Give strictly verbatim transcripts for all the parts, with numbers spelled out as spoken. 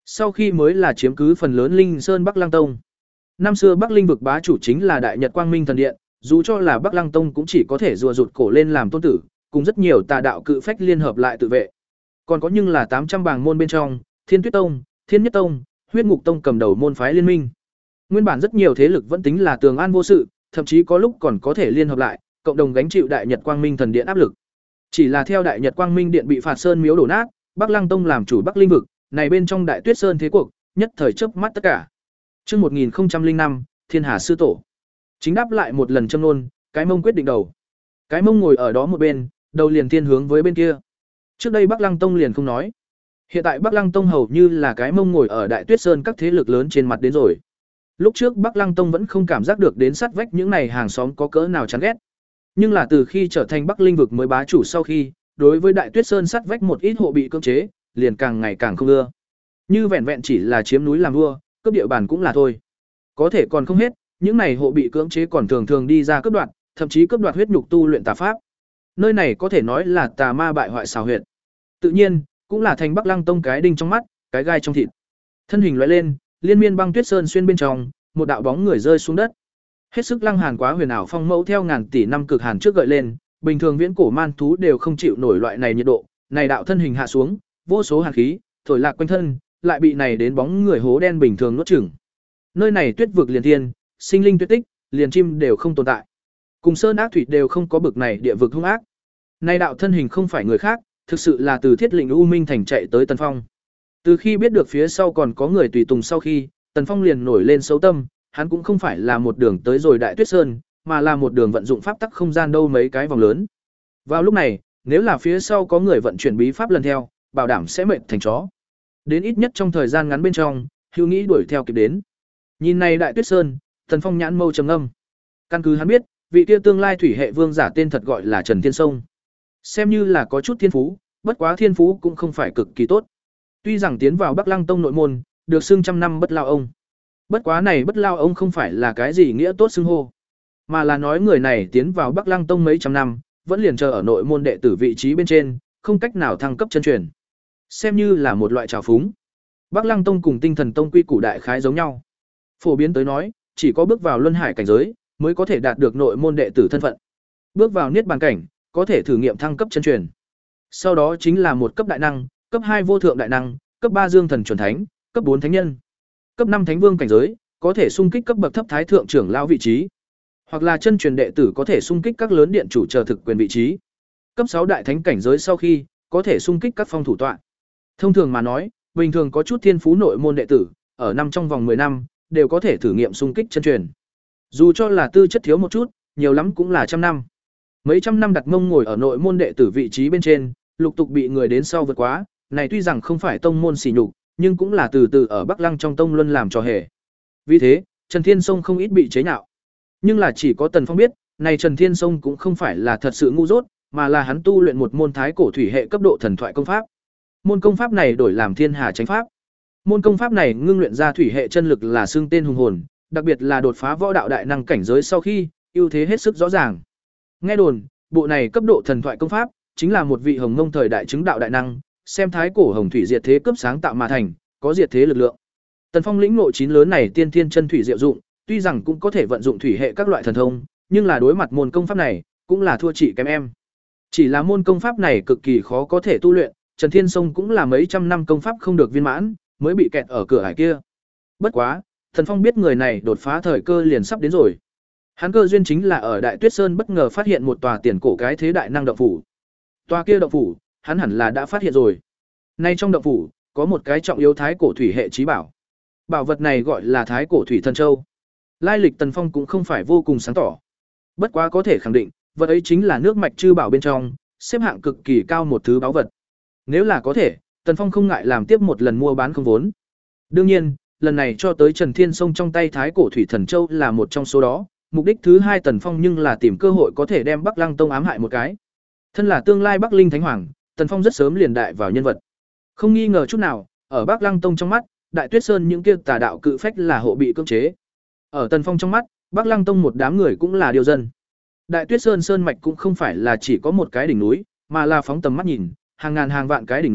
Sau khi mới là chiếm cứ phần lớn Linh Sơn Bắc Lăng Tông. Năm xưa Bắc Linh vực bá chủ chính là Đại Nhật Quang Minh Thần Điện, dù cho là Bắc Lăng Tông cũng chỉ có thể rùa rụt cổ lên làm tôn tử, cùng rất nhiều tà đạo cự phách liên hợp lại tự vệ. Còn có nhưng là tám trăm bảng môn bên trong, Thiên Tuyết Tông, Thiên Nhất Tông, Huyết Ngục Tông cầm đầu môn phái liên minh. Nguyên bản rất nhiều thế lực vẫn tính là tường an vô sự, thậm chí có lúc còn có thể liên hợp lại, cộng đồng gánh chịu Đại Nhật Quang Minh Thần Điện áp lực. Chỉ là theo Đại Nhật Quang Minh Điện bị Phạt Sơn miếu đổ nát, Bắc Lăng Tông làm chủ Bắc Linh vực, này bên trong Đại Tuyết Sơn thế cuộc, nhất thời chớp mắt tất cả. Chương một nghìn không trăm linh năm, Thiên Hà sư tổ. Chính đáp lại một lần châm nôn, cái mông quyết định đầu. Cái mông ngồi ở đó một bên, đầu liền thiên hướng với bên kia. Trước đây Bắc Lăng Tông liền không nói. Hiện tại Bắc Lăng Tông hầu như là cái mông ngồi ở Đại Tuyết Sơn các thế lực lớn trên mặt đến rồi. Lúc trước Bắc Lăng Tông vẫn không cảm giác được đến sát vách những này hàng xóm có cỡ nào chán ghét. Nhưng là từ khi trở thành Bắc Linh vực mới bá chủ sau khi, đối với Đại Tuyết Sơn sát vách một ít hộ bị cưỡng chế, liền càng ngày càng không ưa. Như vẹn vẹn chỉ là chiếm núi làm vua, cướp địa bàn cũng là thôi. Có thể còn không hết, những này hộ bị cưỡng chế còn thường thường đi ra cướp đoạt, thậm chí cướp đoạt huyết nhục tu luyện tà pháp. Nơi này có thể nói là tà ma bại hoại xào huyệt. Tự nhiên, cũng là thành Bắc Lăng Tông cái đinh trong mắt, cái gai trong thịt. Thân hình lóe lên, liên miên băng tuyết sơn xuyên bên trong, một đạo bóng người rơi xuống đất. Hết sức lăng hàn quá huyền ảo phong mẫu theo ngàn tỷ năm cực hàn trước gợi lên, bình thường viễn cổ man thú đều không chịu nổi loại này nhiệt độ, này đạo thân hình hạ xuống, vô số hàn khí thổi lạc quanh thân, lại bị này đến bóng người hố đen bình thường nuốt chửng. Nơi này tuyết vực liền thiên, sinh linh tuyệt tích, liền chim đều không tồn tại. Cùng sơn ác thủy đều không có bực này địa vực hung ác. Này đạo thân hình không phải người khác, thực sự là từ Thiết Lĩnh U Minh thành chạy tới Tần Phong. Từ khi biết được phía sau còn có người tùy tùng sau khi, Tần Phong liền nổi lên xấu tâm, hắn cũng không phải là một đường tới rồi Đại Tuyết Sơn, mà là một đường vận dụng pháp tắc không gian đâu mấy cái vòng lớn. Vào lúc này, nếu là phía sau có người vận chuyển bí pháp lần theo, bảo đảm sẽ mệt thành chó. Đến ít nhất trong thời gian ngắn bên trong, Hưu nghĩ đuổi theo kịp đến. Nhìn này Đại Tuyết Sơn, Tần Phong nhãn mâu trầm ngâm. Căn cứ hắn biết, vị kia tương lai thủy hệ vương giả tên thật gọi là Trần Thiên Sông. Xem như là có chút thiên phú, bất quá thiên phú cũng không phải cực kỳ tốt. Tuy rằng tiến vào Bắc Lăng Tông nội môn, được xưng trăm năm bất lao ông. Bất quá này bất lao ông không phải là cái gì nghĩa tốt xưng hô, mà là nói người này tiến vào Bắc Lăng Tông mấy trăm năm, vẫn liền chờ ở nội môn đệ tử vị trí bên trên, không cách nào thăng cấp chân truyền. Xem như là một loại trào phúng. Bắc Lăng Tông cùng Tinh Thần Tông quy củ đại khái giống nhau. Phổ biến tới nói, chỉ có bước vào luân hải cảnh giới mới có thể đạt được nội môn đệ tử thân phận. Bước vào niết bàn cảnh, có thể thử nghiệm thăng cấp chân truyền. Sau đó chính là một cấp đại năng, cấp hai vô thượng đại năng, cấp ba dương thần chuẩn thánh, cấp bốn thánh nhân, cấp năm thánh vương cảnh giới, có thể xung kích cấp bậc thấp thái thượng trưởng lão vị trí. Hoặc là chân truyền đệ tử có thể xung kích các lớn điện chủ chờ thực quyền vị trí. Cấp sáu đại thánh cảnh giới sau khi, có thể xung kích các phong thủ tọa. Thông thường mà nói, bình thường có chút thiên phú nội môn đệ tử, ở năm trong vòng mười năm, đều có thể thử nghiệm xung kích chân truyền. Dù cho là tư chất thiếu một chút, nhiều lắm cũng là trăm năm. Mấy trăm năm đặt mông ngồi ở nội môn đệ tử vị trí bên trên, lục tục bị người đến sau vượt quá, này tuy rằng không phải tông môn sỉ nhục, nhưng cũng là từ từ ở Bắc Lăng trong tông luân làm trò hề. Vì thế, Trần Thiên Sông không ít bị chế nhạo. Nhưng là chỉ có Tần Phong biết, này Trần Thiên Sông cũng không phải là thật sự ngu dốt, mà là hắn tu luyện một môn thái cổ thủy hệ cấp độ thần thoại công pháp. Môn công pháp này đổi làm Thiên Hà Chánh pháp. Môn công pháp này ngưng luyện ra thủy hệ chân lực là xương tên hùng hồn, đặc biệt là đột phá võ đạo đại năng cảnh giới sau khi, ưu thế hết sức rõ ràng. Nghe đồn, bộ này cấp độ thần thoại công pháp chính là một vị Hồng Mông thời đại chứng đạo đại năng, xem thái cổ hồng thủy diệt thế cấp sáng tạo mà thành, có diệt thế lực lượng. Tần Phong lĩnh ngộ chín lớn này tiên thiên chân thủy diệu dụng, tuy rằng cũng có thể vận dụng thủy hệ các loại thần thông, nhưng là đối mặt môn công pháp này, cũng là thua chị kém em. Chỉ là môn công pháp này cực kỳ khó có thể tu luyện, Trần Thiên Sông cũng là mấy trăm năm công pháp không được viên mãn, mới bị kẹt ở cửa ải kia. Bất quá, Tần Phong biết người này đột phá thời cơ liền sắp đến rồi. Hắn cơ duyên chính là ở Đại Tuyết Sơn bất ngờ phát hiện một tòa tiền cổ cái thế đại năng động phủ. Tòa kia động phủ, hắn hẳn là đã phát hiện rồi. Nay trong động phủ, có một cái trọng yếu thái cổ thủy hệ trí bảo. Bảo vật này gọi là Thái Cổ Thủy Thần Châu. Lai lịch Tần Phong cũng không phải vô cùng sáng tỏ. Bất quá có thể khẳng định, vật ấy chính là nước mạch chư bảo bên trong, xếp hạng cực kỳ cao một thứ báu vật. Nếu là có thể, Tần Phong không ngại làm tiếp một lần mua bán không vốn. Đương nhiên, lần này cho tới Trần Thiên Sông trong tay Thái Cổ Thủy Thần Châu là một trong số đó, mục đích thứ hai Tần Phong nhưng là tìm cơ hội có thể đem Bắc Lăng Tông ám hại một cái. Thân là tương lai Bắc Linh Thánh Hoàng, Tần Phong rất sớm liền đại vào nhân vật. Không nghi ngờ chút nào, ở Bắc Lăng Tông trong mắt, Đại Tuyết Sơn những kia tà đạo cự phách là hộ bị cưỡng chế. Ở Tần Phong trong mắt, Bắc Lăng Tông một đám người cũng là điều dân. Đại Tuyết Sơn sơn mạch cũng không phải là chỉ có một cái đỉnh núi, mà là phóng tầm mắt nhìn, hàng ngàn hàng vạn cái đỉnh núi,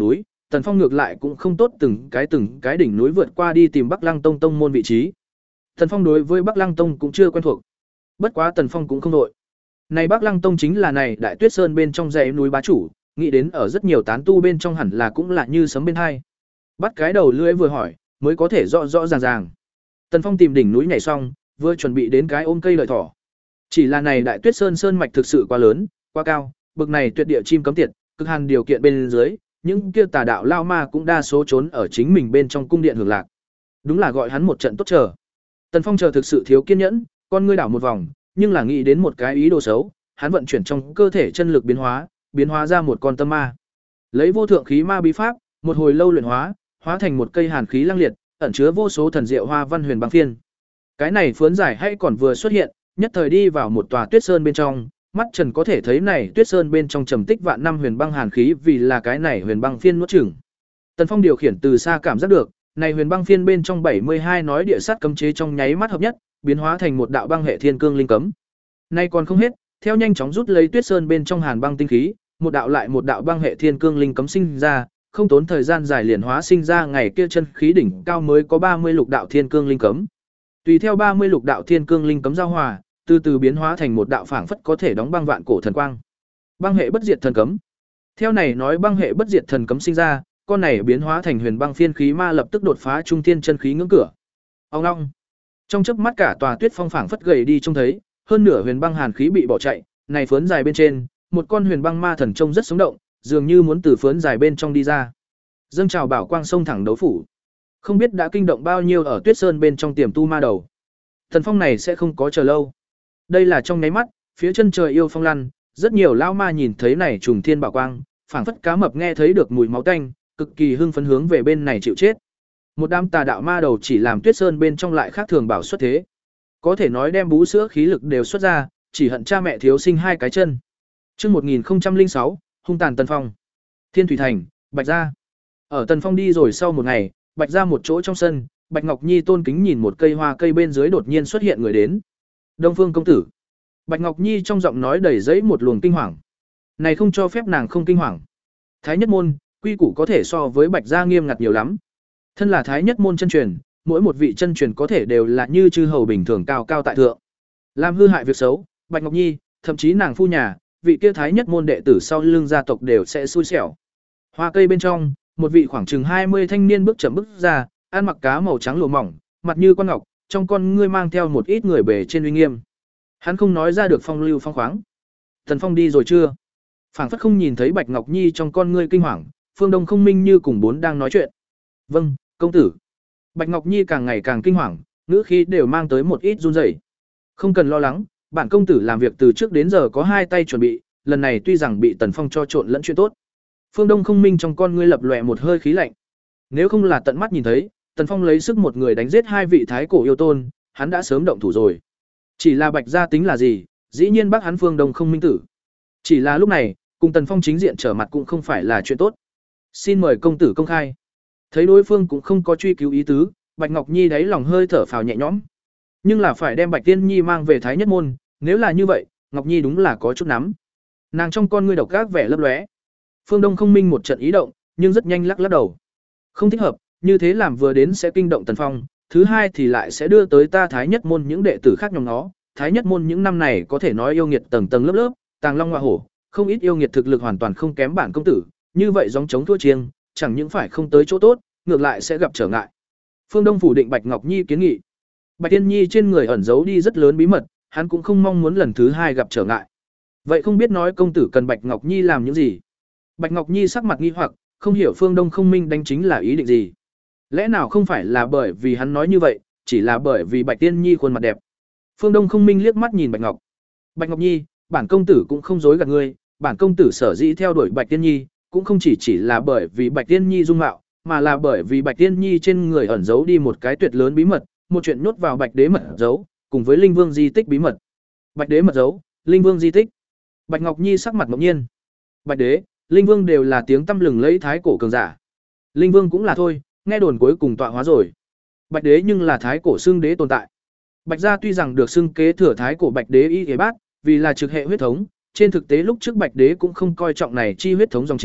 Tần Phong ngược lại cũng không tốt từng cái từng cái đỉnh núi vượt qua đi tìm Bắc Lăng Tông tông môn vị trí. Tần Phong đối với Bắc Lăng Tông cũng chưa quen thuộc. Bất quá Tần Phong cũng không đội. Này Bắc Lăng Tông chính là này Đại Tuyết Sơn bên trong dãy núi bá chủ, nghĩ đến ở rất nhiều tán tu bên trong hẳn là cũng là như sấm bên hai. Bắt cái đầu lưỡi vừa hỏi, mới có thể rõ rõ ràng ràng. Tần Phong tìm đỉnh núi nhảy xong, vừa chuẩn bị đến cái ôm cây lợi thỏ. Chỉ là này Đại Tuyết Sơn sơn mạch thực sự quá lớn, quá cao, bực này tuyệt địa chim cấm tiệt, cực hàn điều kiện bên dưới, những kia tà đạo lao ma cũng đa số trốn ở chính mình bên trong cung điện hưởng lạc. Đúng là gọi hắn một trận tốt chờ. Tần Phong chờ thực sự thiếu kiên nhẫn, con ngươi đảo một vòng, nhưng là nghĩ đến một cái ý đồ xấu, hắn vận chuyển trong cơ thể chân lực biến hóa, biến hóa ra một con tâm ma. Lấy vô thượng khí ma bí pháp, một hồi lâu luyện hóa, hóa thành một cây hàn khí lăng liệt, ẩn chứa vô số thần diệu hoa văn huyền băng phiên. Cái này phướn giải hay còn vừa xuất hiện, nhất thời đi vào một tòa tuyết sơn bên trong, mắt Trần có thể thấy này tuyết sơn bên trong trầm tích vạn năm huyền băng hàn khí vì là cái này huyền băng phiên nuốt chửng. Tần Phong điều khiển từ xa cảm giác được, này huyền băng phiên bên trong bảy mươi hai nói địa sát cấm chế trong nháy mắt hợp nhất, biến hóa thành một đạo băng hệ thiên cương linh cấm. Nay còn không hết, theo nhanh chóng rút lấy tuyết sơn bên trong hàn băng tinh khí, một đạo lại một đạo băng hệ thiên cương linh cấm sinh ra, không tốn thời gian dài liền hóa sinh ra ngày kia chân khí đỉnh cao mới có ba mươi lục đạo thiên cương linh cấm. Tùy theo ba mươi lục đạo thiên cương linh cấm giao hòa, từ từ biến hóa thành một đạo phảng phất có thể đóng băng vạn cổ thần quang. Băng hệ bất diệt thần cấm. Theo này nói băng hệ bất diệt thần cấm sinh ra, con này biến hóa thành huyền băng phiên khí ma lập tức đột phá trung thiên chân khí ngưỡng cửa. Ông long. Trong chớp mắt cả tòa tuyết phong phảng phất gầy đi trông thấy, hơn nửa huyền băng hàn khí bị bỏ chạy, này phướn dài bên trên, một con huyền băng ma thần trông rất sống động, dường như muốn từ phướn dài bên trong đi ra. Dâng trào bảo quang sông thẳng đấu phủ. Không biết đã kinh động bao nhiêu ở Tuyết Sơn bên trong tiềm tu ma đầu. Thần phong này sẽ không có chờ lâu. Đây là trong nháy mắt, phía chân trời yêu phong lăn, rất nhiều lao ma nhìn thấy này trùng thiên bảo quang, phảng phất cá mập nghe thấy được mùi máu tanh, cực kỳ hưng phấn hướng về bên này chịu chết. Một đám tà đạo ma đầu chỉ làm Tuyết Sơn bên trong lại khác thường bảo xuất thế. Có thể nói đem bú sữa khí lực đều xuất ra, chỉ hận cha mẹ thiếu sinh hai cái chân. Chương một nghìn không trăm lẻ sáu, hung tàn Tần Phong. Thiên Thủy Thành, Bạch Gia. Ở Tần Phong đi rồi sau một ngày, Bạch Gia một chỗ trong sân, Bạch Ngọc Nhi tôn kính nhìn một cây hoa cây bên dưới đột nhiên xuất hiện người đến. Đông Phương công tử. Bạch Ngọc Nhi trong giọng nói đầy dẫy một luồng kinh hoàng. Này không cho phép nàng không kinh hoàng. Thái nhất môn, quy củ có thể so với Bạch Gia nghiêm ngặt nhiều lắm. Thân là Thái nhất môn chân truyền, mỗi một vị chân truyền có thể đều là như chư hầu bình thường cao cao tại thượng. Làm hư hại việc xấu, Bạch Ngọc Nhi, thậm chí nàng phu nhà, vị kia Thái nhất môn đệ tử sau lưng gia tộc đều sẽ xui xẻo. Hoa cây bên trong, một vị khoảng chừng hai mươi thanh niên bước chậm bước ra, ăn mặc cá màu trắng lụa mỏng, mặt như con ngọc, trong con ngươi mang theo một ít người bề trên uy nghiêm. Hắn không nói ra được phong lưu phong khoáng. Tần Phong đi rồi chưa? Phảng phất không nhìn thấy Bạch Ngọc Nhi trong con ngươi kinh hoàng, Phương Đông không minh như cùng bốn đang nói chuyện. Vâng, công tử. Bạch Ngọc Nhi càng ngày càng kinh hoàng, ngữ khí đều mang tới một ít run rẩy. Không cần lo lắng, bản công tử làm việc từ trước đến giờ có hai tay chuẩn bị, lần này tuy rằng bị Tần Phong cho trộn lẫn chuyện tốt. Phương Đông không minh trong con ngươi lập lòe một hơi khí lạnh. Nếu không là tận mắt nhìn thấy, Tần Phong lấy sức một người đánh giết hai vị thái cổ yêu tôn, hắn đã sớm động thủ rồi. Chỉ là Bạch gia tính là gì, dĩ nhiên bác hắn Phương Đông không minh tử. Chỉ là lúc này, cùng Tần Phong chính diện trở mặt cũng không phải là chuyện tốt. Xin mời công tử công khai. Thấy đối phương cũng không có truy cứu ý tứ, Bạch Ngọc Nhi đáy lòng hơi thở phào nhẹ nhõm. Nhưng là phải đem Bạch Tiên Nhi mang về Thái Nhất môn, nếu là như vậy, Ngọc Nhi đúng là có chút nắm. Nàng trong con ngươi độc ác vẻ lấp lóe. Phương Đông không minh một trận ý động, nhưng rất nhanh lắc lắc đầu. Không thích hợp, như thế làm vừa đến sẽ kinh động Tần Phong, thứ hai thì lại sẽ đưa tới ta Thái Nhất môn những đệ tử khác nhóm nó. Thái Nhất môn những năm này có thể nói yêu nghiệt tầng tầng lớp lớp, tàng long hoa hổ, không ít yêu nghiệt thực lực hoàn toàn không kém bản công tử, như vậy gióng chống thua chiêng, chẳng những phải không tới chỗ tốt, ngược lại sẽ gặp trở ngại. Phương Đông phủ định Bạch Ngọc Nhi kiến nghị. Bạch Tiên Nhi trên người ẩn giấu đi rất lớn bí mật, hắn cũng không mong muốn lần thứ hai gặp trở ngại. Vậy không biết nói công tử cần Bạch Ngọc Nhi làm những gì? Bạch Ngọc Nhi sắc mặt nghi hoặc, không hiểu Phương Đông không minh đánh chính là ý định gì. Lẽ nào không phải là bởi vì hắn nói như vậy, chỉ là bởi vì Bạch Tiên Nhi khuôn mặt đẹp. Phương Đông không minh liếc mắt nhìn Bạch Ngọc. Bạch Ngọc Nhi, bản công tử cũng không dối gạt ngươi, bản công tử sở dĩ theo đuổi Bạch Tiên Nhi, cũng không chỉ chỉ là bởi vì Bạch Tiên Nhi dung mạo, mà là bởi vì Bạch Tiên Nhi trên người ẩn giấu đi một cái tuyệt lớn bí mật, một chuyện nhốt vào Bạch Đế mật dấu, cùng với Linh Vương di tích bí mật. Bạch Đế mật dấu, Linh Vương di tích. Bạch Ngọc Nhi sắc mặt ngẫu nhiên. Bạch Đế, Linh Vương đều là tiếng tăm lừng lẫy thái cổ cường giả. Linh Vương cũng là thôi, nghe đồn cuối cùng tọa hóa rồi. Bạch Đế nhưng là thái cổ xưng đế tồn tại. Bạch gia tuy rằng được xưng kế thừa thái cổ Bạch Đế y thế bát, vì là trực hệ huyết thống, trên thực tế lúc trước Bạch Đế cũng không coi trọng này chi huyết thống dòng chính,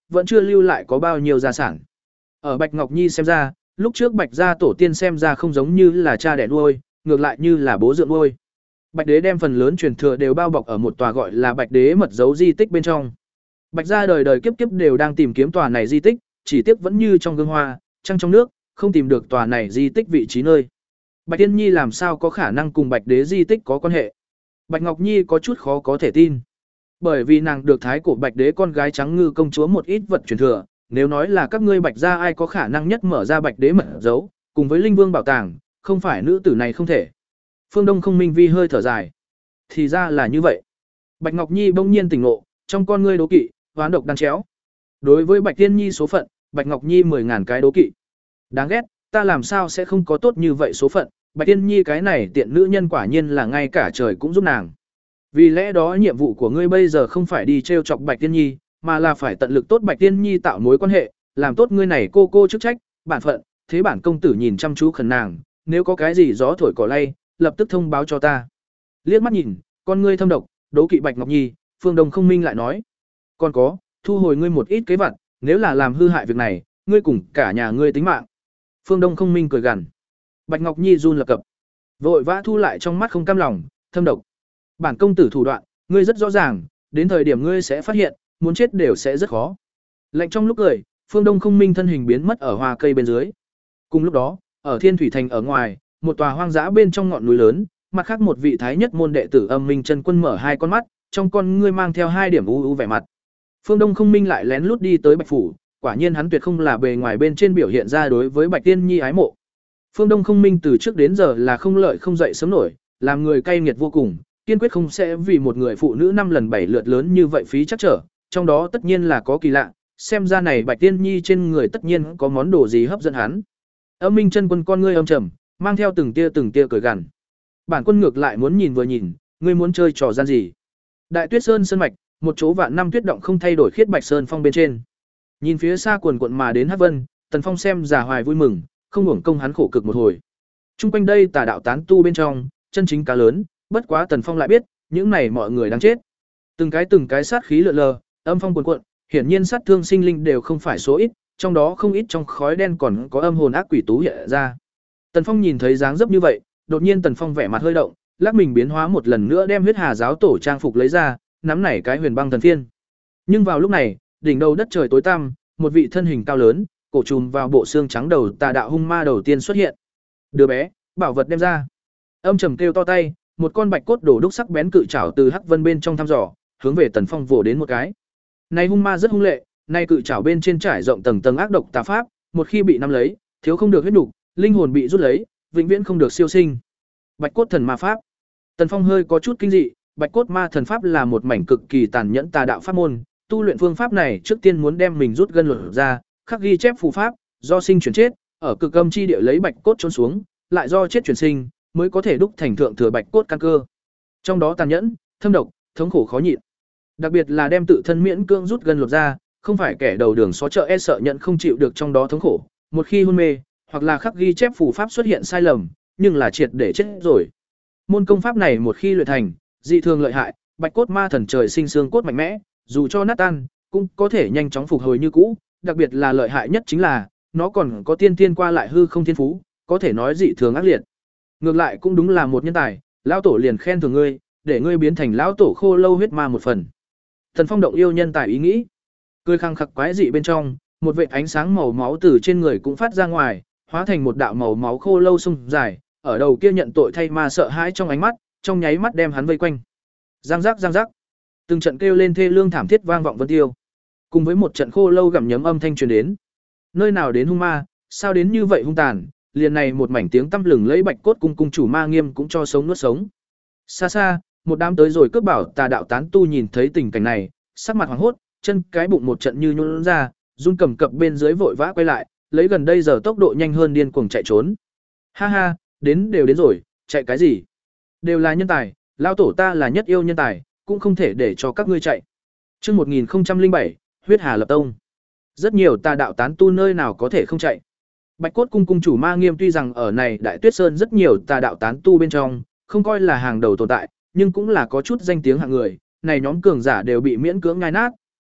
vẫn chưa lưu lại có bao nhiêu gia sản. Ở Bạch Ngọc Nhi xem ra, lúc trước Bạch gia tổ tiên xem ra không giống như là cha đẻ nuôi, ngược lại như là bố dưỡng nuôi. Bạch đế đem phần lớn truyền thừa đều bao bọc ở một tòa gọi là Bạch đế mật dấu di tích bên trong. Bạch gia đời đời kiếp kiếp đều đang tìm kiếm tòa này di tích, chỉ tiếc vẫn như trong gương hoa, trăng trong nước, không tìm được tòa này di tích vị trí nơi. Bạch Tiên Nhi làm sao có khả năng cùng Bạch đế di tích có quan hệ? Bạch Ngọc Nhi có chút khó có thể tin. Bởi vì nàng được thái cổ Bạch đế con gái trắng ngư công chúa một ít vật truyền thừa, nếu nói là các ngươi Bạch gia ai có khả năng nhất mở ra Bạch đế mật dấu, cùng với linh vương bảo tàng, không phải nữ tử này không thể. Phương Đông Không Minh Vi hơi thở dài. Thì ra là như vậy. Bạch Ngọc Nhi bỗng nhiên tỉnh ngộ, trong con ngươi đố kỵ, oán độc đan chéo. Đối với Bạch Tiên Nhi số phận, Bạch Ngọc Nhi mười ngàn cái đố kỵ. Đáng ghét, ta làm sao sẽ không có tốt như vậy số phận, Bạch Tiên Nhi cái này tiện nữ nhân quả nhiên là ngay cả trời cũng giúp nàng. Vì lẽ đó nhiệm vụ của ngươi bây giờ không phải đi trêu chọc Bạch Tiên Nhi, mà là phải tận lực tốt Bạch Tiên Nhi tạo mối quan hệ, làm tốt ngươi này cô cô chức trách, bản phận, thế bản công tử nhìn chăm chú khẩn nàng, nếu có cái gì gió thổi cỏ lay, lập tức thông báo cho ta. Liếc mắt nhìn, con ngươi thâm độc, đố kỵ Bạch Ngọc Nhi, Phương Đông Không Minh lại nói: "Còn có, thu hồi ngươi một ít kế vặt, nếu là làm hư hại việc này, ngươi cùng cả nhà ngươi tính mạng." Phương Đông Không Minh cười gằn. Bạch Ngọc Nhi run lập cập, vội vã thu lại trong mắt không cam lòng, thâm độc. Bản công tử thủ đoạn, ngươi rất rõ ràng, đến thời điểm ngươi sẽ phát hiện, muốn chết đều sẽ rất khó. Lạnh trong lúc cười, Phương Đông Không Minh thân hình biến mất ở hoa cây bên dưới. Cùng lúc đó, ở Thiên Thủy Thành ở ngoài, một tòa hoang dã bên trong ngọn núi lớn, mặt khác một vị thái nhất môn đệ tử Âm Minh Chân Quân mở hai con mắt, trong con ngươi mang theo hai điểm u u vẻ mặt. Phương Đông Không Minh lại lén lút đi tới Bạch phủ, quả nhiên hắn tuyệt không là bề ngoài bên trên biểu hiện ra đối với Bạch Tiên Nhi ái mộ. Phương Đông Không Minh từ trước đến giờ là không lợi không dậy sớm nổi, làm người cay nghiệt vô cùng, kiên quyết không sẽ vì một người phụ nữ năm lần bảy lượt lớn như vậy phí chắc trở, trong đó tất nhiên là có kỳ lạ, xem ra này Bạch Tiên Nhi trên người tất nhiên có món đồ gì hấp dẫn hắn. Âm Minh Chân Quân con ngươi âm trầm, mang theo từng tia từng tia cười gằn. Bản quân ngược lại muốn nhìn vừa nhìn, ngươi muốn chơi trò gian gì? Đại Tuyết Sơn sơn mạch, một chỗ vạn năm tuyết động không thay đổi khiết bạch sơn phong bên trên. Nhìn phía xa quần quận mà đến Hắc Vân, Tần Phong xem già hoài vui mừng, không hưởng công hắn khổ cực một hồi. Trung quanh đây tà đạo tán tu bên trong, chân chính cá lớn, bất quá Tần Phong lại biết, những này mọi người đang chết. Từng cái từng cái sát khí lượn lờ, âm phong cuồn cuộn, hiển nhiên sát thương sinh linh đều không phải số ít, trong đó không ít trong khói đen còn có âm hồn ác quỷ tú hiện ra. Tần Phong nhìn thấy dáng dấp như vậy, đột nhiên Tần Phong vẻ mặt hơi động, lắc mình biến hóa một lần nữa đem huyết hà giáo tổ trang phục lấy ra, nắm nảy cái huyền băng thần phiên. Nhưng vào lúc này, đỉnh đầu đất trời tối tăm, một vị thân hình cao lớn, cổ trùm vào bộ xương trắng đầu tà đạo hung ma đầu tiên xuất hiện. Đứa bé, bảo vật đem ra. Âm trầm kêu to tay, một con bạch cốt đổ đúc sắc bén cự trảo từ hắc vân bên trong thăm dò, hướng về Tần Phong vồ đến một cái. Này hung ma rất hung lệ, này cự trảo bên trên trải rộng tầng tầng ác độc tà pháp, một khi bị nắm lấy, thiếu không được huyết nục, linh hồn bị rút lấy, vĩnh viễn không được siêu sinh. Bạch cốt thần ma pháp. Tần Phong hơi có chút kinh dị, Bạch cốt ma thần pháp là một mảnh cực kỳ tàn nhẫn tà đạo pháp môn, tu luyện phương pháp này trước tiên muốn đem mình rút gân lột ra, khắc ghi chép phù pháp, do sinh chuyển chết, ở cực âm chi địa lấy bạch cốt trôn xuống, lại do chết chuyển sinh, mới có thể đúc thành thượng thừa bạch cốt căn cơ. Trong đó tàn nhẫn, thâm độc, thống khổ khó nhịn. Đặc biệt là đem tự thân miễn cương rút gân lột ra, không phải kẻ đầu đường xó chợ e sợ nhận không chịu được trong đó thống khổ, một khi hôn mê, hoặc là khắc ghi chép phù pháp xuất hiện sai lầm, nhưng là triệt để chết rồi. Môn công pháp này một khi luyện thành, dị thường lợi hại, bạch cốt ma thần trời sinh xương cốt mạnh mẽ, dù cho nát tan, cũng có thể nhanh chóng phục hồi như cũ, đặc biệt là lợi hại nhất chính là, nó còn có tiên tiên qua lại hư không thiên phú, có thể nói dị thường ác liệt. Ngược lại cũng đúng là một nhân tài, lão tổ liền khen thưởng ngươi, để ngươi biến thành lão tổ khô lâu huyết ma một phần. Thần Phong động yêu nhân tài ý nghĩ, cười khăng khặc quái dị bên trong, một vệt ánh sáng màu máu từ trên người cũng phát ra ngoài, hóa thành một đạo màu máu khô lâu sông dài, ở đầu kia nhận tội thay ma sợ hãi trong ánh mắt, trong nháy mắt đem hắn vây quanh. Giang giác giang giác, từng trận kêu lên thê lương thảm thiết vang vọng vân tiêu, cùng với một trận khô lâu gặm nhấm âm thanh truyền đến. Nơi nào đến hung ma, sao đến như vậy hung tàn, liền này một mảnh tiếng tăm lừng lấy bạch cốt cung cung chủ ma nghiêm cũng cho sống nuốt sống. Xa xa, một đám tới rồi cướp bảo tà đạo tán tu nhìn thấy tình cảnh này, sắc mặt hoảng hốt, chân cái bụng một trận như nhũn ra, run cầm cập bên dưới vội vã quay lại, lấy gần đây giờ tốc độ nhanh hơn điên cuồng chạy trốn. Ha ha, đến đều đến rồi, chạy cái gì? Đều là nhân tài, lão tổ ta là nhất yêu nhân tài, cũng không thể để cho các ngươi chạy. Chương một nghìn không trăm lẻ bảy, huyết hà lập tông. Rất nhiều tà đạo tán tu nơi nào có thể không chạy. Bạch cốt cung cung chủ ma nghiêm tuy rằng ở này Đại Tuyết Sơn rất nhiều tà đạo tán tu bên trong, không coi là hàng đầu tồn tại, nhưng cũng là có chút danh tiếng hạng người, này nhóm cường giả đều bị miễn cưỡng ngai nát,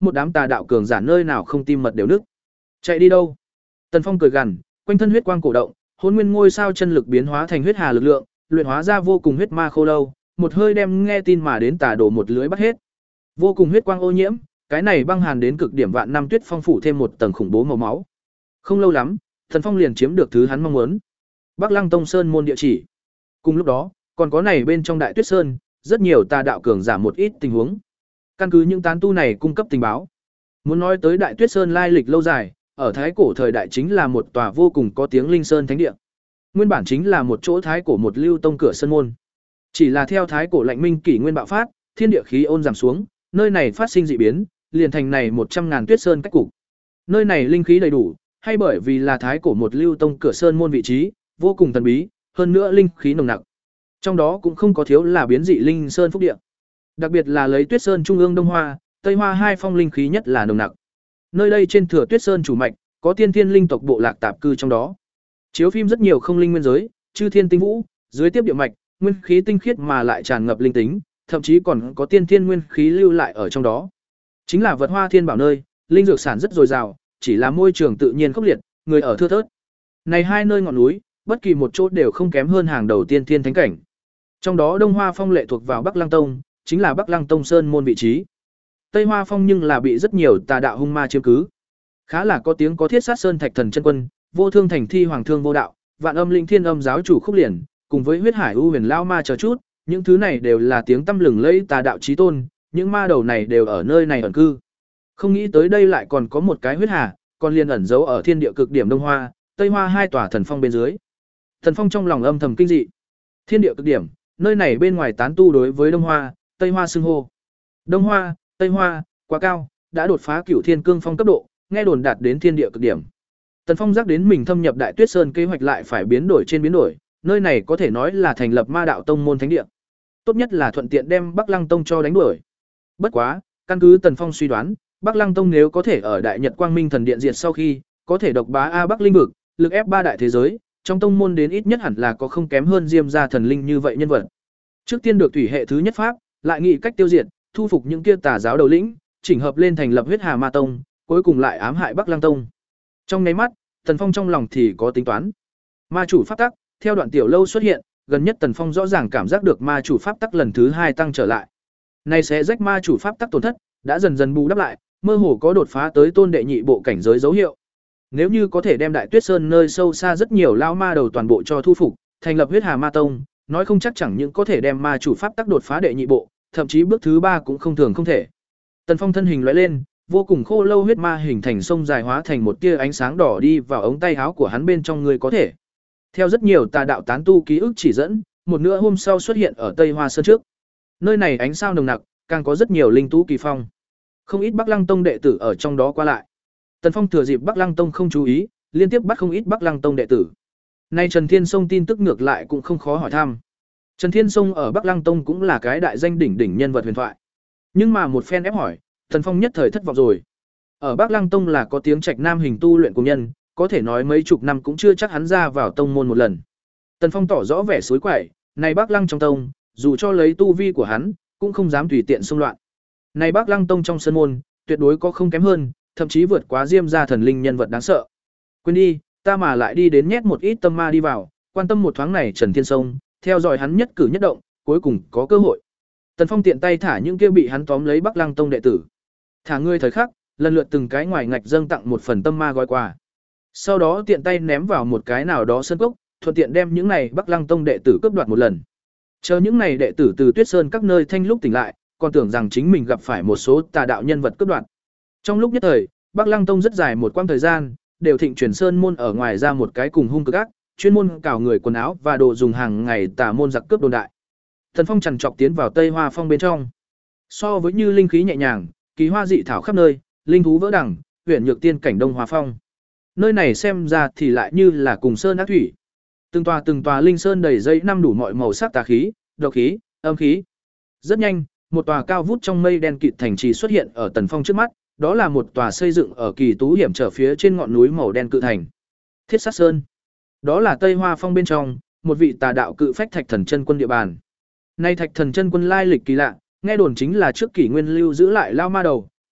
một đám tà đạo cường giả nơi nào không tim mật đều nức. Chạy đi đâu? Tần Phong cười gằn, quanh thân huyết quang cổ động, hỗn nguyên ngôi sao chân lực biến hóa thành huyết hà lực lượng, luyện hóa ra vô cùng huyết ma khô lâu, một hơi đem nghe tin mà đến tà đổ một lưới bắt hết. Vô cùng huyết quang ô nhiễm, cái này băng hàn đến cực điểm vạn năm tuyết phong phủ thêm một tầng khủng bố màu máu. Không lâu lắm, Tần Phong liền chiếm được thứ hắn mong muốn. Bắc Lăng Tông Sơn môn địa chỉ. Cùng lúc đó, còn có này bên trong Đại Tuyết Sơn, rất nhiều tà đạo cường giả một ít tình huống. Căn cứ những tán tu này cung cấp tình báo. Muốn nói tới Đại Tuyết Sơn lai lịch lâu dài, ở thái cổ thời đại chính là một tòa vô cùng có tiếng linh sơn thánh địa. Nguyên bản chính là một chỗ thái cổ một lưu tông cửa sơn môn. Chỉ là theo thái cổ lạnh minh kỷ nguyên bạo phát, thiên địa khí ôn giảm xuống, nơi này phát sinh dị biến, liền thành này một trăm ngàn Tuyết Sơn cách cục. Nơi này linh khí đầy đủ, hay bởi vì là thái cổ một lưu tông cửa sơn môn vị trí, vô cùng thần bí, hơn nữa linh khí nồng nặc. Trong đó cũng không có thiếu là biến dị linh sơn phúc địa. Đặc biệt là lấy Tuyết Sơn trung ương Đông Hoa, Tây Hoa hai phong linh khí nhất là nồng nặc. Nơi đây trên thừa Tuyết Sơn chủ mạch, có tiên thiên linh tộc bộ lạc tạp cư trong đó. Chiếu phim rất nhiều không linh nguyên giới, chư thiên tinh vũ, dưới tiếp địa mạch, nguyên khí tinh khiết mà lại tràn ngập linh tính, thậm chí còn có tiên thiên nguyên khí lưu lại ở trong đó. Chính là vật hoa thiên bảo nơi, linh dược sản rất dồi dào, chỉ là môi trường tự nhiên khốc liệt, người ở thưa thớt. Này hai nơi ngọn núi, bất kỳ một chỗ đều không kém hơn hàng đầu tiên thiên thánh cảnh. Trong đó Đông Hoa Phong lệ thuộc vào Bắc Lăng Tông, chính là Bắc Lăng Tông Sơn môn vị trí. Tây Hoa Phong nhưng là bị rất nhiều tà đạo hung ma chiếm cứ. Khá là có tiếng có Thiết Sát Sơn Thạch Thần chân quân, Vô Thương Thành Thi Hoàng Thương Vô Đạo, Vạn Âm Linh Thiên Âm giáo chủ Khúc Liền, cùng với Huyết Hải U Huyền Lao Ma chờ chút, những thứ này đều là tiếng tăm lừng lẫy tà đạo chí tôn, những ma đầu này đều ở nơi này ẩn cư. Không nghĩ tới đây lại còn có một cái huyết hà, còn liền ẩn giấu ở thiên địa cực điểm Đông Hoa, Tây Hoa hai tòa thần phong bên dưới. Thần phong trong lòng âm thầm kinh dị. Thiên địa cực điểm, nơi này bên ngoài tán tu đối với Đông Hoa, Tây Hoa xưng hô. Đông Hoa, Tây Hoa, quá cao, đã đột phá Cửu Thiên Cương Phong cấp độ, nghe đồn đạt đến thiên địa cực điểm. Tần Phong giác đến mình thâm nhập Đại Tuyết Sơn kế hoạch lại phải biến đổi trên biến đổi, nơi này có thể nói là thành lập Ma đạo tông môn thánh địa. Tốt nhất là thuận tiện đem Bắc Lăng Tông cho đánh đuổi. Bất quá, căn cứ Tần Phong suy đoán, Bắc Lăng Tông nếu có thể ở Đại Nhật Quang Minh Thần Điện diệt sau khi, có thể độc bá A Bắc linh vực, lực ép ba đại thế giới, trong tông môn đến ít nhất hẳn là có không kém hơn Diêm gia thần linh như vậy nhân vật. Trước tiên được thủy hệ thứ nhất pháp, lại nghĩ cách tiêu diệt, thu phục những kia tà giáo đầu lĩnh, chỉnh hợp lên thành lập Huyết Hà Ma Tông, cuối cùng lại ám hại Bắc Lăng Tông. Trong nháy mắt, Tần Phong trong lòng thì có tính toán. Ma chủ pháp tắc, theo đoạn tiểu lâu xuất hiện, gần nhất Tần Phong rõ ràng cảm giác được ma chủ pháp tắc lần thứ hai tăng trở lại. Này sẽ rách ma chủ pháp tắc tổn thất, đã dần dần bù đắp lại, mơ hồ có đột phá tới tôn đệ nhị bộ cảnh giới dấu hiệu. Nếu như có thể đem Đại Tuyết Sơn nơi sâu xa rất nhiều lao ma đầu toàn bộ cho thu phục, thành lập Huyết Hà Ma Tông, nói không chắc chẳng những có thể đem ma chủ pháp tắc đột phá đệ nhị bộ, thậm chí bước thứ ba cũng không thường không thể. Tần Phong thân hình lóe lên, vô cùng khô lâu huyết ma hình thành sông dài hóa thành một tia ánh sáng đỏ đi vào ống tay áo của hắn bên trong người có thể. Theo rất nhiều tà đạo tán tu ký ức chỉ dẫn, một nửa hôm sau xuất hiện ở Tây Hoa Sơn trước. Nơi này ánh sao nồng nặc, càng có rất nhiều linh tú kỳ phong. Không ít Bắc Lăng Tông đệ tử ở trong đó qua lại. Tần Phong thừa dịp Bắc Lăng Tông không chú ý, liên tiếp bắt không ít Bắc Lăng Tông đệ tử. Nay Trần Thiên Sông tin tức ngược lại cũng không khó hỏi thăm. Trần Thiên Sông ở Bắc Lăng Tông cũng là cái đại danh đỉnh đỉnh nhân vật huyền thoại. Nhưng mà một phen ép hỏi, Tần Phong nhất thời thất vọng rồi. Ở Bắc Lăng Tông là có tiếng trạch nam hình tu luyện cùng nhân, có thể nói mấy chục năm cũng chưa chắc hắn ra vào tông môn một lần. Tần Phong tỏ rõ vẻ suối quậy, này Bắc Lăng trong tông, dù cho lấy tu vi của hắn, cũng không dám tùy tiện xông loạn. Này Bắc Lăng Tông trong sân môn, tuyệt đối có không kém hơn, thậm chí vượt quá Diêm gia thần linh nhân vật đáng sợ. Quên đi, ta mà lại đi đến nhét một ít tâm ma đi vào, quan tâm một thoáng này Trần Thiên Sông, theo dõi hắn nhất cử nhất động, cuối cùng có cơ hội. Tần Phong tiện tay thả những kia bị hắn tóm lấy Bắc Lăng Tông đệ tử. Thả ngươi thời khắc, lần lượt từng cái ngoài ngạch dâng tặng một phần tâm ma gói quà. Sau đó tiện tay ném vào một cái nào đó sân cốc, thuận tiện đem những này Bắc Lăng Tông đệ tử cướp đoạt một lần. Chờ những này đệ tử từ Tuyết Sơn các nơi thanh lúc tỉnh lại, còn tưởng rằng chính mình gặp phải một số tà đạo nhân vật cướp đoạt. Trong lúc nhất thời, Bắc Lăng Tông rất dài một quãng thời gian, đều thịnh chuyển sơn môn ở ngoài ra một cái cùng hung cực ác, chuyên môn cào người quần áo và đồ dùng hàng ngày tà môn giặc cướp đồn đại. Thần Phong chằn chọc tiến vào Tây Hoa Phong bên trong. So với như linh khí nhẹ nhàng, kỳ hoa dị thảo khắp nơi, linh thú vỡ đẳng, huyền nhược tiên cảnh Đông Hoa Phong. Nơi này xem ra thì lại như là cùng sơn ác thủy. Từng tòa từng tòa linh sơn đầy dây năm đủ mọi màu sắc tà khí, độc khí, âm khí. Rất nhanh, một tòa cao vút trong mây đen kịt thành trì xuất hiện ở Tần Phong trước mắt, đó là một tòa xây dựng ở kỳ tú hiểm trở phía trên ngọn núi màu đen cự thành. Thiết Sát Sơn. Đó là Tây Hoa Phong bên trong, một vị tà đạo cự phách Thạch Thần chân quân địa bàn. Nay Thạch Thần chân quân lai lịch kỳ lạ, nghe đồn chính là trước kỷ nguyên lưu giữ lại lao ma đầu,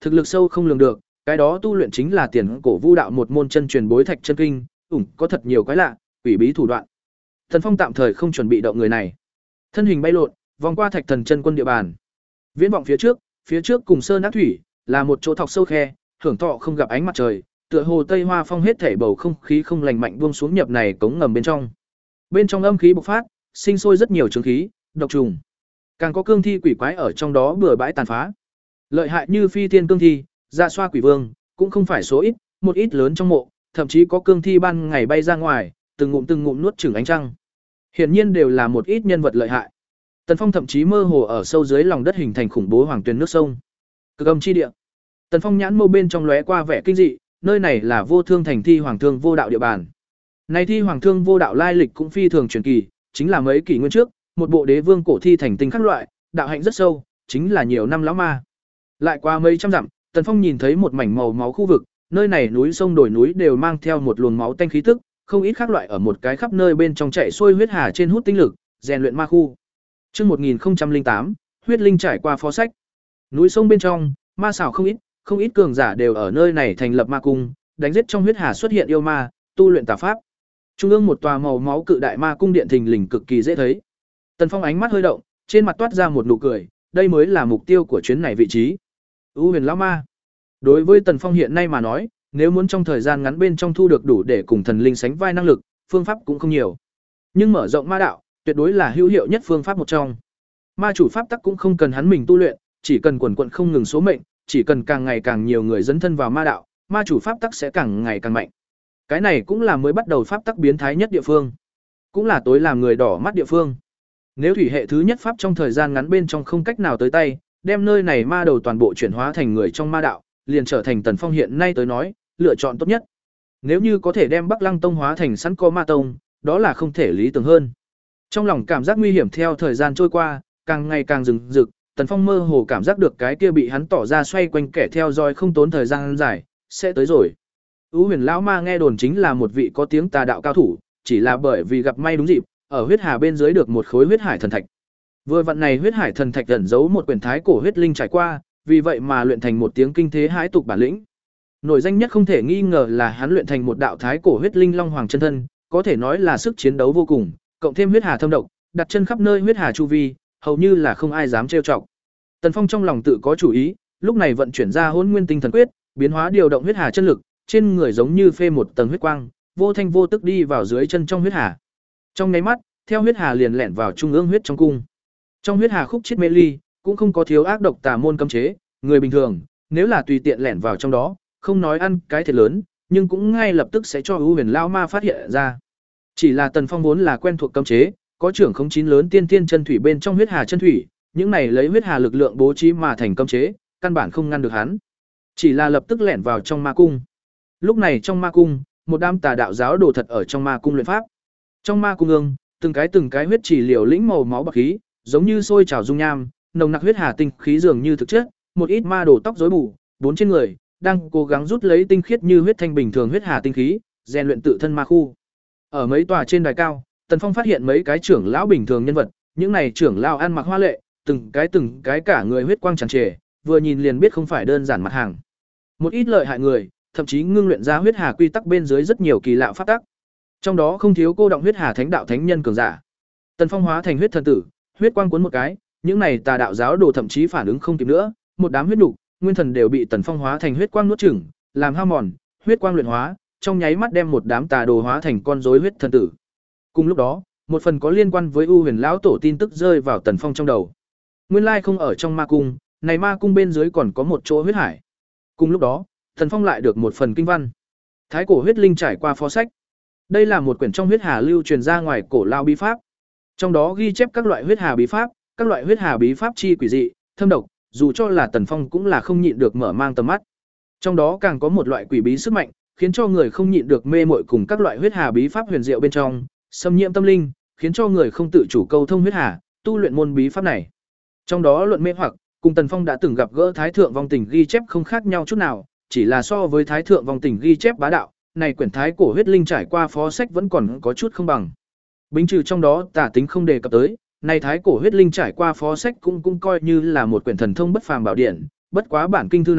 thực lực sâu không lường được, cái đó tu luyện chính là tiền cổ vu đạo một môn chân truyền bối thạch chân kinh, ủng có thật nhiều cái lạ, quỷ bí thủ đoạn. Tần Phong tạm thời không chuẩn bị động người này. Thân hình bay lộn, vòng qua Thạch Thần chân quân địa bàn. Viễn vọng phía trước, phía trước cùng sơn ác thủy, là một chỗ thọc sâu khe, hưởng thọ không gặp ánh mặt trời, tựa hồ Tây Hoa Phong hết thảy bầu không khí không lành mạnh buông xuống nhập này cống ngầm bên trong. Bên trong âm khí bộc phát, sinh sôi rất nhiều chứng khí, độc trùng. Càng có cương thi quỷ quái ở trong đó bừa bãi tàn phá. Lợi hại như phi tiên cương thi, dạ xoa quỷ vương, cũng không phải số ít, một ít lớn trong mộ, thậm chí có cương thi ban ngày bay ra ngoài, từng ngụm từng ngụm nuốt chửng ánh trăng. Hiển nhiên đều là một ít nhân vật lợi hại. Tần Phong thậm chí mơ hồ ở sâu dưới lòng đất hình thành khủng bố hoàng tuyền nước sông. Cực âm chi địa. Tần Phong nhãn mâu bên trong lóe qua vẻ kinh dị, nơi này là Vô Thương thành thi hoàng thương vô đạo địa bàn. Này thi hoàng thương vô đạo lai lịch cũng phi thường truyền kỳ, chính là mấy kỷ nguyên trước, một bộ đế vương cổ thi thành tinh các loại, đạo hạnh rất sâu, chính là nhiều năm lão ma. Lại qua mấy trăm dặm, Tần Phong nhìn thấy một mảnh màu máu khu vực, nơi này núi sông đồi núi đều mang theo một luồng máu tanh khí tức, không ít các loại ở một cái khắp nơi bên trong chạy xuôi huyết hà trên hút tinh lực, rèn luyện ma khu. Chương một nghìn không trăm lẻ tám, huyết linh trải qua phó sách. Núi sông bên trong, ma xảo không ít, không ít cường giả đều ở nơi này thành lập ma cung, đánh giết trong huyết hà xuất hiện yêu ma, tu luyện tà pháp. Trung ương một tòa màu máu cự đại ma cung điện thình lình cực kỳ dễ thấy. Tần Phong ánh mắt hơi động, trên mặt toát ra một nụ cười, đây mới là mục tiêu của chuyến này vị trí. U Huyền lão ma. Đối với Tần Phong hiện nay mà nói, nếu muốn trong thời gian ngắn bên trong thu được đủ để cùng thần linh sánh vai năng lực, phương pháp cũng không nhiều. Nhưng mở rộng ma đạo, tuyệt đối là hữu hiệu nhất phương pháp một trong. Ma chủ pháp tắc cũng không cần hắn mình tu luyện, chỉ cần quần quần không ngừng số mệnh, chỉ cần càng ngày càng nhiều người dấn thân vào ma đạo, ma chủ pháp tắc sẽ càng ngày càng mạnh. Cái này cũng là mới bắt đầu pháp tắc biến thái nhất địa phương, cũng là tối làm người đỏ mắt địa phương. Nếu thủy hệ thứ nhất pháp trong thời gian ngắn bên trong không cách nào tới tay, đem nơi này ma đầu toàn bộ chuyển hóa thành người trong ma đạo, liền trở thành Tần Phong hiện nay tới nói, lựa chọn tốt nhất. Nếu như có thể đem Bắc Lăng Tông hóa thành sẵn co ma tông, đó là không thể lý tưởng hơn. Trong lòng cảm giác nguy hiểm theo thời gian trôi qua, càng ngày càng rừng rực, Tần Phong mơ hồ cảm giác được cái kia bị hắn tỏ ra xoay quanh kẻ theo dõi không tốn thời gian dài, sẽ tới rồi. U Huyền lão ma nghe đồn chính là một vị có tiếng tà đạo cao thủ, chỉ là bởi vì gặp may đúng dịp, ở huyết hà bên dưới được một khối huyết hải thần thạch. Vừa vặn này huyết hải thần thạch ẩn giấu một quyển thái cổ huyết linh trải qua, vì vậy mà luyện thành một tiếng kinh thế hãi tục bản lĩnh. Nổi danh nhất không thể nghi ngờ là hắn luyện thành một đạo thái cổ huyết linh long hoàng chân thân, có thể nói là sức chiến đấu vô cùng, cộng thêm huyết hà thâm độc, đặt chân khắp nơi huyết hà chu vi, hầu như là không ai dám trêu chọc. Tần Phong trong lòng tự có chủ ý, lúc này vận chuyển ra Hỗn Nguyên Tinh Thần Quyết, biến hóa điều động huyết hà chân lực, trên người giống như phê một tầng huyết quang, vô thanh vô tức đi vào dưới chân trong huyết hà. Trong nháy mắt, theo huyết hà liền lẻn vào trung ương huyết trong cung. Trong huyết hà khúc chiết mê ly, cũng không có thiếu ác độc tà môn cấm chế, người bình thường, nếu là tùy tiện lẻn vào trong đó, không nói ăn cái thiệt lớn, nhưng cũng ngay lập tức sẽ cho U Huyền lão ma phát hiện ra. Chỉ là Tần Phong vốn là quen thuộc cấm chế, có trưởng không chín lớn tiên tiên chân thủy bên trong huyết hà chân thủy, những này lấy huyết hà lực lượng bố trí mà thành cấm chế, căn bản không ngăn được hắn. Chỉ là lập tức lẻn vào trong ma cung. Lúc này trong ma cung, một đám tà đạo giáo đồ thật ở trong ma cung luyện pháp. Trong ma cung ương, từng cái từng cái huyết chỉ liều lĩnh màu máu bạc khí, giống như sôi trào dung nham, nồng nặc huyết hà tinh khí dường như thực chất, một ít ma đồ tóc rối bù, bốn trên người, đang cố gắng rút lấy tinh khiết như huyết thanh bình thường huyết hà tinh khí, rèn luyện tự thân ma khu. Ở mấy tòa trên đài cao, Tần Phong phát hiện mấy cái trưởng lão bình thường nhân vật, những này trưởng lão ăn mặc hoa lệ, từng cái từng cái cả người huyết quang tràn trề, vừa nhìn liền biết không phải đơn giản mặt hàng. Một ít lợi hại người, thậm chí ngưng luyện ra huyết hà quy tắc bên dưới rất nhiều kỳ lạ pháp tắc. Trong đó không thiếu cô động huyết hà thánh đạo thánh nhân cường giả. Tần Phong hóa thành huyết thần tử, huyết quang cuốn một cái, những này tà đạo giáo đồ thậm chí phản ứng không kịp nữa, một đám huyết nục, nguyên thần đều bị Tần Phong hóa thành huyết quang nuốt chửng, làm hao mòn, huyết quang luyện hóa, trong nháy mắt đem một đám tà đồ hóa thành con rối huyết thần tử. Cùng lúc đó, một phần có liên quan với U Huyền lão tổ tin tức rơi vào Tần Phong trong đầu. Nguyên lai không ở trong ma cung, này ma cung bên dưới còn có một chỗ huyết hải. Cùng lúc đó, Tần Phong lại được một phần kinh văn. Thái cổ huyết linh trải qua phó sách. Đây là một quyển trong huyết hà lưu truyền ra ngoài cổ lao bí pháp. Trong đó ghi chép các loại huyết hà bí pháp, các loại huyết hà bí pháp chi quỷ dị, thâm độc, dù cho là Tần Phong cũng là không nhịn được mở mang tầm mắt. Trong đó càng có một loại quỷ bí sức mạnh, khiến cho người không nhịn được mê muội cùng các loại huyết hà bí pháp huyền diệu bên trong, xâm nhiễm tâm linh, khiến cho người không tự chủ câu thông huyết hà, tu luyện môn bí pháp này. Trong đó luận mê hoặc, cùng Tần Phong đã từng gặp gỡ Thái thượng vong tình ghi chép không khác nhau chút nào, chỉ là so với Thái thượng vong tình ghi chép bá đạo, này quyển Thái cổ huyết linh trải qua phó sách vẫn còn có chút không bằng. Bính trừ trong đó tả tính không đề cập tới, này Thái cổ huyết linh trải qua phó sách cũng cũng coi như là một quyển thần thông bất phàm bảo điển, bất quá bản kinh thư này,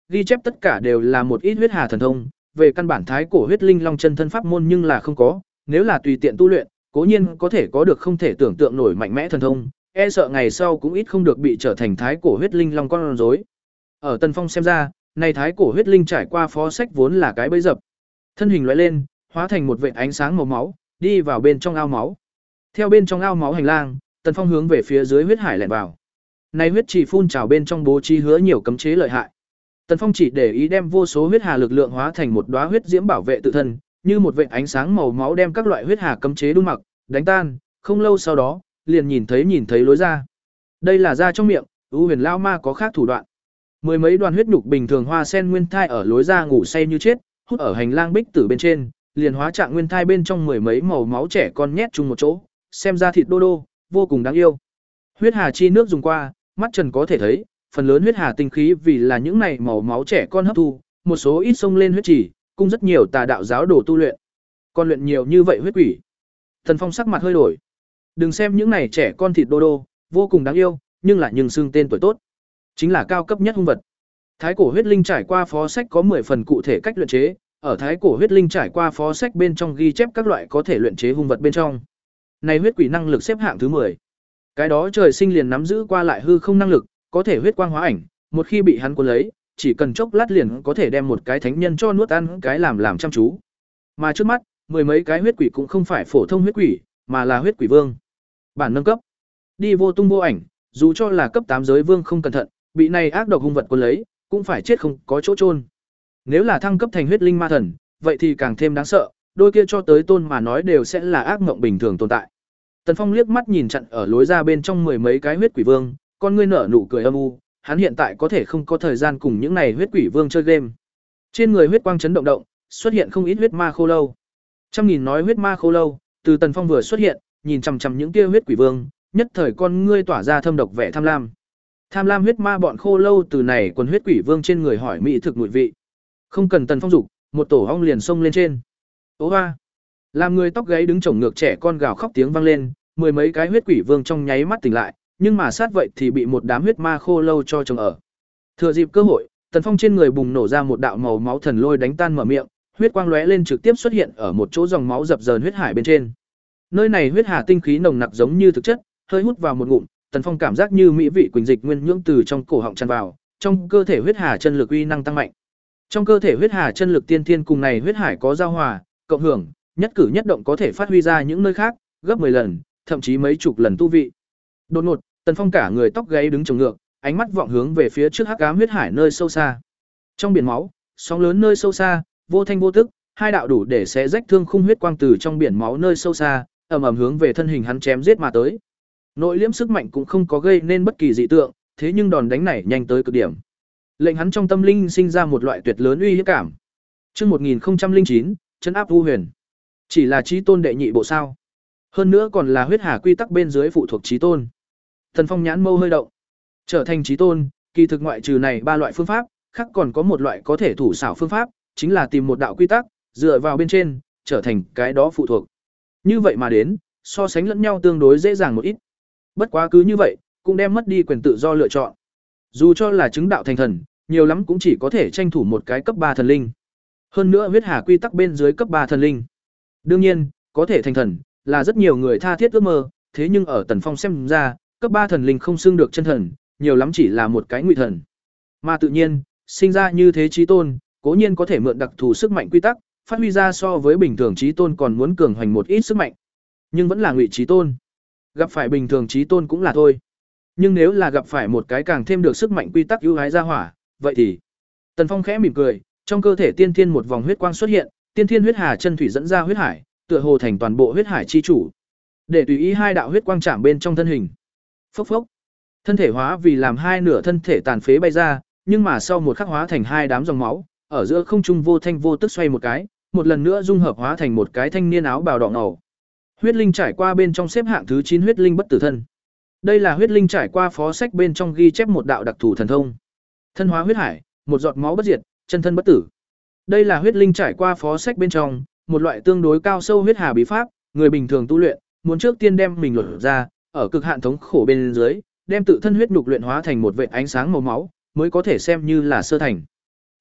ghi chép tất cả đều là một ít huyết hà thần thông, về căn bản thái cổ huyết linh long chân thân pháp môn nhưng là không có, nếu là tùy tiện tu luyện, cố nhiên có thể có được không thể tưởng tượng nổi mạnh mẽ thần thông, e sợ ngày sau cũng ít không được bị trở thành thái cổ huyết linh long con rối. Ở Tần Phong xem ra, này thái cổ huyết linh trải qua phó sách vốn là cái bẫy dập. Thân hình lóe lên, hóa thành một vệt ánh sáng màu máu, đi vào bên trong ao máu. Theo bên trong ao máu hành lang, Tần Phong hướng về phía dưới huyết hải lẻn vào. Này huyết chỉ phun trào bên trong bố trí hứa nhiều cấm chế lợi hại. Tần Phong chỉ để ý đem vô số huyết hà lực lượng hóa thành một đóa huyết diễm bảo vệ tự thân, như một vệt ánh sáng màu máu đem các loại huyết hà cấm chế đun mặc, đánh tan, không lâu sau đó, liền nhìn thấy nhìn thấy lối ra. Đây là ra trong miệng, U Huyền lão ma có khác thủ đoạn. Mười mấy đoàn huyết nhục bình thường hoa sen nguyên thai ở lối ra ngủ say như chết, hút ở hành lang bích tử bên trên, liền hóa trạng nguyên thai bên trong mười mấy màu máu trẻ con nhét chung một chỗ, xem ra thịt đô đô, vô cùng đáng yêu. Huyết hà chi nước dùng qua, mắt trần có thể thấy, phần lớn huyết hà tinh khí vì là những này màu máu trẻ con hấp thu, một số ít xông lên huyết chỉ, cung rất nhiều tà đạo giáo đồ tu luyện. Còn luyện nhiều như vậy huyết quỷ. Thần Phong sắc mặt hơi đổi. Đừng xem những này trẻ con thịt đô đô, vô cùng đáng yêu, nhưng lại nhưng xưng tên tuổi tốt. Chính là cao cấp nhất hung vật. Thái cổ huyết linh trải qua phó sách có mười phần cụ thể cách luyện chế, ở thái cổ huyết linh trải qua phó sách bên trong ghi chép các loại có thể luyện chế hung vật bên trong. Này huyết quỷ năng lực xếp hạng thứ mười. Cái đó trời sinh liền nắm giữ qua lại hư không năng lực, có thể huyết quang hóa ảnh, một khi bị hắn cuốn lấy, chỉ cần chốc lát liền có thể đem một cái thánh nhân cho nuốt ăn cái làm làm chăm chú. Mà trước mắt, mười mấy cái huyết quỷ cũng không phải phổ thông huyết quỷ, mà là huyết quỷ vương. Bản nâng cấp. Đi vô tung vô ảnh, dù cho là cấp tám giới vương không cẩn thận, bị này ác độc hung vật cuốn lấy, cũng phải chết không có chỗ chôn. Nếu là thăng cấp thành huyết linh ma thần, vậy thì càng thêm đáng sợ, đôi kia cho tới tôn mà nói đều sẽ là ác mộng bình thường tồn tại. Tần Phong liếc mắt nhìn chặn ở lối ra bên trong mười mấy cái huyết quỷ vương, con ngươi nở nụ cười âm u, hắn hiện tại có thể không có thời gian cùng những này huyết quỷ vương chơi game. Trên người huyết quang chấn động động, xuất hiện không ít huyết ma khô lâu. Trăm nghìn nói huyết ma khô lâu, từ Tần Phong vừa xuất hiện, nhìn chằm chằm những kia huyết quỷ vương, nhất thời con ngươi tỏa ra thâm độc vẻ tham lam. Tham lam huyết ma bọn khô lâu từ này quần huyết quỷ vương trên người hỏi mỹ thực mùi vị. Không cần Tần Phong dục, một tổ ong liền xông lên trên. Ố hoa! Làm người tóc gáy đứng chổng ngược trẻ con gào khóc tiếng vang lên, mười mấy cái huyết quỷ vương trong nháy mắt tỉnh lại, nhưng mà sát vậy thì bị một đám huyết ma khô lâu cho chồng ở. Thừa dịp cơ hội, Tần Phong trên người bùng nổ ra một đạo màu máu thần lôi đánh tan mở miệng, huyết quang lóe lên trực tiếp xuất hiện ở một chỗ dòng máu dập dờn huyết hải bên trên. Nơi này huyết hà tinh khí nồng nặc giống như thực chất, hơi hút vào một ngụm, Tần Phong cảm giác như mỹ vị quỳnh dịch nguyên nhưỡng từ trong cổ họng tràn vào, trong cơ thể huyết hà chân lực uy năng tăng mạnh. Trong cơ thể huyết hà chân lực tiên thiên cùng này huyết hải có giao hòa, cộng hưởng, nhất cử nhất động có thể phát huy ra những nơi khác, gấp mười lần, thậm chí mấy chục lần tu vị. Đột ngột, Tần Phong cả người tóc gáy đứng chồng ngược, ánh mắt vọng hướng về phía trước hắc ám huyết hải nơi sâu xa. Trong biển máu, sóng lớn nơi sâu xa, vô thanh vô tức, hai đạo đủ để xé rách thương khung huyết quang từ trong biển máu nơi sâu xa, ầm ầm hướng về thân hình hắn chém giết mà tới. Nội liễm sức mạnh cũng không có gây nên bất kỳ dị tượng, thế nhưng đòn đánh này nhanh tới cực điểm. Lệnh hắn trong tâm linh sinh ra một loại tuyệt lớn uy hiếp cảm. Chương một nghìn không trăm lẻ chín, trấn áp U Huyền. Chỉ là chí tôn đệ nhị bộ sao? Hơn nữa còn là huyết hà quy tắc bên dưới phụ thuộc chí tôn. Thần Phong nhãn mâu hơi động. Trở thành chí tôn, kỳ thực ngoại trừ này ba loại phương pháp, khác còn có một loại có thể thủ xảo phương pháp, chính là tìm một đạo quy tắc, dựa vào bên trên, trở thành cái đó phụ thuộc. Như vậy mà đến, so sánh lẫn nhau tương đối dễ dàng một ít. Bất quá cứ như vậy, cũng đem mất đi quyền tự do lựa chọn. Dù cho là chứng đạo thành thần, nhiều lắm cũng chỉ có thể tranh thủ một cái cấp ba thần linh. Hơn nữa huyết hà quy tắc bên dưới cấp ba thần linh. Đương nhiên, có thể thành thần là rất nhiều người tha thiết ước mơ, thế nhưng ở Tần Phong xem ra, cấp ba thần linh không xưng được chân thần, nhiều lắm chỉ là một cái ngụy thần. Mà tự nhiên, sinh ra như thế chí tôn, cố nhiên có thể mượn đặc thù sức mạnh quy tắc, phát huy ra so với bình thường chí tôn còn muốn cường hoành một ít sức mạnh. Nhưng vẫn là ngụy chí tôn. Gặp phải bình thường chí tôn cũng là thôi. Nhưng nếu là gặp phải một cái càng thêm được sức mạnh quy tắc ưu ái ra hỏa, vậy thì Tần Phong khẽ mỉm cười, trong cơ thể tiên thiên một vòng huyết quang xuất hiện, tiên thiên huyết hà chân thủy dẫn ra huyết hải, tựa hồ thành toàn bộ huyết hải chi chủ. Để tùy ý hai đạo huyết quang chạm bên trong thân hình. Phốc phốc. Thân thể hóa vì làm hai nửa thân thể tàn phế bay ra, nhưng mà sau một khắc hóa thành hai đám dòng máu, ở giữa không trung vô thanh vô tức xoay một cái, một lần nữa dung hợp hóa thành một cái thanh niên áo bào đỏ ngầu. Huyết linh trải qua bên trong xếp hạng thứ chín huyết linh bất tử thân. Đây là huyết linh trải qua phó sách bên trong ghi chép một đạo đặc thù thần thông. Thân hóa huyết hải, một giọt máu bất diệt, chân thân bất tử. Đây là huyết linh trải qua phó sách bên trong, một loại tương đối cao sâu huyết hà bí pháp, người bình thường tu luyện, muốn trước tiên đem mình lột ra, ở cực hạn thống khổ bên dưới, đem tự thân huyết nhục luyện hóa thành một vệt ánh sáng màu máu, mới có thể xem như là sơ thành.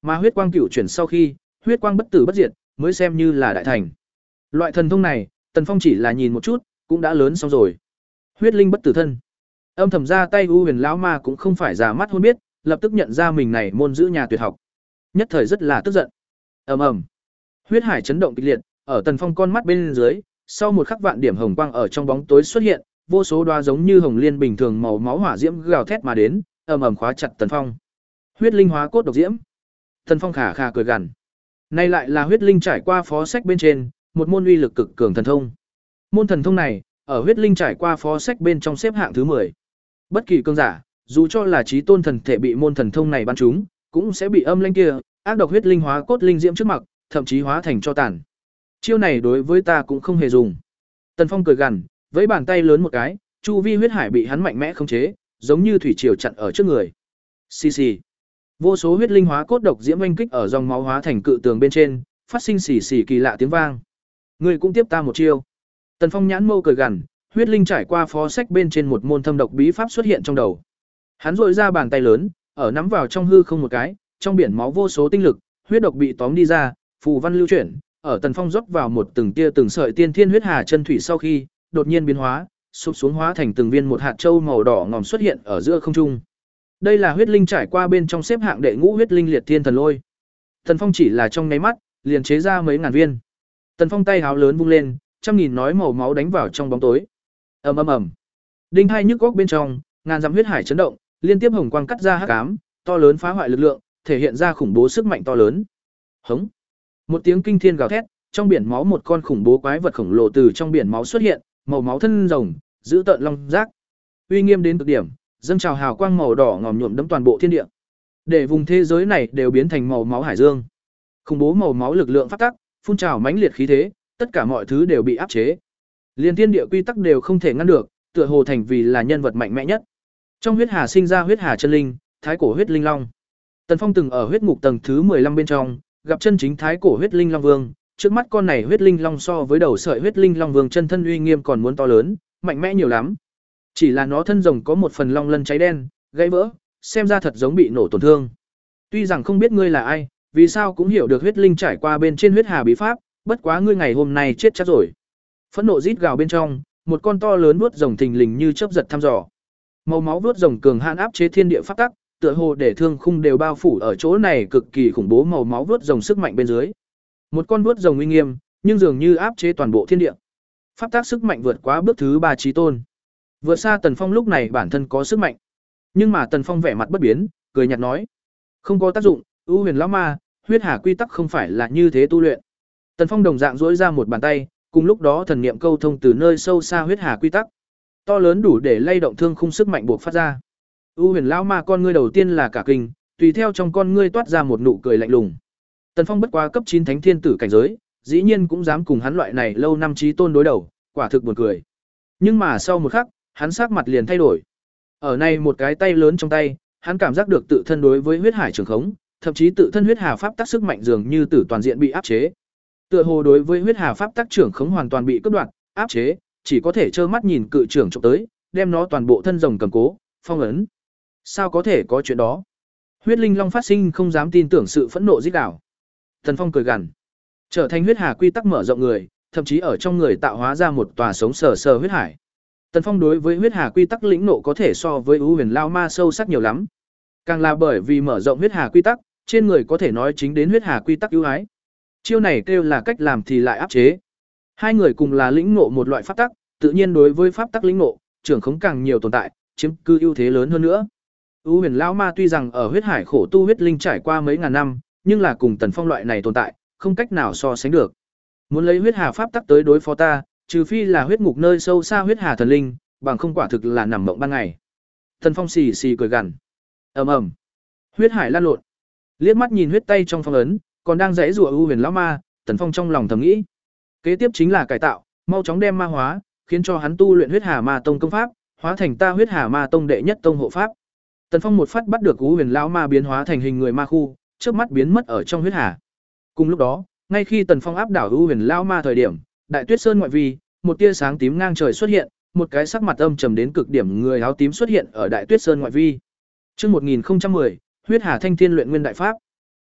Mà huyết quang cửu chuyển sau khi, huyết quang bất tử bất diệt, mới xem như là đại thành. Loại thần thông này, Tần Phong chỉ là nhìn một chút, cũng đã lớn xong rồi. Huyết linh bất tử thân. Âm thầm ra tay U Huyền lão ma cũng không phải giả mắt hôn biết, lập tức nhận ra mình này môn giữ nhà tuyệt học. Nhất thời rất là tức giận. Ầm ầm. Huyết hải chấn động kịch liệt, ở Tần Phong con mắt bên dưới, sau một khắc vạn điểm hồng quang ở trong bóng tối xuất hiện, vô số đóa giống như hồng liên bình thường màu máu hỏa diễm gào thét mà đến, ầm ầm khóa chặt Tần Phong. Huyết linh hóa cốt độc diễm. Tần Phong khà khà cười gằn. Nay lại là huyết linh trải qua phó sách bên trên, một môn uy lực cực cường thần thông. Môn thần thông này, ở huyết linh trải qua phó sách bên trong xếp hạng thứ mười. Bất kỳ cường giả, dù cho là chí tôn thần thể bị môn thần thông này bắn trúng, cũng sẽ bị âm linh kia, ác độc huyết linh hóa cốt linh diễm trước mặt, thậm chí hóa thành cho tàn. Chiêu này đối với ta cũng không hề dùng. Tần Phong cười gằn, với bàn tay lớn một cái, chu vi huyết hải bị hắn mạnh mẽ khống chế, giống như thủy triều chặn ở trước người. Xì xì. Vô số huyết linh hóa cốt độc diễm oanh kích ở dòng máu hóa thành cự tường bên trên, phát sinh xì xì kỳ lạ tiếng vang. Ngươi cũng tiếp ta một chiêu. Tần Phong nhãn mâu cười gằn, huyết linh trải qua phó sách bên trên một môn thâm độc bí pháp xuất hiện trong đầu. Hắn rội ra bàn tay lớn, ở nắm vào trong hư không một cái, trong biển máu vô số tinh lực, huyết độc bị tóm đi ra, phù văn lưu chuyển, ở Tần Phong rót vào một từng tia từng sợi tiên thiên huyết hà chân thủy sau khi, đột nhiên biến hóa, sụp xuống hóa thành từng viên một hạt châu màu đỏ ngòm xuất hiện ở giữa không trung. Đây là huyết linh trải qua bên trong xếp hạng đệ ngũ huyết linh liệt thiên thần lôi. Tần Phong chỉ là trong nháy mắt, liền chế ra mấy ngàn viên. Tần Phong tay háo lớn vung lên, trăm nghìn nói màu máu đánh vào trong bóng tối. Ầm ầm ầm. Đinh hai nhức góc bên trong, ngàn dặm huyết hải chấn động, liên tiếp hồng quang cắt ra hắc ám, to lớn phá hoại lực lượng, thể hiện ra khủng bố sức mạnh to lớn. Hống. Một tiếng kinh thiên gào thét, trong biển máu một con khủng bố quái vật khổng lồ từ trong biển máu xuất hiện, màu máu thân rồng, giữ tợn long giác. Uy nghiêm đến cực điểm, dâng trào hào quang màu đỏ ngòm nhuộm đẫm toàn bộ thiên địa. Để vùng thế giới này đều biến thành màu máu hải dương. Khủng bố màu máu lực lượng phát tác, phun trào mãnh liệt khí thế, tất cả mọi thứ đều bị áp chế. Liên thiên địa quy tắc đều không thể ngăn được, tựa hồ thành vì là nhân vật mạnh mẽ nhất. Trong huyết hà sinh ra huyết hà chân linh, thái cổ huyết linh long. Tần Phong từng ở huyết ngục tầng thứ mười lăm bên trong, gặp chân chính thái cổ huyết linh long vương, trước mắt con này huyết linh long so với đầu sợi huyết linh long vương chân thân uy nghiêm còn muốn to lớn, mạnh mẽ nhiều lắm. Chỉ là nó thân rồng có một phần long lân cháy đen, gãy vỡ, xem ra thật giống bị nổ tổn thương. Tuy rằng không biết ngươi là ai, vì sao cũng hiểu được huyết linh trải qua bên trên huyết hà bí pháp, bất quá ngươi ngày hôm nay chết chắc rồi. Phẫn nộ rít gào bên trong, một con to lớn vuốt rồng thình lình như chớp giật thăm dò. Màu máu vuốt rồng cường hãn áp chế thiên địa pháp tắc, tựa hồ để thương khung đều bao phủ ở chỗ này cực kỳ khủng bố màu máu vuốt rồng sức mạnh bên dưới. Một con vuốt rồng uy nghiêm, nhưng dường như áp chế toàn bộ thiên địa. Pháp tắc sức mạnh vượt quá bước thứ ba chí tôn. Vượt xa Tần Phong lúc này bản thân có sức mạnh. Nhưng mà Tần Phong vẻ mặt bất biến, cười nhạt nói: "Không có tác dụng, ưu huyền lão ma, huyết hà quy tắc không phải là như thế tu luyện." Tần Phong đồng dạng duỗi ra một bàn tay, cùng lúc đó thần niệm câu thông từ nơi sâu xa huyết hà quy tắc. To lớn đủ để lay động thương khung sức mạnh buộc phát ra. ưu huyền lão ma con ngươi đầu tiên là cả kinh, tùy theo trong con ngươi toát ra một nụ cười lạnh lùng. Tần Phong bất quá cấp chín thánh thiên tử cảnh giới, dĩ nhiên cũng dám cùng hắn loại này lâu năm chí tôn đối đầu, quả thực buồn cười. Nhưng mà sau một khắc, hắn sắc mặt liền thay đổi. Ở này một cái tay lớn trong tay, hắn cảm giác được tự thân đối với huyết hải trường khống, thậm chí tự thân huyết hà pháp tắc sức mạnh dường như tử toàn diện bị áp chế. Tựa hồ đối với huyết hà pháp tắc trưởng khống hoàn toàn bị cắt đoạn, áp chế, chỉ có thể trơ mắt nhìn cự trưởng chụp tới, đem nó toàn bộ thân rồng cầm cố, phong ấn. Sao có thể có chuyện đó? Huyết linh long phát sinh không dám tin tưởng sự phẫn nộ rít gào. Thần Phong cười gằn, trở thành huyết hà quy tắc mở rộng người, thậm chí ở trong người tạo hóa ra một tòa sống sờ sờ huyết hải. Tần Phong đối với huyết hà quy tắc lĩnh nộ có thể so với ưu huyền lao ma sâu sắc nhiều lắm. Càng là bởi vì mở rộng huyết hà quy tắc, trên người có thể nói chính đến huyết hà quy tắc ưu ái. Chiêu này kêu là cách làm thì lại áp chế. Hai người cùng là lĩnh ngộ một loại pháp tắc, tự nhiên đối với pháp tắc lĩnh ngộ, trưởng khống càng nhiều tồn tại, chiếm cư ưu thế lớn hơn nữa. ưu huyền lao ma tuy rằng ở huyết hải khổ tu huyết linh trải qua mấy ngàn năm, nhưng là cùng Tần Phong loại này tồn tại, không cách nào so sánh được. Muốn lấy huyết hà pháp tắc tới đối phó ta, trừ phi là huyết ngục nơi sâu xa huyết hà thần linh, bằng không quả thực là nằm mộng ban ngày. Tần Phong xì xì cười gằn. Ầm ầm. Huyết hải lan lộn. Liếc mắt nhìn huyết tay trong phong ấn, còn đang giãy giụa ưu huyền lão ma, Tần Phong trong lòng thầm nghĩ, kế tiếp chính là cải tạo, mau chóng đem ma hóa, khiến cho hắn tu luyện huyết hà ma tông công pháp, hóa thành ta huyết hà ma tông đệ nhất tông hộ pháp. Tần Phong một phát bắt được ưu huyền lão ma biến hóa thành hình người ma khu, chớp mắt biến mất ở trong huyết hà. Cùng lúc đó, ngay khi Tần Phong áp đảo ưu huyền lão ma thời điểm, Đại Tuyết Sơn ngoại vi, một tia sáng tím ngang trời xuất hiện, một cái sắc mặt âm trầm đến cực điểm người áo tím xuất hiện ở Đại Tuyết Sơn ngoại vi. Chương một nghìn không trăm mười, huyết hà thanh thiên luyện nguyên đại pháp.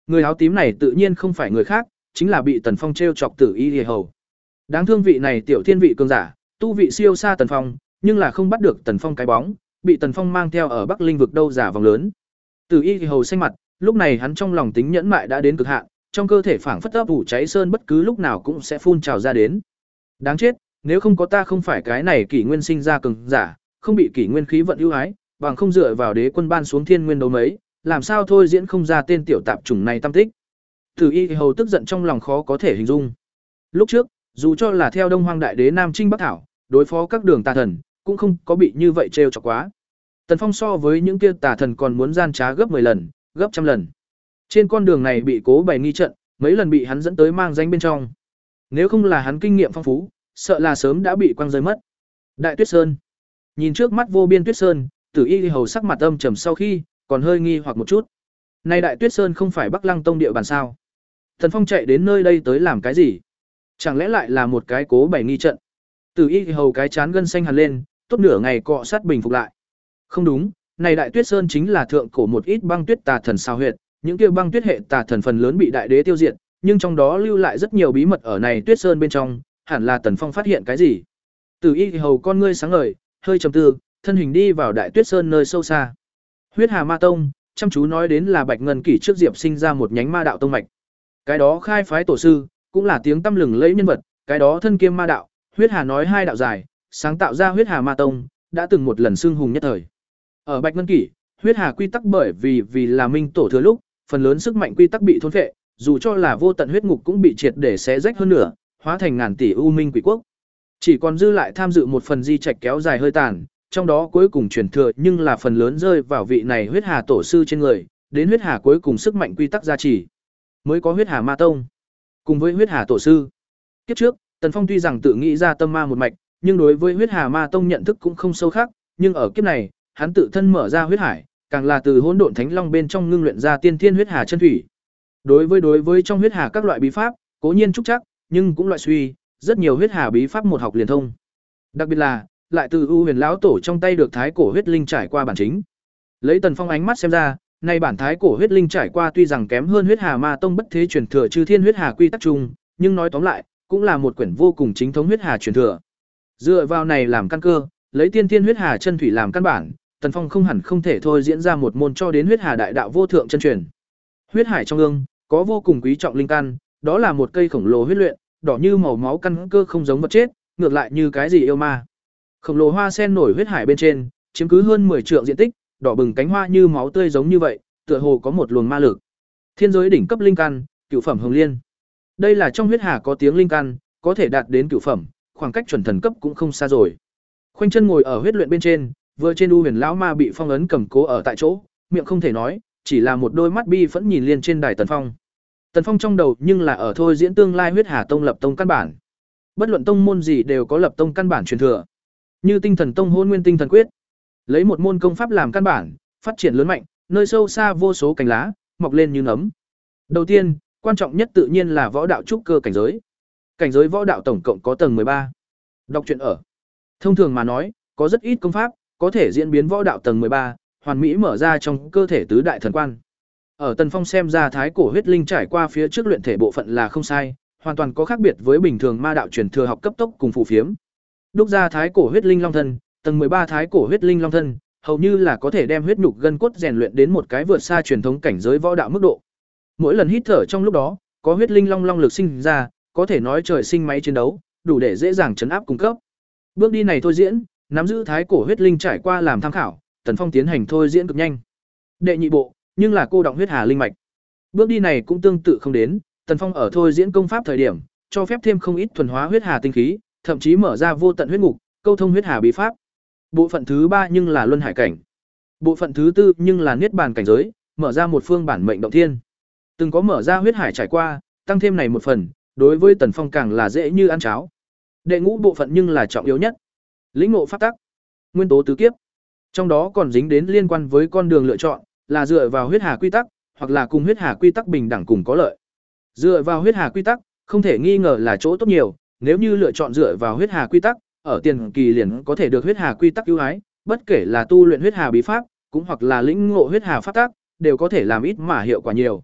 Người áo tím này tự nhiên không phải người khác, chính là bị Tần Phong trêu chọc Tử Y Lìa Hầu. Đáng thương vị này tiểu thiên vị cường giả, tu vị siêu xa Tần Phong, nhưng là không bắt được Tần Phong cái bóng, bị Tần Phong mang theo ở Bắc Linh vực đâu giả vòng lớn. Tử Y Lìa Hầu xanh mặt, lúc này hắn trong lòng tính nhẫn mại đã đến cực hạn, trong cơ thể phảng phất ấp ủ cháy sơn bất cứ lúc nào cũng sẽ phun trào ra đến. Đáng chết, nếu không có ta không phải cái này kỷ nguyên sinh ra cường giả, không bị kỷ nguyên khí vận ưu ái, bằng không dựa vào đế quân ban xuống thiên nguyên đấu mấy, làm sao thôi diễn không ra tên tiểu tạp chủng này tâm tích. Tử Y Hầu tức giận trong lòng khó có thể hình dung. Lúc trước, dù cho là theo Đông Hoang đại đế Nam Trinh Bắc Thảo, đối phó các đường tà thần, cũng không có bị như vậy trêu chọc quá. Tần Phong so với những kia tà thần còn muốn gian trá gấp mười lần, gấp trăm lần. Trên con đường này bị cố bày nghi trận, mấy lần bị hắn dẫn tới mang danh bên trong. Nếu không là hắn kinh nghiệm phong phú, sợ là sớm đã bị quăng rơi mất. Đại Tuyết Sơn. Nhìn trước mắt vô biên Tuyết Sơn, Tử Y Hầu sắc mặt âm trầm sau khi, còn hơi nghi hoặc một chút. Này Đại Tuyết Sơn không phải Bắc Lăng Tông địa bàn sao? Tần Phong chạy đến nơi đây tới làm cái gì? Chẳng lẽ lại là một cái cố bày nghi trận? Tử Y Hầu cái chán gân xanh hẳn lên, tốt nửa ngày cọ sát bình phục lại. Không đúng, này Đại Tuyết Sơn chính là thượng cổ một ít băng tuyết tà thần sao huyệt, những kia băng tuyết hệ tà thần phần lớn bị đại đế tiêu diệt, nhưng trong đó lưu lại rất nhiều bí mật ở này Tuyết Sơn bên trong, hẳn là Tần Phong phát hiện cái gì. Tử Y Hầu con ngươi sáng ngời, hơi trầm tư, thân hình đi vào Đại Tuyết Sơn nơi sâu xa. Huyết Hà Ma Tông, chăm chú nói đến là Bạch Ngân Kỷ trước Diệp sinh ra một nhánh ma đạo tông mạch. Cái đó khai phái tổ sư, cũng là tiếng tăm lừng lẫy nhân vật, cái đó thân kiêm ma đạo, Huyết Hà nói hai đạo dài, sáng tạo ra Huyết Hà Ma Tông, đã từng một lần xưng hùng nhất thời. Ở Bạch Ngân Kỷ, Huyết Hà quy tắc bởi vì vì là minh tổ thừa lúc, phần lớn sức mạnh quy tắc bị thôn phệ, dù cho là vô tận huyết ngục cũng bị triệt để xé rách hơn nửa, hóa thành ngàn tỷ u minh quỷ quốc. Chỉ còn dư lại tham dự một phần di trạch kéo dài hơi tàn, trong đó cuối cùng truyền thừa nhưng là phần lớn rơi vào vị này Huyết Hà tổ sư trên người, đến Huyết Hà cuối cùng sức mạnh quy tắc gia trì, mới có Huyết Hà Ma Tông. Cùng với Huyết Hà tổ sư, kiếp trước, Tần Phong tuy rằng tự nghĩ ra tâm ma một mạch, nhưng đối với Huyết Hà Ma Tông nhận thức cũng không sâu khác, nhưng ở kiếp này, hắn tự thân mở ra huyết hải, càng là từ hỗn độn thánh long bên trong ngưng luyện ra tiên thiên huyết hà chân thủy. Đối với đối với trong huyết hà các loại bí pháp, cố nhiên trúc chắc, nhưng cũng loại suy, rất nhiều huyết hà bí pháp một học liền thông. Đặc biệt là, lại từ U Huyền lão tổ trong tay được thái cổ huyết linh trải qua bản chính. Lấy Tần Phong ánh mắt xem ra, nay bản thái cổ huyết linh trải qua tuy rằng kém hơn Huyết Hà Ma Tông bất thế truyền thừa chư thiên huyết hà quy tắc chung, nhưng nói tóm lại, cũng là một quyển vô cùng chính thống huyết hà truyền thừa. Dựa vào này làm căn cơ, lấy tiên thiên huyết hà chân thủy làm căn bản, Tần Phong không hẳn không thể thôi diễn ra một môn cho đến huyết hà đại đạo vô thượng chân truyền. Huyết hải trong ương có vô cùng quý trọng linh căn, đó là một cây khổng lồ huyết luyện, đỏ như màu máu căn cơ không giống vật chết, ngược lại như cái gì yêu ma. Khổng lồ hoa sen nổi huyết hải bên trên, chiếm cứ hơn mười trượng diện tích, đỏ bừng cánh hoa như máu tươi giống như vậy, tựa hồ có một luồng ma lực. Thiên giới đỉnh cấp linh căn, cửu phẩm hồng liên. Đây là trong huyết hà có tiếng linh căn, có thể đạt đến cửu phẩm, khoảng cách chuẩn thần cấp cũng không xa rồi. Khoanh chân ngồi ở huyết luyện bên trên, vừa trên U Huyền lão ma bị phong ấn cầm cố ở tại chỗ, miệng không thể nói, chỉ là một đôi mắt bi phẫn nhìn liên trên đài Tần Phong. Tần Phong trong đầu nhưng là ở thôi diễn tương lai Huyết Hà Tông lập tông căn bản. Bất luận tông môn gì đều có lập tông căn bản truyền thừa. Như Tinh Thần Tông Hôn Nguyên Tinh Thần Quyết, lấy một môn công pháp làm căn bản, phát triển lớn mạnh, nơi sâu xa vô số cành lá, mọc lên như nấm. Đầu tiên, quan trọng nhất tự nhiên là võ đạo trúc cơ cảnh giới. Cảnh giới võ đạo tổng cộng có tầng mười ba. Đọc truyện ở. Thông thường mà nói, có rất ít công pháp có thể diễn biến võ đạo tầng mười ba, hoàn mỹ mở ra trong cơ thể tứ đại thần quan. Ở Tần Phong xem ra thái cổ huyết linh trải qua phía trước luyện thể bộ phận là không sai, hoàn toàn có khác biệt với bình thường ma đạo truyền thừa học cấp tốc cùng phù phiếm. Đúc ra thái cổ huyết linh long thân, tầng mười ba thái cổ huyết linh long thân, hầu như là có thể đem huyết nhục gân cốt rèn luyện đến một cái vượt xa truyền thống cảnh giới võ đạo mức độ. Mỗi lần hít thở trong lúc đó, có huyết linh long long lực sinh ra, có thể nói trời sinh máy chiến đấu, đủ để dễ dàng chấn áp cung cấp. Bước đi này thôi diễn, nắm giữ thái cổ huyết linh trải qua làm tham khảo, Tần Phong tiến hành thôi diễn cực nhanh. Đệ nhị bộ, nhưng là cô động huyết hà linh mạch. Bước đi này cũng tương tự không đến, Tần Phong ở thôi diễn công pháp thời điểm, cho phép thêm không ít thuần hóa huyết hà tinh khí, thậm chí mở ra vô tận huyết ngục, câu thông huyết hà bí pháp. Bộ phận thứ ba nhưng là luân hải cảnh. Bộ phận thứ tư nhưng là niết bàn cảnh giới, mở ra một phương bản mệnh động thiên. Từng có mở ra huyết hải trải qua, tăng thêm này một phần, đối với Tần Phong càng là dễ như ăn cháo. Đệ ngũ bộ phận nhưng là trọng yếu nhất. Lĩnh ngộ pháp tắc, nguyên tố tứ kiếp. Trong đó còn dính đến liên quan với con đường lựa chọn, là dựa vào huyết hà quy tắc, hoặc là cùng huyết hà quy tắc bình đẳng cùng có lợi. Dựa vào huyết hà quy tắc, không thể nghi ngờ là chỗ tốt nhiều, nếu như lựa chọn dựa vào huyết hà quy tắc, ở tiền kỳ liền có thể được huyết hà quy tắc ưu ái, bất kể là tu luyện huyết hà bí pháp, cũng hoặc là lĩnh ngộ huyết hà pháp tắc, đều có thể làm ít mà hiệu quả nhiều.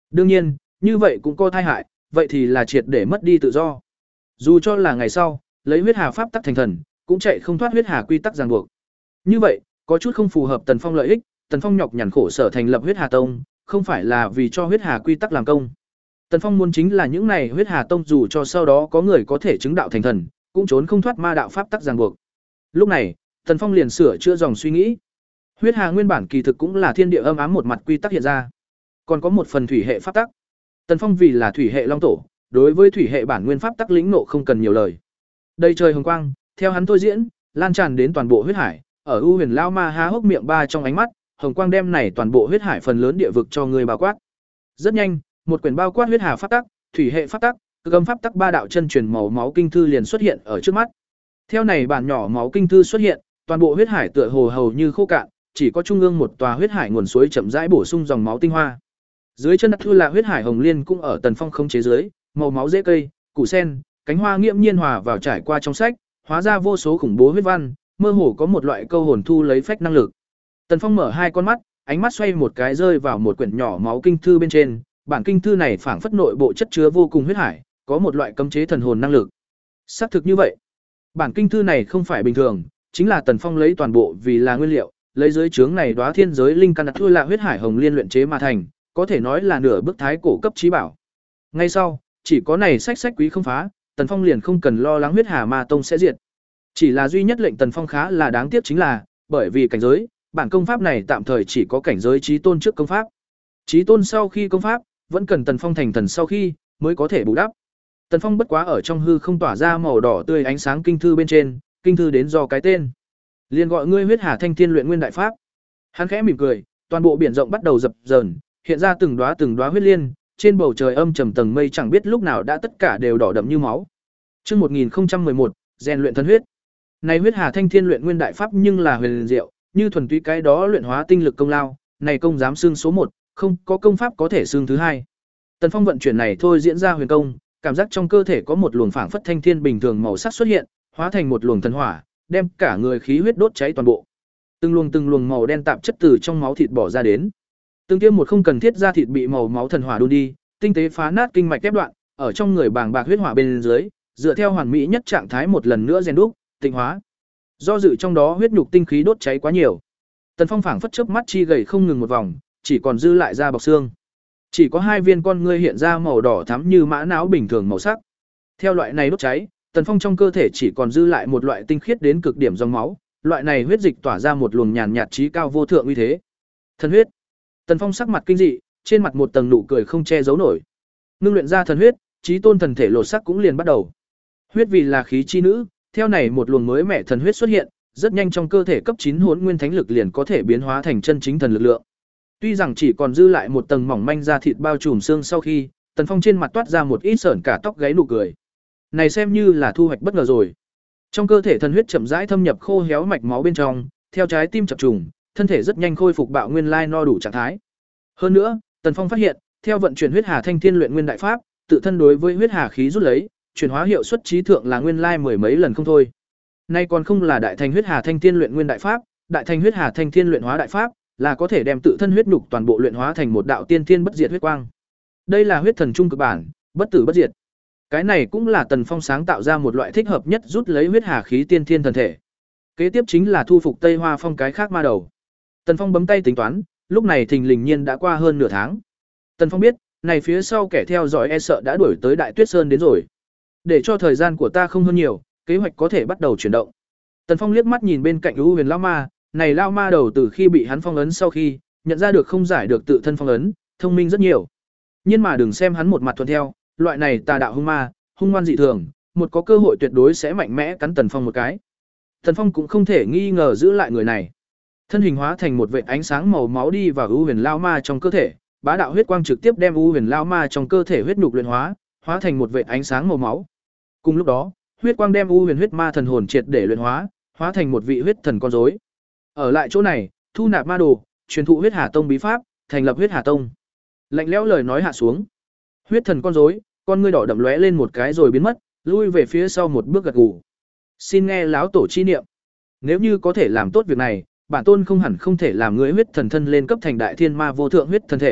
Đương nhiên, như vậy cũng có tai hại, vậy thì là triệt để mất đi tự do. Dù cho là ngày sau, lấy huyết hà pháp tắc thành thần, cũng chạy không thoát huyết hà quy tắc ràng buộc. Như vậy, có chút không phù hợp Tần Phong lợi ích, Tần Phong nhọc nhằn khổ sở thành lập huyết hà tông, không phải là vì cho huyết hà quy tắc làm công. Tần Phong muốn chính là những này huyết hà tông dù cho sau đó có người có thể chứng đạo thành thần, cũng trốn không thoát ma đạo pháp tắc ràng buộc. Lúc này, Tần Phong liền sửa chữa dòng suy nghĩ. Huyết hà nguyên bản kỳ thực cũng là thiên địa âm ám một mặt quy tắc hiện ra, còn có một phần thủy hệ pháp tắc. Tần Phong vì là thủy hệ long tổ, đối với thủy hệ bản nguyên pháp tắc lĩnh nộ không cần nhiều lời. Đây trời hồng quang, theo hắn thôi diễn, lan tràn đến toàn bộ huyết hải, ở U Huyền Lão Ma há hốc miệng ba trong ánh mắt, hồng quang đem này toàn bộ huyết hải phần lớn địa vực cho người bao quát. Rất nhanh, một quyển bao quát huyết hà pháp tắc, thủy hệ pháp tắc, cực âm pháp tắc ba đạo chân truyền màu máu kinh thư liền xuất hiện ở trước mắt. Theo này bản nhỏ máu kinh thư xuất hiện, toàn bộ huyết hải tựa hồ hầu như khô cạn, chỉ có trung ương một tòa huyết hải nguồn suối chậm rãi bổ sung dòng máu tinh hoa. Dưới chân đất thư là huyết hải hồng liên cũng ở Tần Phong không chế dưới, màu máu rễ cây, củ sen, cánh hoa nghiễm nhiên hòa vào trải qua trong sách, hóa ra vô số khủng bố huyết văn, mơ hồ có một loại câu hồn thu lấy phách năng lực. Tần Phong mở hai con mắt, ánh mắt xoay một cái rơi vào một quyển nhỏ máu kinh thư bên trên, bản kinh thư này phảng phất nội bộ chất chứa vô cùng huyết hải, có một loại cấm chế thần hồn năng lực. Xác thực như vậy. Bản kinh thư này không phải bình thường, chính là Tần Phong lấy toàn bộ vì là nguyên liệu, lấy dưới trướng này đóa thiên giới linh căn đặt thua là huyết hải hồng liên luyện chế mà thành, có thể nói là nửa bước thái cổ cấp trí bảo. Ngay sau, chỉ có này sách sách quý không phá, Tần Phong liền không cần lo lắng huyết hà ma tông sẽ diệt. Chỉ là duy nhất lệnh Tần Phong khá là đáng tiếc chính là, bởi vì cảnh giới, bản công pháp này tạm thời chỉ có cảnh giới chí tôn trước công pháp. Chí tôn sau khi công pháp, vẫn cần Tần Phong thành thần sau khi mới có thể bù đắp. Tần Phong bất quá ở trong hư không tỏa ra màu đỏ tươi ánh sáng kinh thư bên trên, kinh thư đến do cái tên, liền gọi ngươi huyết hà thanh thiên luyện nguyên đại pháp. Hắn khẽ mỉm cười, toàn bộ biển rộng bắt đầu dập dờn, hiện ra từng đóa từng đóa huyết liên, trên bầu trời âm trầm tầng mây chẳng biết lúc nào đã tất cả đều đỏ đậm như máu. Chương một nghìn không trăm mười một, rèn luyện thân huyết. Này huyết hà thanh thiên luyện nguyên đại pháp nhưng là huyền diệu, như thuần túy cái đó luyện hóa tinh lực công lao, này công dám xưng số một, không có công pháp có thể xưng thứ hai. Tần Phong vận chuyển này thôi diễn ra huyền công, cảm giác trong cơ thể có một luồng phảng phất thanh thiên bình thường màu sắc xuất hiện, hóa thành một luồng thần hỏa, đem cả người khí huyết đốt cháy toàn bộ. Từng luồng từng luồng màu đen tạp chất từ trong máu thịt bỏ ra đến. Từng tiêm một không cần thiết ra thịt bị màu máu thần hỏa đun đi, tinh tế phá nát kinh mạch kép đoạn, ở trong người bàng bạc huyết hỏa bên dưới, dựa theo hoàn mỹ nhất trạng thái một lần nữa rèn đúc, tịnh hóa. Do dự trong đó huyết nhục tinh khí đốt cháy quá nhiều, Tần Phong phảng phất chớp mắt chi gầy không ngừng một vòng, chỉ còn dư lại da bọc xương. Chỉ có hai viên con ngươi hiện ra màu đỏ thắm như mã não bình thường màu sắc. Theo loại này đốt cháy, Tần Phong trong cơ thể chỉ còn dư lại một loại tinh khiết đến cực điểm dòng máu, loại này huyết dịch tỏa ra một luồng nhàn nhạt trí cao vô thượng uy thế. Thần huyết. Tần Phong sắc mặt kinh dị, trên mặt một tầng nụ cười không che giấu nổi. Ngưng luyện ra thần huyết, chí tôn thần thể lột sắc cũng liền bắt đầu. Huyết vì là khí chi nữ, theo này một luồng mới mẻ thần huyết xuất hiện, rất nhanh trong cơ thể cấp chín Hỗn Nguyên Thánh lực liền có thể biến hóa thành chân chính thần lực lượng. Tuy rằng chỉ còn dư lại một tầng mỏng manh da thịt bao trùm xương sau khi, Tần Phong trên mặt toát ra một ít sởn cả tóc gáy nụ cười. Này xem như là thu hoạch bất ngờ rồi. Trong cơ thể thần huyết chậm rãi thâm nhập khô héo mạch máu bên trong, theo trái tim chập trùng, thân thể rất nhanh khôi phục bạo nguyên lai no đủ trạng thái. Hơn nữa, Tần Phong phát hiện, theo vận chuyển huyết hà thanh thiên luyện nguyên đại pháp, tự thân đối với huyết hà khí rút lấy, chuyển hóa hiệu suất trí thượng là nguyên lai mười mấy lần không thôi. Nay còn không là đại thành huyết hà thanh thiên luyện nguyên đại pháp, đại thành huyết hà thanh thiên luyện hóa đại pháp, là có thể đem tự thân huyết nhục toàn bộ luyện hóa thành một đạo tiên thiên bất diệt huyết quang. Đây là huyết thần trung cực bản, bất tử bất diệt. Cái này cũng là Tần Phong sáng tạo ra một loại thích hợp nhất rút lấy huyết hà khí tiên thiên thần thể. Kế tiếp chính là thu phục Tây Hoa Phong cái khác ma đầu. Tần Phong bấm tay tính toán, lúc này thình lình nhiên đã qua hơn nửa tháng. Tần Phong biết, này phía sau kẻ theo dõi e sợ đã đuổi tới Đại Tuyết Sơn đến rồi. Để cho thời gian của ta không hơn nhiều, kế hoạch có thể bắt đầu chuyển động. Tần Phong liếc mắt nhìn bên cạnh U Huyền Lão Ma, này Lão Ma đầu từ khi bị hắn phong ấn sau khi, nhận ra được không giải được tự thân phong ấn, thông minh rất nhiều. Nhưng mà đừng xem hắn một mặt thuận theo, loại này tà đạo hung ma, hung ngoan dị thường, một có cơ hội tuyệt đối sẽ mạnh mẽ cắn Tần Phong một cái. Tần Phong cũng không thể nghi ngờ giữ lại người này. Thân hình hóa thành một vệt ánh sáng màu máu đi vào U Huyền Lão Ma trong cơ thể, bá đạo huyết quang trực tiếp đem U Huyền Lão Ma trong cơ thể huyết nhục luyện hóa, hóa thành một vệt ánh sáng màu máu. Cùng lúc đó, huyết quang đem U Huyền huyết ma thần hồn triệt để luyện hóa, hóa thành một vị huyết thần con rối. Ở lại chỗ này, thu nạp ma đồ, truyền thụ huyết hà tông bí pháp, thành lập huyết hà tông. Lạnh lẽo lời nói hạ xuống. Huyết thần con rối, con ngươi đỏ đậm lóe lên một cái rồi biến mất, lui về phía sau một bước gật gù. Xin nghe lão tổ chi niệm. Nếu như có thể làm tốt việc này, bản tôn không hẳn không thể làm ngươi huyết thần thân lên cấp thành đại thiên ma vô thượng huyết thần thể,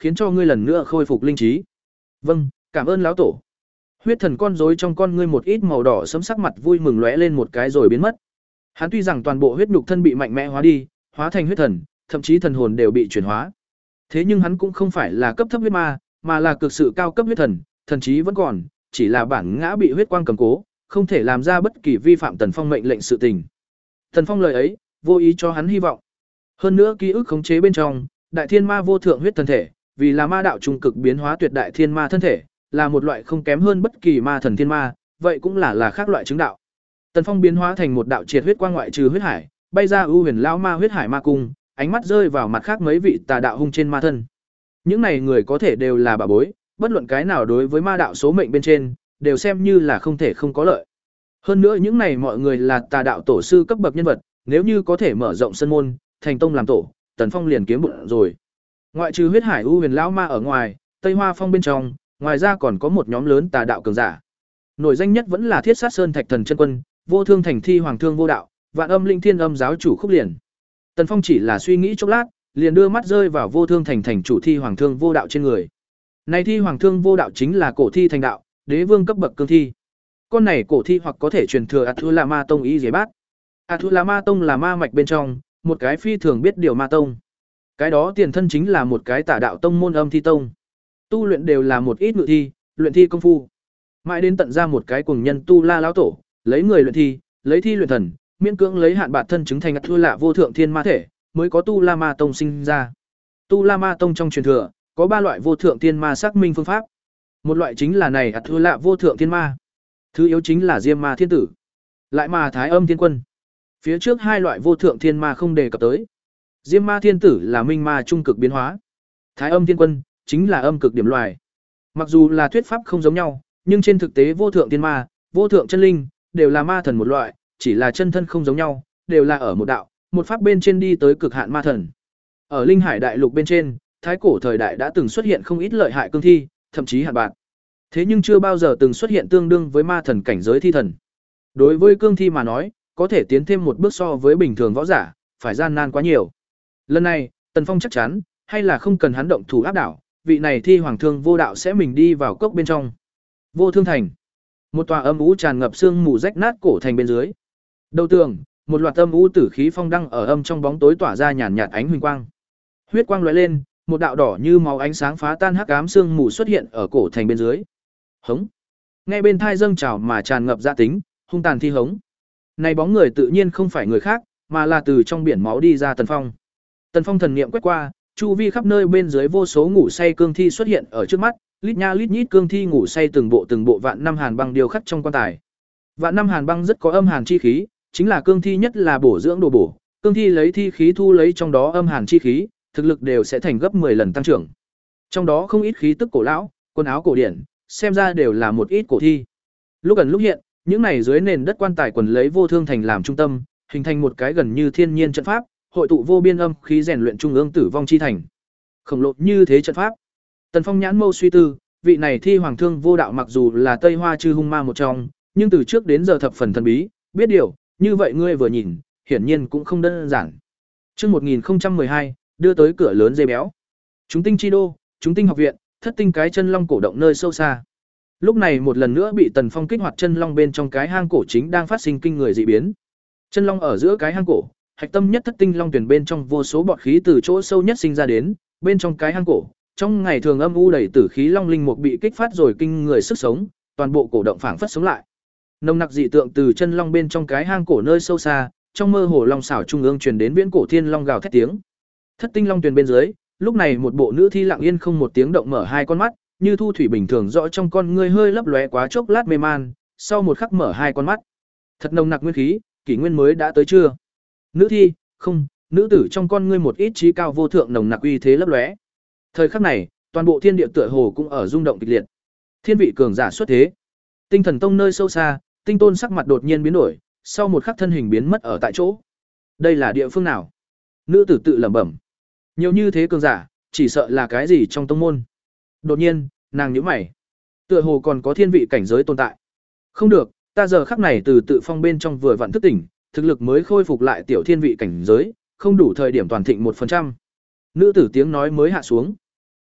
khiến cho ngươi lần nữa khôi phục linh trí. Vâng, cảm ơn lão tổ. Huyết thần con rối trong con ngươi một ít màu đỏ sẫm sắc mặt vui mừng lóe lên một cái rồi biến mất. Hắn tuy rằng toàn bộ huyết nhục thân bị mạnh mẽ hóa đi, hóa thành huyết thần, thậm chí thần hồn đều bị chuyển hóa. Thế nhưng hắn cũng không phải là cấp thấp huyết ma, mà là cực sự cao cấp huyết thần, thần trí vẫn còn, chỉ là bản ngã bị huyết quang cầm cố, không thể làm ra bất kỳ vi phạm Tần Phong mệnh lệnh sự tình. Tần Phong lời ấy, vô ý cho hắn hy vọng. Hơn nữa ký ức khống chế bên trong, đại thiên ma vô thượng huyết thần thể, vì là ma đạo trung cực biến hóa tuyệt đại thiên ma thân thể, là một loại không kém hơn bất kỳ ma thần thiên ma, vậy cũng là là khác loại chứng đạo. Tần Phong biến hóa thành một đạo triệt huyết quang ngoại trừ huyết hải, bay ra ưu huyền lão ma huyết hải ma cung, ánh mắt rơi vào mặt khác mấy vị tà đạo hung trên ma thân. Những này người có thể đều là bà bối, bất luận cái nào đối với ma đạo số mệnh bên trên, đều xem như là không thể không có lợi. Hơn nữa những này mọi người là tà đạo tổ sư cấp bậc nhân vật, nếu như có thể mở rộng sân môn, thành tông làm tổ, Tần Phong liền kiếm bụng rồi. Ngoại trừ huyết hải ưu huyền lão ma ở ngoài, Tây Hoa Phong bên trong, ngoài ra còn có một nhóm lớn tà đạo cường giả. Nổi danh nhất vẫn là Thiết Sát Sơn Thạch Thần chân quân, Vô Thương Thành Thi Hoàng Thương Vô Đạo, Vạn Âm Linh Thiên Âm giáo chủ Khúc Liền. Tần Phong chỉ là suy nghĩ chốc lát, liền đưa mắt rơi vào Vô Thương Thành thành chủ Thi Hoàng Thương Vô Đạo trên người. Này Thi Hoàng Thương Vô Đạo chính là cổ thi thành đạo, đế vương cấp bậc cương thi. Con này cổ thi hoặc có thể truyền thừa Athula Ma Tông ý giấy bát. Athula Ma Tông là ma mạch bên trong, một cái phi thường biết điều ma tông. Cái đó tiền thân chính là một cái tà đạo tông môn âm thi tông. Tu luyện đều là một ít ngự thi, luyện thi công phu. Mãi đến tận ra một cái cuồng nhân tu la lão tổ, lấy người luyện thi, lấy thi luyện thần, miễn cưỡng lấy hạn bạt thân chứng thành Athula vô thượng thiên ma thể, mới có tu la ma tông sinh ra. Tu la ma tông trong truyền thừa, có ba loại vô thượng thiên ma xác minh phương pháp. Một loại chính là này Athula vô thượng thiên ma. Thứ yếu chính là Diêm Ma Thiên Tử. Lại mà Thái Âm Thiên Quân. Phía trước hai loại vô thượng thiên ma không đề cập tới. Diêm Ma Thiên Tử là minh ma trung cực biến hóa. Thái Âm Thiên Quân chính là âm cực điểm loài. Mặc dù là thuyết pháp không giống nhau, nhưng trên thực tế vô thượng thiên ma, vô thượng chân linh đều là ma thần một loại, chỉ là chân thân không giống nhau, đều là ở một đạo, một pháp bên trên đi tới cực hạn ma thần. Ở Linh Hải đại lục bên trên, thái cổ thời đại đã từng xuất hiện không ít lợi hại cương thi, thậm chí hạn bạc. Thế nhưng chưa bao giờ từng xuất hiện tương đương với ma thần cảnh giới thi thần. Đối với cương thi mà nói, có thể tiến thêm một bước so với bình thường võ giả, phải gian nan quá nhiều. Lần này, Tần Phong chắc chắn, hay là không cần hắn động thủ áp đảo, vị này thi hoàng thương vô đạo sẽ mình đi vào cốc bên trong. Vô Thương Thành, một tòa âm u tràn ngập sương mù rách nát cổ thành bên dưới. Đầu tường, một loạt âm u tử khí phong đăng ở âm trong bóng tối tỏa ra nhàn nhạt ánh huỳnh quang. Huyết quang lóe lên, một đạo đỏ như máu ánh sáng phá tan hắc ám sương mù xuất hiện ở cổ thành bên dưới. Hống. Nghe bên thai dâng trào mà tràn ngập dạ tính, hung tàn thi hống. Này bóng người tự nhiên không phải người khác, mà là từ trong biển máu đi ra Tần Phong. Tần Phong thần niệm quét qua, chu vi khắp nơi bên dưới vô số ngủ say cương thi xuất hiện ở trước mắt, lít nha lít nhít cương thi ngủ say từng bộ từng bộ vạn năm hàn băng điều khắc trong quan tài. Vạn năm hàn băng rất có âm hàn chi khí, chính là cương thi nhất là bổ dưỡng đồ bổ, cương thi lấy thi khí thu lấy trong đó âm hàn chi khí, thực lực đều sẽ thành gấp mười lần tăng trưởng. Trong đó không ít khí tức cổ lão, quần áo cổ điển, xem ra đều là một ít cổ thi. Lúc gần lúc hiện, những này dưới nền đất quan tài quần lấy Vô Thương Thành làm trung tâm, hình thành một cái gần như thiên nhiên trận pháp, hội tụ vô biên âm khí rèn luyện trung ương tử vong chi thành. Khổng lồ như thế trận pháp. Tần Phong nhãn mâu suy tư, vị này thi hoàng thương vô đạo mặc dù là Tây Hoa chư hung ma một trong, nhưng từ trước đến giờ thập phần thần bí, biết điều, như vậy ngươi vừa nhìn, hiển nhiên cũng không đơn giản. Chương một nghìn không trăm mười hai, đưa tới cửa lớn dê béo. Chúng tinh chi đô, chúng tinh học viện, thất tinh cái chân long cổ động nơi sâu xa. Lúc này một lần nữa bị Tần Phong kích hoạt chân long bên trong cái hang cổ chính đang phát sinh kinh người dị biến. Chân long ở giữa cái hang cổ, hạch tâm nhất thất tinh long tuyển bên trong vô số bọt khí từ chỗ sâu nhất sinh ra đến, bên trong cái hang cổ, trong ngày thường âm u đầy tử khí long linh mục bị kích phát rồi kinh người sức sống, toàn bộ cổ động phảng phất sống lại. Nồng nặc dị tượng từ chân long bên trong cái hang cổ nơi sâu xa, trong mơ hồ long xảo trung ương truyền đến viễn cổ thiên long gào thét tiếng. Thất tinh long tuyển bên dưới, lúc này một bộ nữ thi lặng yên không một tiếng động mở hai con mắt, như thu thủy bình thường rõ trong con ngươi hơi lấp lóe quá chốc lát mê man, sau một khắc mở hai con mắt. Thật nồng nặc nguyên khí, kỷ nguyên mới đã tới chưa? Nữ thi, không, nữ tử trong con ngươi một ít trí cao vô thượng nồng nặc uy thế lấp lóe. Thời khắc này, toàn bộ thiên địa tựa hồ cũng ở rung động kịch liệt. Thiên vị cường giả xuất thế. Tinh Thần Tông nơi sâu xa, Tinh Tôn sắc mặt đột nhiên biến đổi, sau một khắc thân hình biến mất ở tại chỗ. Đây là địa phương nào? Nữ tử tự lẩm bẩm. Nhiều như thế cường giả, chỉ sợ là cái gì trong tông môn. Đột nhiên, nàng nhíu mày. Tựa hồ còn có thiên vị cảnh giới tồn tại. Không được, ta giờ khắc này từ tự phong bên trong vừa vặn thức tỉnh, thực lực mới khôi phục lại tiểu thiên vị cảnh giới, không đủ thời điểm toàn thịnh một phần trăm. Nữ tử tiếng nói mới hạ xuống.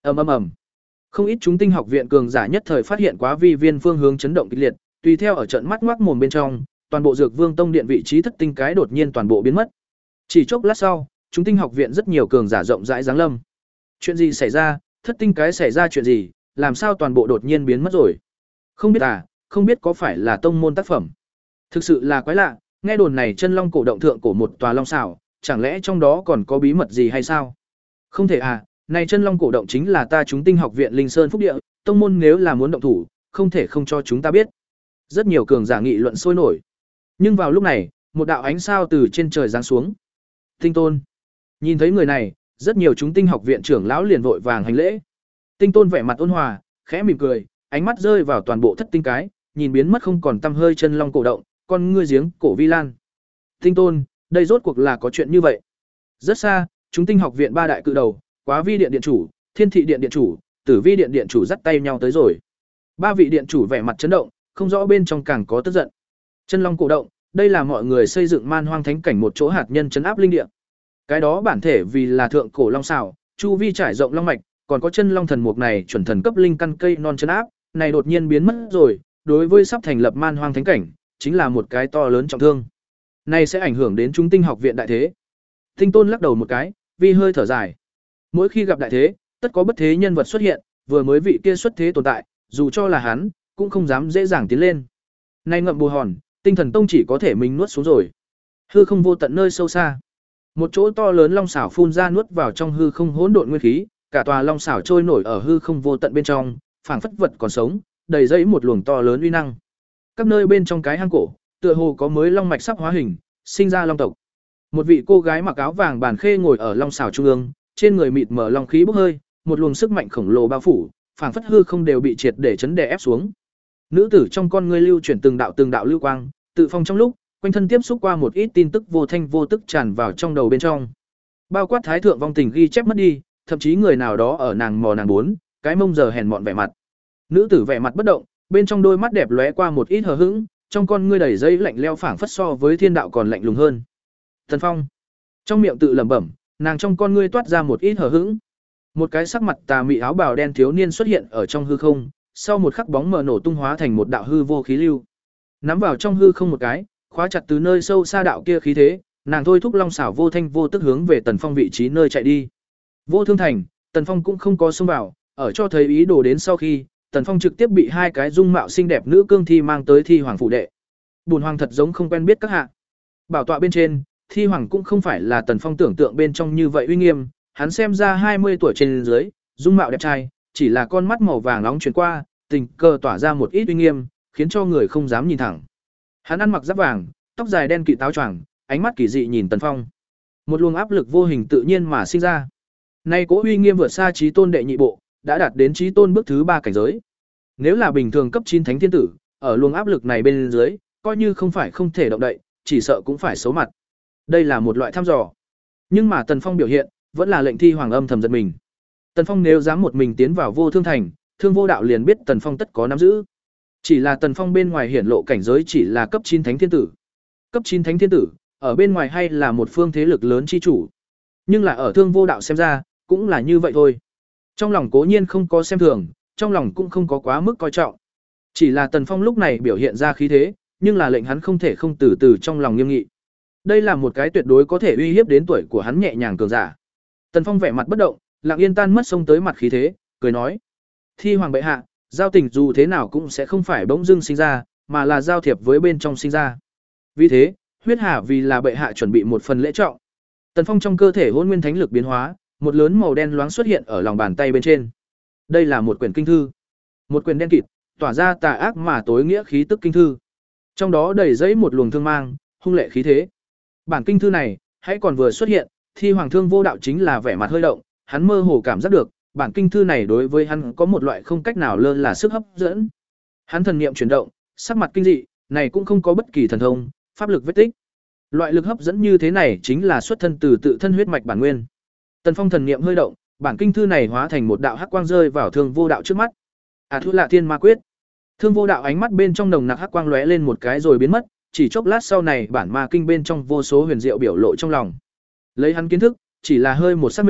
Ầm ầm ầm. Không ít chúng tinh học viện cường giả nhất thời phát hiện quá vi viên phương hướng chấn động kịch liệt, tùy theo ở trận mắt ngoác mồm bên trong, toàn bộ Dược Vương Tông điện vị trí thất tinh cái đột nhiên toàn bộ biến mất. Chỉ chốc lát sau, chúng tinh học viện rất nhiều cường giả rộng rãi giáng lâm. Chuyện gì xảy ra? Thất tinh cái xảy ra chuyện gì? Làm sao toàn bộ đột nhiên biến mất rồi? Không biết à, không biết có phải là tông môn tác phẩm. Thực sự là quái lạ, nghe đồn này chân long cổ động thượng cổ một tòa long xảo, chẳng lẽ trong đó còn có bí mật gì hay sao? Không thể à, này chân long cổ động chính là ta chúng tinh học viện Linh Sơn Phúc Địa, tông môn nếu là muốn động thủ, không thể không cho chúng ta biết. Rất nhiều cường giả nghị luận sôi nổi. Nhưng vào lúc này, một đạo ánh sao từ trên trời giáng xuống. Tinh Tôn. Nhìn thấy người này, rất nhiều chúng tinh học viện trưởng lão liền vội vàng hành lễ. Tinh Tôn vẻ mặt ôn hòa, khẽ mỉm cười, ánh mắt rơi vào toàn bộ thất tinh cái, nhìn biến mất không còn tăm hơi chân long cổ động, con ngươi giếng cổ vi lan. Tinh Tôn, đây rốt cuộc là có chuyện như vậy. Rất xa, chúng tinh học viện ba đại cự đầu, Quá Vi điện điện chủ, Thiên Thị điện điện chủ, Tử Vi điện điện chủ dắt tay nhau tới rồi. Ba vị điện chủ vẻ mặt chấn động, không rõ bên trong càng có tức giận. Chân long cổ động, đây là mọi người xây dựng man hoang thánh cảnh một chỗ hạt nhân trấn áp linh địa. Cái đó bản thể vì là thượng cổ long xảo, chu vi trải rộng long mạch, còn có chân long thần mục này chuẩn thần cấp linh căn cây non trấn áp, này đột nhiên biến mất rồi, đối với sắp thành lập man hoang thánh cảnh, chính là một cái to lớn trọng thương. Này sẽ ảnh hưởng đến chúng tinh học viện đại thế. Tinh Tôn lắc đầu một cái, vi hơi thở dài. Mỗi khi gặp đại thế, tất có bất thế nhân vật xuất hiện, vừa mới vị kia xuất thế tồn tại, dù cho là hắn, cũng không dám dễ dàng tiến lên. Nay ngậm bù hòn, Tinh Thần Tông chỉ có thể mình nuốt xuống rồi. Hư không vô tận nơi sâu xa, một chỗ to lớn long xảo phun ra nuốt vào trong hư không hỗn độn nguyên khí, cả tòa long xảo trôi nổi ở hư không vô tận bên trong, phảng phất vật còn sống, đầy dẫy một luồng to lớn uy năng. Các nơi bên trong cái hang cổ, tựa hồ có mới long mạch sắp hóa hình, sinh ra long tộc. Một vị cô gái mặc áo vàng bàn khê ngồi ở long xảo trung ương, trên người mịt mờ long khí bốc hơi, một luồng sức mạnh khổng lồ bao phủ, phảng phất hư không đều bị triệt để chấn đè ép xuống. Nữ tử trong con ngươi lưu chuyển từng đạo từng đạo lưu quang, tự phong trong lúc, quanh thân tiếp xúc qua một ít tin tức vô thanh vô tức tràn vào trong đầu bên trong. Bao quát thái thượng vong tình ghi chép mất đi, thậm chí người nào đó ở nàng mò nàng bốn, cái mông giờ hèn mọn vẻ mặt. Nữ tử vẻ mặt bất động, bên trong đôi mắt đẹp lóe qua một ít hờ hững, trong con ngươi đầy dây lạnh lẽo phảng phất so với thiên đạo còn lạnh lùng hơn. Thần Phong, trong miệng tự lẩm bẩm, nàng trong con ngươi toát ra một ít hờ hững. Một cái sắc mặt tà mị áo bào đen thiếu niên xuất hiện ở trong hư không, sau một khắc bóng mờ nổ tung hóa thành một đạo hư vô khí lưu. Nắm vào trong hư không một cái, khóa chặt từ nơi sâu xa đạo kia khí thế, nàng thôi thúc long xảo vô thanh vô tức hướng về Tần Phong vị trí nơi chạy đi. Vô Thương Thành, Tần Phong cũng không có xông vào, ở cho thấy ý đồ đến sau khi, Tần Phong trực tiếp bị hai cái dung mạo xinh đẹp nữ cương thi mang tới thi hoàng phủ đệ. Bùn hoàng thật giống không quen biết các hạ. Bảo tọa bên trên, thi hoàng cũng không phải là Tần Phong tưởng tượng bên trong như vậy uy nghiêm, hắn xem ra hai mươi tuổi trên dưới, dung mạo đẹp trai, chỉ là con mắt màu vàng nóng chuyển qua, tình cờ tỏa ra một ít uy nghiêm, khiến cho người không dám nhìn thẳng. Hắn ăn mặc giáp vàng, tóc dài đen kịt táo choàng, ánh mắt kỳ dị nhìn Tần Phong. Một luồng áp lực vô hình tự nhiên mà sinh ra. Nay cố uy nghiêm vượt xa chí tôn đệ nhị bộ, đã đạt đến chí tôn bước thứ ba cảnh giới. Nếu là bình thường cấp chín thánh thiên tử, ở luồng áp lực này bên dưới, coi như không phải không thể động đậy, chỉ sợ cũng phải xấu mặt. Đây là một loại thăm dò. Nhưng mà Tần Phong biểu hiện, vẫn là lệnh thi hoàng âm thầm giật mình. Tần Phong nếu dám một mình tiến vào Vô Thương Thành, Thương Vô Đạo liền biết Tần Phong tất có nắm giữ. Chỉ là Tần Phong bên ngoài hiển lộ cảnh giới chỉ là cấp chín thánh thiên tử. Cấp chín thánh thiên tử, ở bên ngoài hay là một phương thế lực lớn chi chủ. Nhưng là ở Thương Vô Đạo xem ra, cũng là như vậy thôi. Trong lòng cố nhiên không có xem thường, trong lòng cũng không có quá mức coi trọng. Chỉ là Tần Phong lúc này biểu hiện ra khí thế, nhưng là lệnh hắn không thể không từ từ trong lòng nghiêm nghị. Đây là một cái tuyệt đối có thể uy hiếp đến tuổi của hắn nhẹ nhàng cường giả. Tần Phong vẻ mặt bất động, lặng yên tan mất xông tới mặt khí thế, cười nói: "Thi hoàng bệ hạ, giao tình dù thế nào cũng sẽ không phải bỗng dưng sinh ra, mà là giao thiệp với bên trong sinh ra. Vì thế, huyết hà vì là bệ hạ chuẩn bị một phần lễ trọng." Tần Phong trong cơ thể hỗn nguyên thánh lực biến hóa, một lớn màu đen loáng xuất hiện ở lòng bàn tay bên trên. Đây là một quyển kinh thư, một quyển đen kịt, tỏa ra tà ác mà tối nghĩa khí tức kinh thư. Trong đó đầy dẫy một luồng thương mang, hung lệ khí thế. Bản kinh thư này, hãy còn vừa xuất hiện, Thi Hoàng Thương Vô Đạo chính là vẻ mặt hơi động, hắn mơ hồ cảm giác được, bản kinh thư này đối với hắn có một loại không cách nào lơ là sức hấp dẫn. Hắn thần niệm chuyển động, sắc mặt kinh dị, này cũng không có bất kỳ thần thông, pháp lực vết tích. Loại lực hấp dẫn như thế này chính là xuất thân từ tự thân huyết mạch bản nguyên. Tần Phong thần niệm hơi động, bản kinh thư này hóa thành một đạo hắc quang rơi vào Thương Vô Đạo trước mắt. À thu lạ thiên ma quyết. Thương Vô Đạo ánh mắt bên trong nồng nặc hắc quang lóe lên một cái rồi biến mất, chỉ chốc lát sau này bản ma kinh bên trong vô số huyền diệu biểu lộ trong lòng. Lấy hắn kiến thức, chỉ là hơi một xác minh,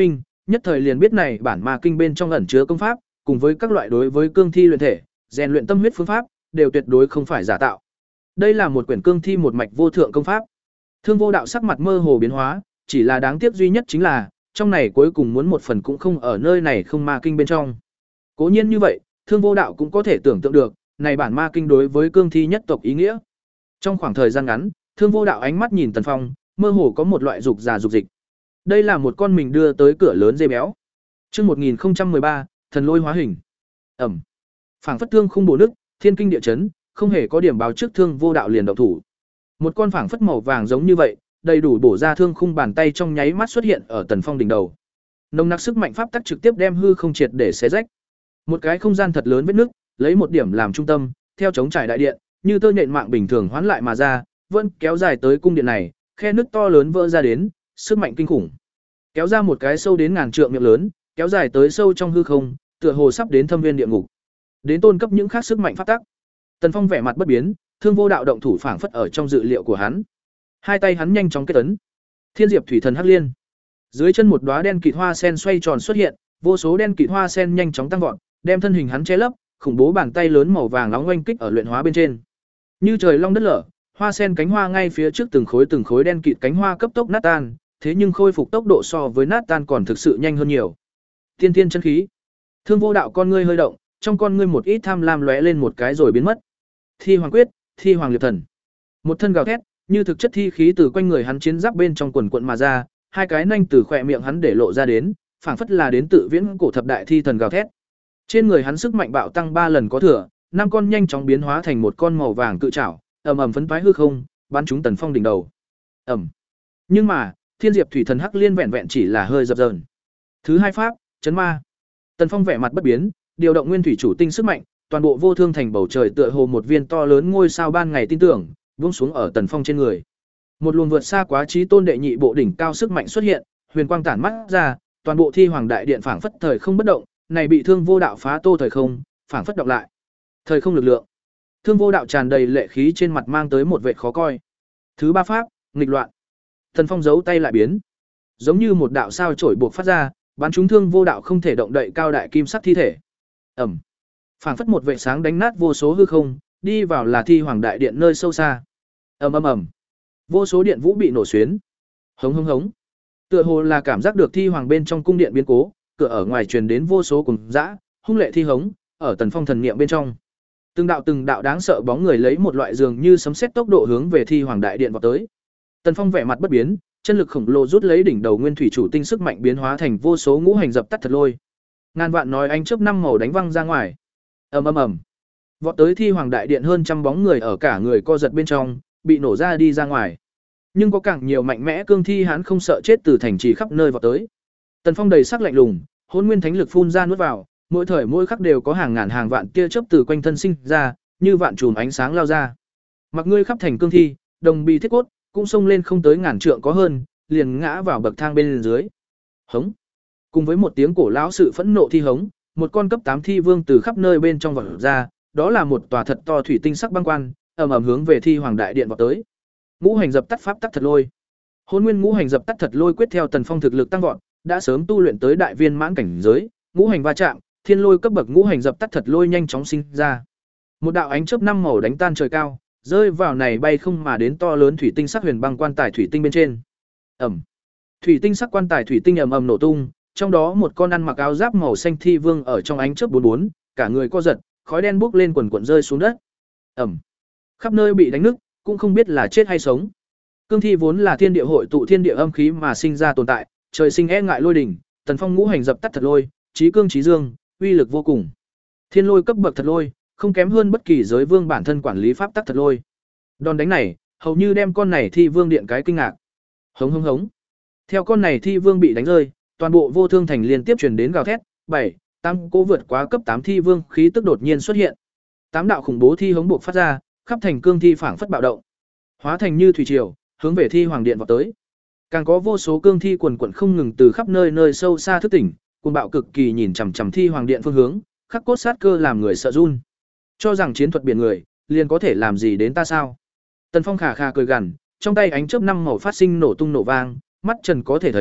nhất thời liền biết này bản ma kinh bên trong ẩn chứa công pháp, cùng với các loại đối với cương thi luyện thể, rèn luyện tâm huyết phương pháp, đều tuyệt đối không phải giả tạo. Đây là một quyển cương thi một mạch vô thượng công pháp. Thương Vô Đạo sắc mặt mơ hồ biến hóa, chỉ là đáng tiếc duy nhất chính là, trong này cuối cùng muốn một phần cũng không ở nơi này không ma kinh bên trong. Cố nhiên như vậy, Thương Vô Đạo cũng có thể tưởng tượng được, này bản ma kinh đối với cương thi nhất tộc ý nghĩa. Trong khoảng thời gian ngắn, Thương Vô Đạo ánh mắt nhìn Tần Phong, mơ hồ có một loại dục già dục dịch. Đây là một con mình đưa tới cửa lớn dê béo. Chương một nghìn không trăm mười ba, thần lôi hóa hình. Ẩm. Phảng phất thương khung bổ nước, thiên kinh địa chấn, không hề có điểm báo trước Thương Vô Đạo liền động thủ. Một con phảng phất màu vàng giống như vậy, đầy đủ bổ ra thương khung bàn tay trong nháy mắt xuất hiện ở Tần Phong đỉnh đầu. Nồng nặc sức mạnh pháp tắc trực tiếp đem hư không triệt để xé rách. Một cái không gian thật lớn vết nứt, lấy một điểm làm trung tâm, theo chống trải đại điện, như tơ nhện mạng bình thường hoán lại mà ra, vẫn kéo dài tới cung điện này, khe nứt to lớn vỡ ra đến, sức mạnh kinh khủng. Kéo ra một cái sâu đến ngàn trượng miệng lớn, kéo dài tới sâu trong hư không, tựa hồ sắp đến thâm viên địa ngục. Đến tôn cấp những khác sức mạnh pháp tắc. Tần Phong vẻ mặt bất biến, Thương Vô Đạo động thủ phảng phất ở trong dự liệu của hắn. Hai tay hắn nhanh chóng kết ấn. Thiên Diệp Thủy Thần Hắc Liên. Dưới chân một đóa đen kịt hoa sen xoay tròn xuất hiện, vô số đen kịt hoa sen nhanh chóng tăng vọt, đem thân hình hắn che lấp, khủng bố bàn tay lớn màu vàng nóng oanh kích ở luyện hóa bên trên. Như trời long đất lở, hoa sen cánh hoa ngay phía trước từng khối từng khối đen kịt cánh hoa cấp tốc nát tan, thế nhưng khôi phục tốc độ so với nát tan còn thực sự nhanh hơn nhiều. Tiên tiên chân khí. Thương Vô Đạo con ngươi hơi động, trong con ngươi một ít tham lam lóe lên một cái rồi biến mất. Thi Hoàng Quyết, Thi Hoàng Liệt Thần. Một thân gào thét, như thực chất thi khí từ quanh người hắn chiến giáp bên trong quần quận mà ra, hai cái nanh từ khỏe miệng hắn để lộ ra đến, phảng phất là đến tự viễn cổ thập đại thi thần gào thét. Trên người hắn sức mạnh bạo tăng ba lần có thừa, năm con nhanh chóng biến hóa thành một con màu vàng cự trảo, ầm ầm phấn toái hư không, bắn trúng Tần Phong đỉnh đầu. Ầm. Nhưng mà, Thiên Diệp Thủy Thần Hắc Liên vẹn vẹn chỉ là hơi dập dờn. Thứ hai pháp, chấn ma. Tần Phong vẻ mặt bất biến, điều động nguyên thủy chủ tinh sức mạnh, toàn bộ vô thương thành bầu trời tựa hồ một viên to lớn ngôi sao ban ngày tin tưởng, buông xuống ở Tần Phong trên người. Một luồng vượt xa quá trí tôn đệ nhị bộ đỉnh cao sức mạnh xuất hiện, huyền quang tản mắt ra, toàn bộ Thi Hoàng đại điện phảng phất thời không bất động, này bị Thương Vô Đạo phá tô thời không, phảng phất động lại. Thời không lực lượng. Thương Vô Đạo tràn đầy lệ khí trên mặt mang tới một vẻ khó coi. Thứ ba pháp, nghịch loạn. Tần Phong giấu tay lại biến, giống như một đạo sao chổi buộc phát ra, bắn trúng Thương Vô Đạo không thể động đậy cao đại kim sắc thi thể. Ầm. Phảng phất một vệ sáng đánh nát vô số hư không, đi vào là Thi Hoàng đại điện nơi sâu xa. Ầm ầm ầm. Vô số điện vũ bị nổ xuyến. Hống hống hống. Tựa hồ là cảm giác được Thi Hoàng bên trong cung điện biến cố, cửa ở ngoài truyền đến vô số cùng dã, hung lệ thi hống, ở Tần Phong thần niệm bên trong. Từng đạo từng đạo đáng sợ bóng người lấy một loại dường như sấm sét tốc độ hướng về Thi Hoàng đại điện vọt tới. Tần Phong vẻ mặt bất biến, chân lực khổng lồ rút lấy đỉnh đầu nguyên thủy chủ tinh sức mạnh biến hóa thành vô số ngũ hành dập tắt thật lôi. Ngàn vạn nói anh chớp năm màu đánh văng ra ngoài. Ầm ầm ầm. Vọt tới Thi Hoàng đại điện hơn trăm bóng người ở cả người co giật bên trong, bị nổ ra đi ra ngoài. Nhưng có càng nhiều mạnh mẽ cương thi hắn không sợ chết từ thành trì khắp nơi vọt tới. Tần Phong đầy sắc lạnh lùng, hỗn nguyên thánh lực phun ra nuốt vào, mỗi thời mỗi khắc đều có hàng ngàn hàng vạn tia chớp từ quanh thân sinh ra, như vạn chùm ánh sáng lao ra. Mặc ngươi khắp thành cương thi, đồng bi thiết cốt, cũng xông lên không tới ngàn trượng có hơn, liền ngã vào bậc thang bên dưới. Hống. Cùng với một tiếng cổ lão sự phẫn nộ thi hống, một con cấp tám thi vương từ khắp nơi bên trong vọt ra, đó là một tòa thật to thủy tinh sắc băng quan, ầm ầm hướng về Thi Hoàng đại điện vọt tới. Ngũ hành dập tắt pháp tắc thật lôi. Hôn nguyên ngũ hành dập tắt thật lôi quyết theo Tần Phong thực lực tăng vọt, đã sớm tu luyện tới đại viên mãn cảnh giới, ngũ hành va chạm, thiên lôi cấp bậc ngũ hành dập tắt thật lôi nhanh chóng sinh ra. Một đạo ánh chớp năm màu đánh tan trời cao, rơi vào này bay không mà đến to lớn thủy tinh sắc huyền băng quan tài thủy tinh bên trên. Ầm. Thủy tinh sắc quan tài thủy tinh ầm ầm nổ tung, trong đó một con ăn mặc áo giáp màu xanh thi vương ở trong ánh chớp bốn bốn, cả người co giật, khói đen bốc lên quần quần rơi xuống đất. Ầm. Khắp nơi bị đánh nứt, cũng không biết là chết hay sống. Cương thi vốn là thiên địa hội tụ thiên địa âm khí mà sinh ra tồn tại, trời sinh e ngại lôi đỉnh, Tần Phong ngũ hành dập tắt thật lôi, chí cương chí dương, uy lực vô cùng. Thiên lôi cấp bậc thật lôi, không kém hơn bất kỳ giới vương bản thân quản lý pháp tắc thật lôi. Đòn đánh này, hầu như đem con này thi vương điện cái kinh ngạc. Hống hống hống. Theo con này thi vương bị đánh rơi, toàn bộ vô thương thành liên tiếp truyền đến gào thét, bảy, tám cố vượt quá cấp tám thi vương khí tức đột nhiên xuất hiện. Tám đạo khủng bố thi hống buộc phát ra, khắp thành cương thi phảng phất bạo động, hóa thành như thủy triều, hướng về Thi Hoàng điện vọt tới. Càng có vô số cương thi quần quần không ngừng từ khắp nơi nơi sâu xa thức tỉnh, cuồng bạo cực kỳ nhìn chằm chằm Thi Hoàng điện phương hướng, khắc cốt sát cơ làm người sợ run. Cho rằng chiến thuật biển người, liền có thể làm gì đến ta sao? Tần Phong khà khà cười gằn, trong tay ánh chớp năm màu phát sinh nổ tung nổ vang, mắt trần có thể thấy,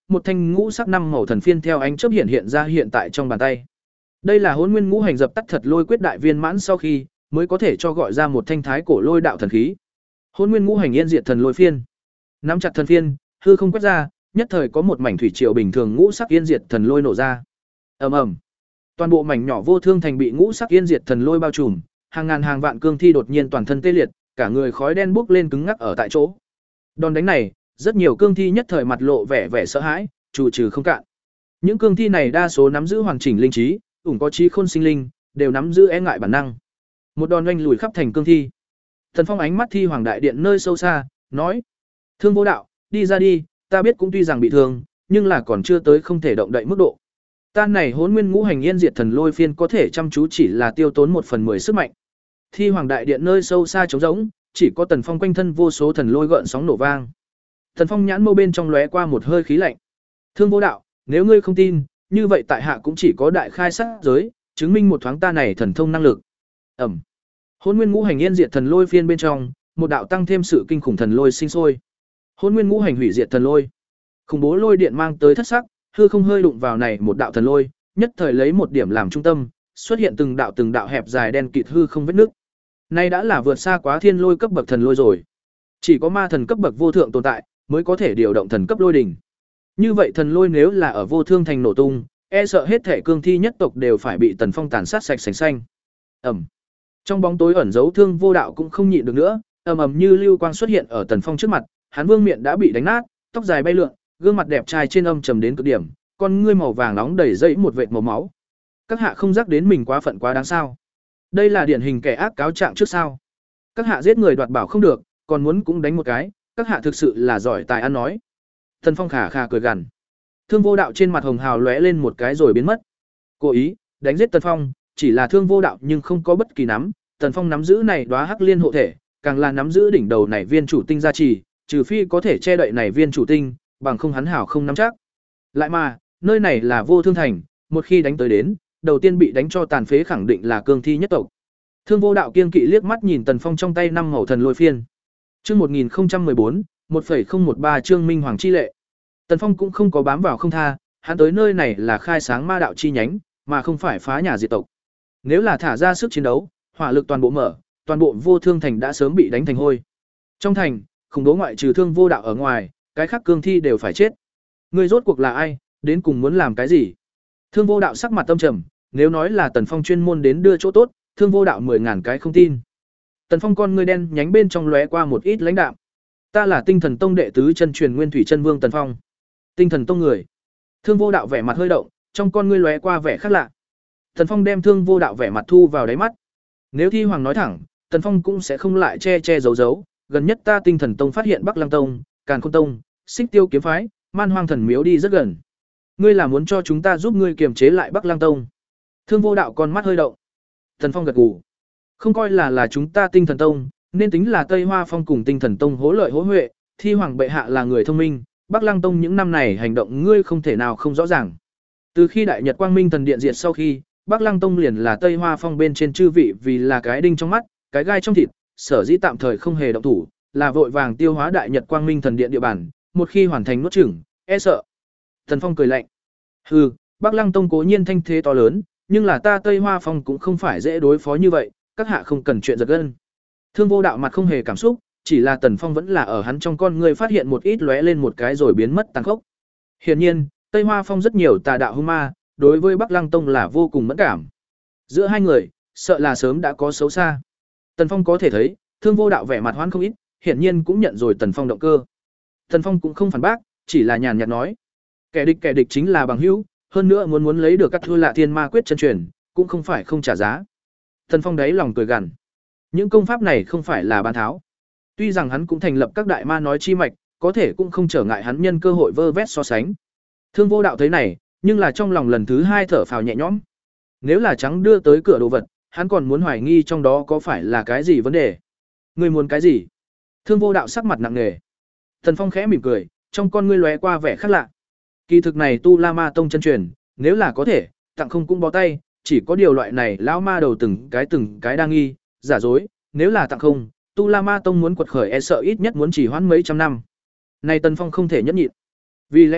một thanh ngũ sắc năm màu thần phiên theo ánh chớp hiện hiện ra hiện tại trong bàn tay. Đây là Hỗn Nguyên Ngũ Hành dập tắt thật lôi quyết đại viên mãn sau khi mới có thể cho gọi ra một thanh thái cổ lôi đạo thần khí. Hỗn Nguyên Ngũ Hành Yên Diệt Thần Lôi Phiên. Nắm chặt thần phiên, hư không quét ra, nhất thời có một mảnh thủy triều bình thường ngũ sắc yên diệt thần lôi nổ ra. Ầm ầm. Toàn bộ mảnh nhỏ vô thương thành bị ngũ sắc yên diệt thần lôi bao trùm, hàng ngàn hàng vạn cương thi đột nhiên toàn thân tê liệt, cả người khói đen bốc lên cứng ngắc ở tại chỗ. Đòn đánh này, rất nhiều cương thi nhất thời mặt lộ vẻ vẻ sợ hãi, trù trừ không cạn. Những cương thi này đa số nắm giữ hoàn chỉnh linh trí, ủng có trí khôn sinh linh, đều nắm giữ e ngại bản năng. Một đòn oanh lùi khắp thành cương thi. Thần Phong ánh mắt thi hoàng đại điện nơi sâu xa, nói: "Thương Vô Đạo, đi ra đi, ta biết cũng tuy rằng bị thương, nhưng là còn chưa tới không thể động đậy mức độ. Ta này Hỗn Nguyên Ngũ Hành Yên Diệt Thần Lôi Phiên có thể chăm chú chỉ là tiêu tốn một phần mười sức mạnh." Thi hoàng đại điện nơi sâu xa trống rỗng, chỉ có Tần Phong quanh thân vô số thần lôi gợn sóng nổ vang. Tần Phong nhãn mâu bên trong lóe qua một hơi khí lạnh. "Thương Vô Đạo, nếu ngươi không tin, như vậy tại hạ cũng chỉ có đại khai sát giới, chứng minh một thoáng ta này thần thông năng lực." Ẩm. Hỗn Nguyên Ngũ Hành Yên Diệt Thần Lôi Phiên bên trong, một đạo tăng thêm sự kinh khủng thần lôi sinh sôi. Hỗn Nguyên Ngũ Hành Hủy Diệt Thần Lôi. Khủng bố lôi điện mang tới thất sắc, hư không hơi đụng vào này một đạo thần lôi, nhất thời lấy một điểm làm trung tâm, xuất hiện từng đạo từng đạo hẹp dài đen kịt hư không vết nứt. Nay đã là vượt xa quá thiên lôi cấp bậc thần lôi rồi. Chỉ có ma thần cấp bậc vô thượng tồn tại mới có thể điều động thần cấp lôi đỉnh. Như vậy thần lôi nếu là ở vô thương thành nổ tung, e sợ hết thể cương thi nhất tộc đều phải bị Tần Phong tàn sát sạch sành xanh. Ẩm. Trong bóng tối ẩn giấu Thương Vô Đạo cũng không nhịn được nữa, ầm ầm như lưu quang xuất hiện ở Tần Phong trước mặt, hắn vương miện đã bị đánh nát, tóc dài bay lượn, gương mặt đẹp trai trên âm trầm đến cực điểm, con ngươi màu vàng nóng đầy dẫy một vệt màu máu. Các hạ không giác đến mình quá phận quá đáng sao? Đây là điển hình kẻ ác cáo trạng trước sao? Các hạ giết người đoạt bảo không được, còn muốn cũng đánh một cái, các hạ thực sự là giỏi tài ăn nói. Tần Phong khà khà cười gằn. Thương Vô Đạo trên mặt hồng hào lóe lên một cái rồi biến mất. Cố ý đánh giết Tần Phong, chỉ là Thương Vô Đạo nhưng không có bất kỳ nắm, Tần Phong nắm giữ này đóa hắc liên hộ thể, càng là nắm giữ đỉnh đầu này viên chủ tinh gia trì, trừ phi có thể che đậy này viên chủ tinh, bằng không hắn hảo không nắm chắc. Lại mà, nơi này là vô thương thành, một khi đánh tới đến, đầu tiên bị đánh cho tàn phế khẳng định là cương thi nhất tộc. Thương Vô Đạo kiên kỵ liếc mắt nhìn Tần Phong trong tay năm màu thần lôi phiên. Chương một nghìn không trăm mười bốn, một phẩy không một ba chương Minh Hoàng chi lệ. Tần Phong cũng không có bám vào không tha, hắn tới nơi này là khai sáng ma đạo chi nhánh, mà không phải phá nhà diệt tộc. Nếu là thả ra sức chiến đấu, hỏa lực toàn bộ mở, toàn bộ vô thương thành đã sớm bị đánh thành hôi. Trong thành, khủng bố ngoại trừ Thương Vô Đạo ở ngoài, cái khác cương thi đều phải chết. Ngươi rốt cuộc là ai, đến cùng muốn làm cái gì? Thương Vô Đạo sắc mặt tâm trầm, nếu nói là Tần Phong chuyên môn đến đưa chỗ tốt, Thương Vô Đạo mười ngàn cái không tin. Tần Phong con ngươi đen nhánh bên trong lóe qua một ít lãnh đạm. Ta là Tinh Thần Tông đệ tứ chân truyền Nguyên Thủy Chân Vương Tần Phong. Tinh Thần Tông người. Thương Vô Đạo vẻ mặt hơi động, trong con ngươi lóe qua vẻ khác lạ. Tần Phong đem Thương Vô Đạo vẻ mặt thu vào đáy mắt. Nếu Thi Hoàng nói thẳng, Tần Phong cũng sẽ không lại che che giấu giấu, gần nhất ta Tinh Thần Tông phát hiện Bắc Lăng Tông, Càn Khôn Tông, Xích Tiêu kiếm phái, Man Hoang Thần Miếu đi rất gần. Ngươi là muốn cho chúng ta giúp ngươi kiềm chế lại Bắc Lăng Tông? Thương Vô Đạo con mắt hơi động. Tần Phong gật gù. Không coi là là chúng ta Tinh Thần Tông, nên tính là Tây Hoa Phong cùng Tinh Thần Tông hỗ lợi hỗ huệ, Thi Hoàng bệ hạ là người thông minh, Bắc Lăng Tông những năm này hành động ngươi không thể nào không rõ ràng. Từ khi Đại Nhật Quang Minh Thần Điện diệt sau khi, Bắc Lăng Tông liền là Tây Hoa Phong bên trên chư vị vì là cái đinh trong mắt, cái gai trong thịt, sở dĩ tạm thời không hề động thủ, là vội vàng tiêu hóa Đại Nhật Quang Minh Thần Điện địa bàn, một khi hoàn thành nuốt chửng, e sợ. Tần Phong cười lạnh. Hừ, Bắc Lăng Tông cố nhiên thanh thế to lớn, nhưng là ta Tây Hoa Phong cũng không phải dễ đối phó như vậy, các hạ không cần chuyện giật gân. Thương Vô Đạo mặt không hề cảm xúc, chỉ là Tần Phong vẫn là ở hắn trong con người phát hiện một ít lóe lên một cái rồi biến mất tàn khốc. Hiển nhiên, Tây Hoa Phong rất nhiều tà đạo hung ma, đối với Bắc Lăng Tông là vô cùng mẫn cảm. Giữa hai người, sợ là sớm đã có xấu xa. Tần Phong có thể thấy, Thương Vô Đạo vẻ mặt hoán không ít, hiển nhiên cũng nhận rồi Tần Phong động cơ. Tần Phong cũng không phản bác, chỉ là nhàn nhạt nói: Kẻ địch kẻ địch chính là bằng hữu, hơn nữa muốn muốn lấy được các thư lạ thiên ma quyết chân truyền, cũng không phải không trả giá. Tần Phong đáy lòng cười gằn. Những công pháp này không phải là bán tháo. Tuy rằng hắn cũng thành lập các đại ma nói chi mạch, có thể cũng không trở ngại hắn nhân cơ hội vơ vét so sánh. Thương Vô Đạo thấy này, nhưng là trong lòng lần thứ hai thở phào nhẹ nhõm. Nếu là trắng đưa tới cửa đồ vật, hắn còn muốn hoài nghi trong đó có phải là cái gì vấn đề. Ngươi muốn cái gì? Thương Vô Đạo sắc mặt nặng nề. Tần Phong khẽ mỉm cười, trong con ngươi lóe qua vẻ khác lạ. Kỳ thực này Tu La Ma Tông chân truyền, nếu là có thể, tặng không cũng bó tay, chỉ có điều loại này lão ma đầu từng cái từng cái đang nghi, giả dối, nếu là tặng không, Tu La Ma Tông muốn quật khởi e sợ ít nhất muốn chỉ hoãn mấy trăm năm. Này Tần Phong không thể nhẫn nhịn. Vì lẽ đó,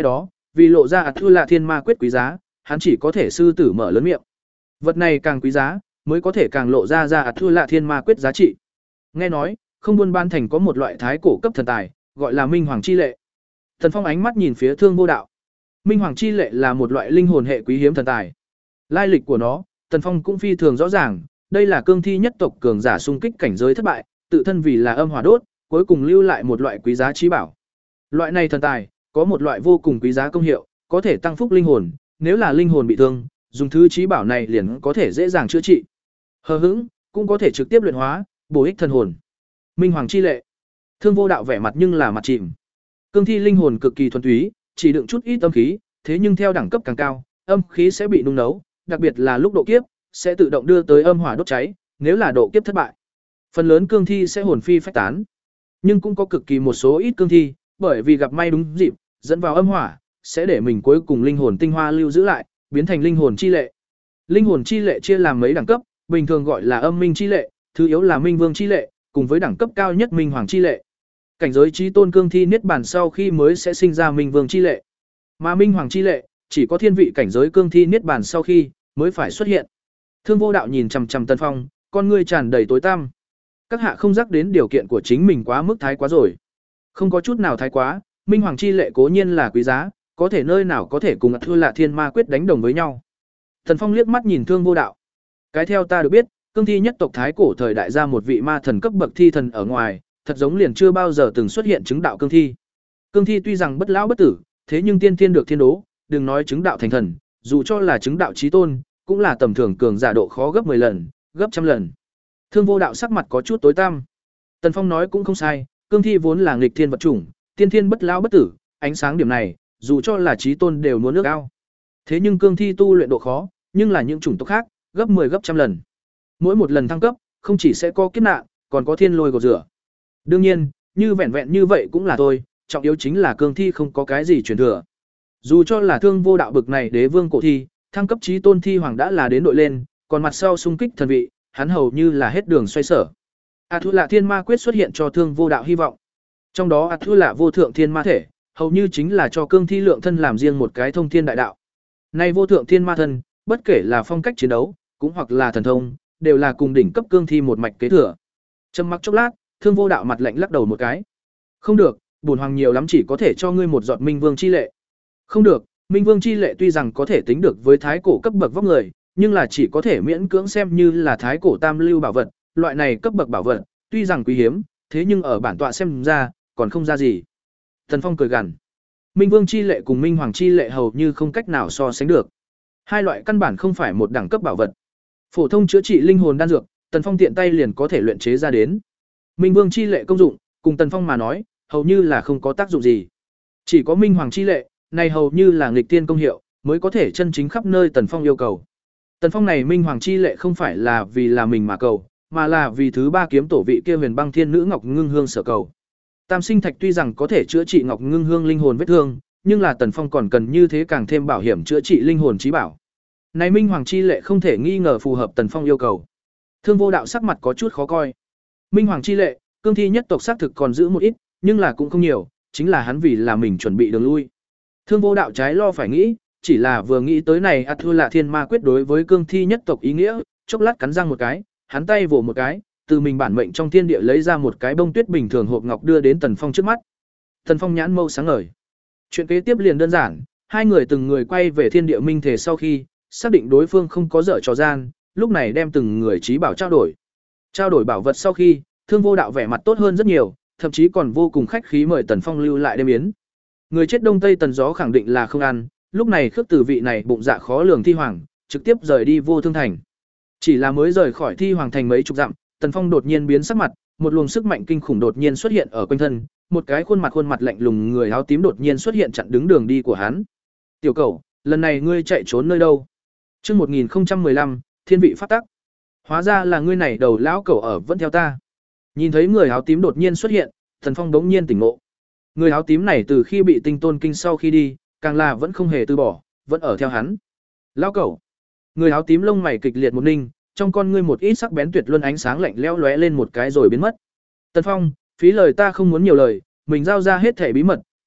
vì lộ ra ạt thua lạ thiên ma quyết quý giá, hắn chỉ có thể sư tử mở lớn miệng. Vật này càng quý giá, mới có thể càng lộ ra ra ạt thua lạ thiên ma quyết giá trị. Nghe nói, không buôn ban thành có một loại thái cổ cấp thần tài, gọi là Minh Hoàng chi lệ. Tần Phong ánh mắt nhìn phía Thương Vô Đạo. Minh Hoàng chi lệ là một loại linh hồn hệ quý hiếm thần tài. Lai lịch của nó, Tần Phong cũng phi thường rõ ràng, đây là cương thi nhất tộc cường giả xung kích cảnh giới thất bại, tự thân vì là âm hỏa đốt, cuối cùng lưu lại một loại quý giá trí bảo. Loại này thần tài có một loại vô cùng quý giá công hiệu, có thể tăng phúc linh hồn, nếu là linh hồn bị thương, dùng thứ trí bảo này liền có thể dễ dàng chữa trị. Hờ hững, cũng có thể trực tiếp luyện hóa, bổ ích thần hồn. Minh Hoàng chi lệ. Thương Vô Đạo vẻ mặt nhưng là mặt chìm. Cương thi linh hồn cực kỳ thuần túy, chỉ đựng chút ít âm khí, thế nhưng theo đẳng cấp càng cao, âm khí sẽ bị nung nấu, đặc biệt là lúc độ kiếp, sẽ tự động đưa tới âm hỏa đốt cháy, nếu là độ kiếp thất bại, phần lớn cương thi sẽ hồn phi phách tán. Nhưng cũng có cực kỳ một số ít cương thi, bởi vì gặp may đúng dịp, dẫn vào âm hỏa, sẽ để mình cuối cùng linh hồn tinh hoa lưu giữ lại, biến thành linh hồn chi lệ. Linh hồn chi lệ chia làm mấy đẳng cấp, bình thường gọi là âm minh chi lệ, thứ yếu là minh vương chi lệ, cùng với đẳng cấp cao nhất minh hoàng chi lệ. Cảnh giới chí tôn cương thi niết bàn sau khi mới sẽ sinh ra minh vương chi lệ. Mà minh hoàng chi lệ, chỉ có thiên vị cảnh giới cương thi niết bàn sau khi mới phải xuất hiện. Thương Vô Đạo nhìn chằm chằm Tần Phong, con ngươi tràn đầy tối tăm. Các hạ không rắc đến điều kiện của chính mình quá mức thái quá rồi. Không có chút nào thái quá, minh hoàng chi lệ cố nhiên là quý giá, có thể nơi nào có thể cùng Thua Lạ Thiên Ma quyết đánh đồng với nhau. Tần Phong liếc mắt nhìn Thương Vô Đạo. Cái theo ta được biết, cương thi nhất tộc thái cổ thời đại ra một vị ma thần cấp bậc thi thần ở ngoài, thật giống liền chưa bao giờ từng xuất hiện chứng đạo cương thi. Cương thi tuy rằng bất lão bất tử, thế nhưng tiên thiên được thiên đố, đừng nói chứng đạo thành thần, dù cho là chứng đạo chí tôn, cũng là tầm thường cường giả độ khó gấp mười lần, gấp trăm lần. Thương Vô Đạo sắc mặt có chút tối tăm. Tần Phong nói cũng không sai, cương thi vốn là nghịch thiên vật chủng, tiên thiên bất lão bất tử, ánh sáng điểm này, dù cho là chí tôn đều muốn nước ao. Thế nhưng cương thi tu luyện độ khó, nhưng là những chủng tộc khác, gấp mười gấp trăm lần. Mỗi một lần thăng cấp, không chỉ sẽ có kiếp nạn, còn có thiên lôi gột rửa. Đương nhiên, như vẹn vẹn như vậy cũng là thôi, trọng yếu chính là cương thi không có cái gì truyền thừa. Dù cho là Thương Vô Đạo bực này đế vương cổ thi, thăng cấp chí tôn thi hoàng đã là đến đội lên, còn mặt sau xung kích thần vị, hắn hầu như là hết đường xoay sở. A Thu Lạ Thiên Ma quyết xuất hiện cho Thương Vô Đạo hy vọng. Trong đó A Thu Lạ vô thượng thiên ma thể, hầu như chính là cho cương thi lượng thân làm riêng một cái thông thiên đại đạo. Nay vô thượng thiên ma thân, bất kể là phong cách chiến đấu, cũng hoặc là thần thông, đều là cùng đỉnh cấp cương thi một mạch kế thừa. Trầm mặc chốc lát, Thương Vô Đạo mặt lạnh lắc đầu một cái. Không được, bổn hoàng nhiều lắm chỉ có thể cho ngươi một giọt minh vương chi lệ. Không được, minh vương chi lệ tuy rằng có thể tính được với thái cổ cấp bậc vóc người, nhưng là chỉ có thể miễn cưỡng xem như là thái cổ tam lưu bảo vật, loại này cấp bậc bảo vật, tuy rằng quý hiếm, thế nhưng ở bản tọa xem ra, còn không ra gì. Tần Phong cười gằn. Minh vương chi lệ cùng minh hoàng chi lệ hầu như không cách nào so sánh được. Hai loại căn bản không phải một đẳng cấp bảo vật. Phổ thông chữa trị linh hồn đan dược, Tần Phong tiện tay liền có thể luyện chế ra đến. Minh vương chi lệ công dụng, cùng Tần Phong mà nói, hầu như là không có tác dụng gì. Chỉ có minh hoàng chi lệ, này hầu như là nghịch tiên công hiệu, mới có thể chân chính khắp nơi Tần Phong yêu cầu. Tần Phong này minh hoàng chi lệ không phải là vì là mình mà cầu, mà là vì thứ ba kiếm tổ vị kia huyền băng thiên nữ Ngọc Ngưng Hương sở cầu. Tam sinh thạch tuy rằng có thể chữa trị Ngọc Ngưng Hương linh hồn vết thương, nhưng là Tần Phong còn cần như thế càng thêm bảo hiểm chữa trị linh hồn trí bảo. Này minh hoàng chi lệ không thể nghi ngờ phù hợp Tần Phong yêu cầu. Thương Vô Đạo sắc mặt có chút khó coi. Minh hoàng chi lệ, cương thi nhất tộc xác thực còn giữ một ít, nhưng là cũng không nhiều, chính là hắn vì là mình chuẩn bị đường lui. Thương Vô Đạo trái lo phải nghĩ, chỉ là vừa nghĩ tới này A Thu Lạ Thiên Ma quyết đối với cương thi nhất tộc ý nghĩa, chốc lát cắn răng một cái, hắn tay vồ một cái, từ mình bản mệnh trong thiên địa lấy ra một cái bông tuyết bình thường hộp ngọc đưa đến Tần Phong trước mắt. Tần Phong nhãn mâu sáng ngời. Chuyện kế tiếp liền đơn giản, hai người từng người quay về thiên địa minh thể sau khi xác định đối phương không có dở trò gian, lúc này đem từng người trí bảo trao đổi. Trao đổi bảo vật sau khi, Thương Vô Đạo vẻ mặt tốt hơn rất nhiều, thậm chí còn vô cùng khách khí mời Tần Phong lưu lại đêm yến. Người chết đông tây tần gió khẳng định là không ăn, lúc này khước từ vị này bụng dạ khó lường thi hoàng, trực tiếp rời đi Vô Thương Thành. Chỉ là mới rời khỏi thi hoàng thành mấy chục dặm, Tần Phong đột nhiên biến sắc mặt, một luồng sức mạnh kinh khủng đột nhiên xuất hiện ở quanh thân, một cái khuôn mặt khuôn mặt lạnh lùng người áo tím đột nhiên xuất hiện chặn đứng đường đi của hắn. "Tiểu cẩu, lần này ngươi chạy trốn nơi đâu?" Chương một nghìn không trăm mười lăm, Thiên vị pháp tắc. Hóa ra là ngươi này đầu lão cẩu ở vẫn theo ta. Nhìn thấy người áo tím đột nhiên xuất hiện, Tần Phong bỗng nhiên tỉnh ngộ. Người áo tím này từ khi bị Tinh Tôn kinh sau khi đi, càng là vẫn không hề từ bỏ, vẫn ở theo hắn. Lão cẩu. Người áo tím lông mày kịch liệt một ninh, trong con ngươi một ít sắc bén tuyệt luân ánh sáng lạnh lẽo lóe lên một cái rồi biến mất. Tần Phong, phí lời ta không muốn nhiều lời, mình giao ra hết thể bí mật,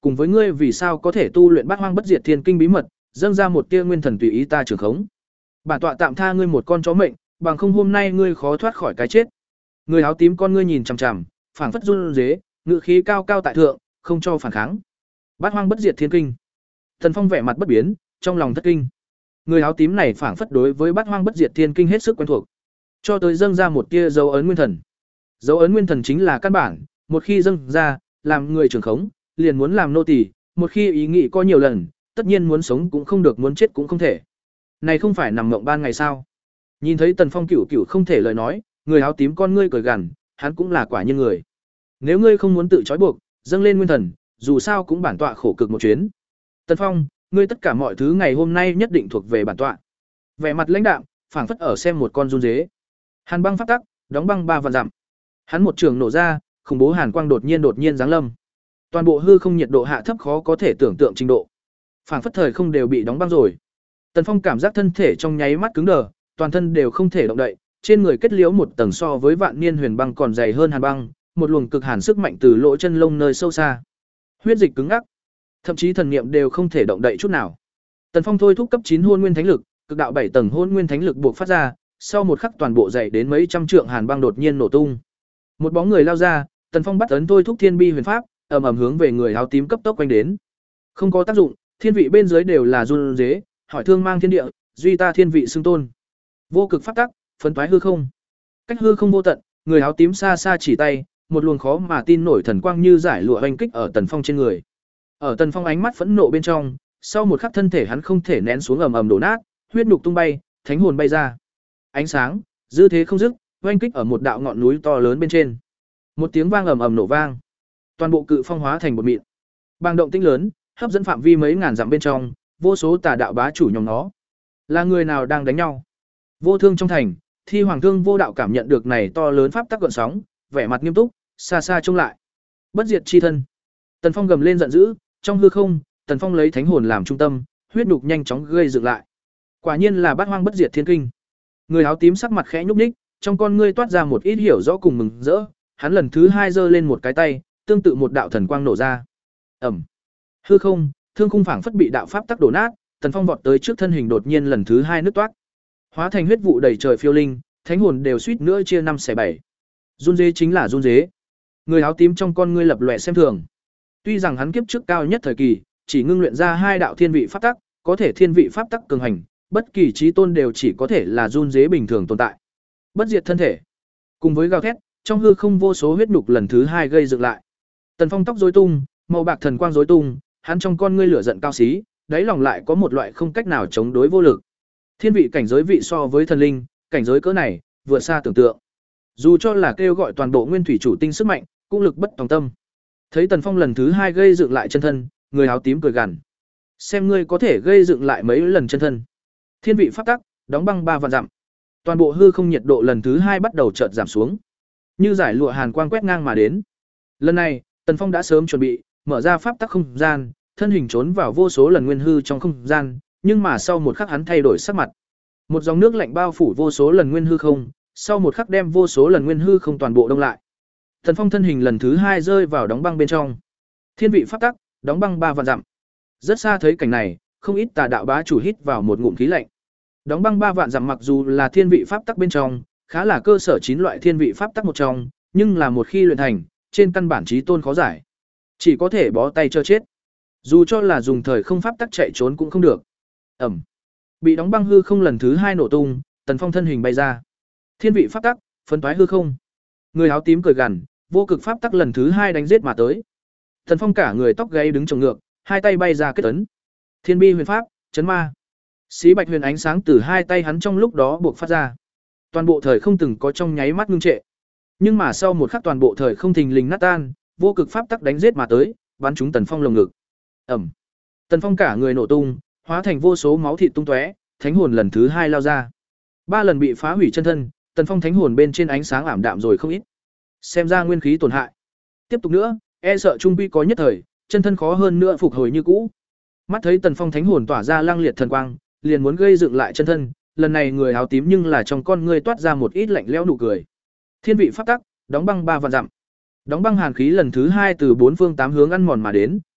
cùng với ngươi vì sao có thể tu luyện Bát Hoang Bất Diệt Thiên Kinh bí mật, dâng ra một tia nguyên thần tùy ý ta trưởng khống. Bản tọa tạm tha ngươi một con chó mệnh, bằng không hôm nay ngươi khó thoát khỏi cái chết. Người áo tím con ngươi nhìn chằm chằm, phảng phất run rế, ngự khí cao cao tại thượng, không cho phản kháng. Bát Hoang Bất Diệt Thiên Kinh. Tần Phong vẻ mặt bất biến, trong lòng thất kinh. Người áo tím này phảng phất đối với Bát Hoang Bất Diệt Thiên Kinh hết sức quen thuộc, cho tới dâng ra một tia dấu ấn nguyên thần. Dấu ấn nguyên thần chính là căn bản, một khi dâng ra, làm người trưởng khống, liền muốn làm nô tỳ, một khi ý nghĩ có nhiều lần, tất nhiên muốn sống cũng không được, muốn chết cũng không thể. Này không phải nằm mộng ban ngày sao? Nhìn thấy Tần Phong cửu cửu không thể lời nói, người áo tím con ngươi cười gằn, hắn cũng là quả nhân người. Nếu ngươi không muốn tự trói buộc, dâng lên nguyên thần, dù sao cũng bản tọa khổ cực một chuyến. Tần Phong, ngươi tất cả mọi thứ ngày hôm nay nhất định thuộc về bản tọa. Vẻ mặt lãnh đạm, phảng phất ở xem một con run dế. Hàn băng pháp tắc, đóng băng ba vạn dặm. Hắn một trường nổ ra, khủng bố hàn quang đột nhiên đột nhiên giáng lâm. Toàn bộ hư không nhiệt độ hạ thấp khó có thể tưởng tượng trình độ. Phảng phất thời không đều bị đóng băng rồi. Tần Phong cảm giác thân thể trong nháy mắt cứng đờ, toàn thân đều không thể động đậy, trên người kết liễu một tầng so với vạn niên huyền băng còn dày hơn hàn băng, một luồng cực hàn sức mạnh từ lỗ chân lông nơi sâu xa. Huyết dịch cứng ngắc, thậm chí thần niệm đều không thể động đậy chút nào. Tần Phong thôi thúc cấp chín hôn nguyên thánh lực, cực đạo bảy tầng hôn nguyên thánh lực buộc phát ra, sau một khắc toàn bộ dày đến mấy trăm trượng hàn băng đột nhiên nổ tung. Một bóng người lao ra, Tần Phong bắt ấn thôi thúc thiên bi huyền pháp, ầm ầm hướng về người áo tím cấp tốc quanh đến. Không có tác dụng, thiên vị bên dưới đều là run rế, hỏi thương mang thiên địa, duy ta thiên vị xưng tôn. Vô cực pháp tắc, phấn toái hư không. Cách hư không vô tận, người áo tím xa xa chỉ tay, một luồng khó mà tin nổi thần quang như giải lụa oanh kích ở Tần Phong trên người. Ở Tần Phong ánh mắt phẫn nộ bên trong, sau một khắc thân thể hắn không thể nén xuống ầm ầm đổ nát, huyết nhục tung bay, thánh hồn bay ra. Ánh sáng, dư thế không dứt, oanh kích ở một đạo ngọn núi to lớn bên trên. Một tiếng vang ầm ầm nổ vang, toàn bộ cự phong hóa thành một mịn. Bàng động tĩnh lớn, hấp dẫn phạm vi mấy ngàn dặm bên trong, vô số tà đạo bá chủ nhóm nó. Là người nào đang đánh nhau? Vô Thương trong thành, Thi Hoàng Thương Vô Đạo cảm nhận được này to lớn pháp tắc gợn sóng, vẻ mặt nghiêm túc, xa xa trông lại. Bất diệt chi thân. Tần Phong gầm lên giận dữ, trong hư không, Tần Phong lấy thánh hồn làm trung tâm, huyết nhục nhanh chóng gây dựng lại. Quả nhiên là Bát Hoang Bất Diệt Thiên Kinh. Người áo tím sắc mặt khẽ nhúc nhích, trong con ngươi toát ra một ít hiểu rõ cùng mừng rỡ, hắn lần thứ hai giơ lên một cái tay, tương tự một đạo thần quang nổ ra. Ầm. Hư không, thương khung phảng phất bị đạo pháp tắc đổ nát, Tần Phong vọt tới trước thân hình đột nhiên lần thứ hai nứt toát. Hóa thành huyết vụ đầy trời phiêu linh, thánh hồn đều suýt nữa chia năm xẻ bảy. Run dế chính là run dế. Người áo tím trong con ngươi lập lòe xem thường. Tuy rằng hắn kiếp trước cao nhất thời kỳ, chỉ ngưng luyện ra hai đạo thiên vị pháp tắc, có thể thiên vị pháp tắc cường hành, bất kỳ chí tôn đều chỉ có thể là run dế bình thường tồn tại. Bất diệt thân thể. Cùng với gào thét, trong hư không vô số huyết nhục lần thứ hai gây dựng lại. Tần Phong tóc rối tung, màu bạc thần quang rối tung, hắn trong con ngươi lửa giận cao xí, đáy lòng lại có một loại không cách nào chống đối vô lực. Thiên vị cảnh giới vị so với thần linh, cảnh giới cỡ này, vượt xa tưởng tượng. Dù cho là kêu gọi toàn bộ nguyên thủy chủ tinh sức mạnh, cũng lực bất tòng tâm. Thấy Tần Phong lần thứ hai gây dựng lại chân thân, người áo tím cười gằn. Xem ngươi có thể gây dựng lại mấy lần chân thân. Thiên vị pháp tắc, đóng băng ba vạn dặm. Toàn bộ hư không nhiệt độ lần thứ hai bắt đầu chợt giảm xuống. Như giải lụa hàn quang quét ngang mà đến. Lần này, Tần Phong đã sớm chuẩn bị, mở ra pháp tắc không gian, thân hình trốn vào vô số lần nguyên hư trong không gian, nhưng mà sau một khắc hắn thay đổi sắc mặt. Một dòng nước lạnh bao phủ vô số lần nguyên hư không, sau một khắc đem vô số lần nguyên hư không toàn bộ đông lại. Tần Phong thân hình lần thứ hai rơi vào đóng băng bên trong. Thiên vị pháp tắc, đóng băng ba vạn dặm. Rất xa thấy cảnh này, không ít tà đạo bá chủ hít vào một ngụm khí lạnh. Đóng băng ba vạn dặm mặc dù là thiên vị pháp tắc bên trong, khá là cơ sở chín loại thiên vị pháp tắc một trong, nhưng là một khi luyện thành, trên căn bản chí tôn khó giải. Chỉ có thể bó tay cho chết. Dù cho là dùng thời không pháp tắc chạy trốn cũng không được. Ẩm. Bị đóng băng hư không lần thứ hai nổ tung, Tần Phong thân hình bay ra. Thiên vị pháp tắc, phân toái hư không. Người áo tím cười gằn, vô cực pháp tắc lần thứ hai đánh giết mà tới. Tần Phong cả người tóc gáy đứng trồng ngược, hai tay bay ra kết ấn. Thiên bi huyền pháp, chấn ma. Xí bạch huyền ánh sáng từ hai tay hắn trong lúc đó buộc phát ra. Toàn bộ thời không từng có trong nháy mắt ngưng trệ. Nhưng mà sau một khắc toàn bộ thời không thình lình nát tan, vô cực pháp tắc đánh giết mà tới, bắn trúng Tần Phong lồng ngực. Ẩm. Tần Phong cả người nổ tung, hóa thành vô số máu thịt tung tóe, thánh hồn lần thứ hai lao ra. Ba lần bị phá hủy chân thân, Tần Phong thánh hồn bên trên ánh sáng ảm đạm rồi không ít. Xem ra nguyên khí tổn hại. Tiếp tục nữa, e sợ trung quy có nhất thời, chân thân khó hơn nữa phục hồi như cũ. Mắt thấy Tần Phong thánh hồn tỏa ra lang liệt thần quang, liền muốn gây dựng lại chân thân, lần này người áo tím nhưng là trong con ngươi toát ra một ít lạnh lẽo nụ cười. Thiên vị pháp tắc, đóng băng ba vạn dặm. Đóng băng hàn khí lần thứ hai từ bốn phương tám hướng ăn mòn mà đến,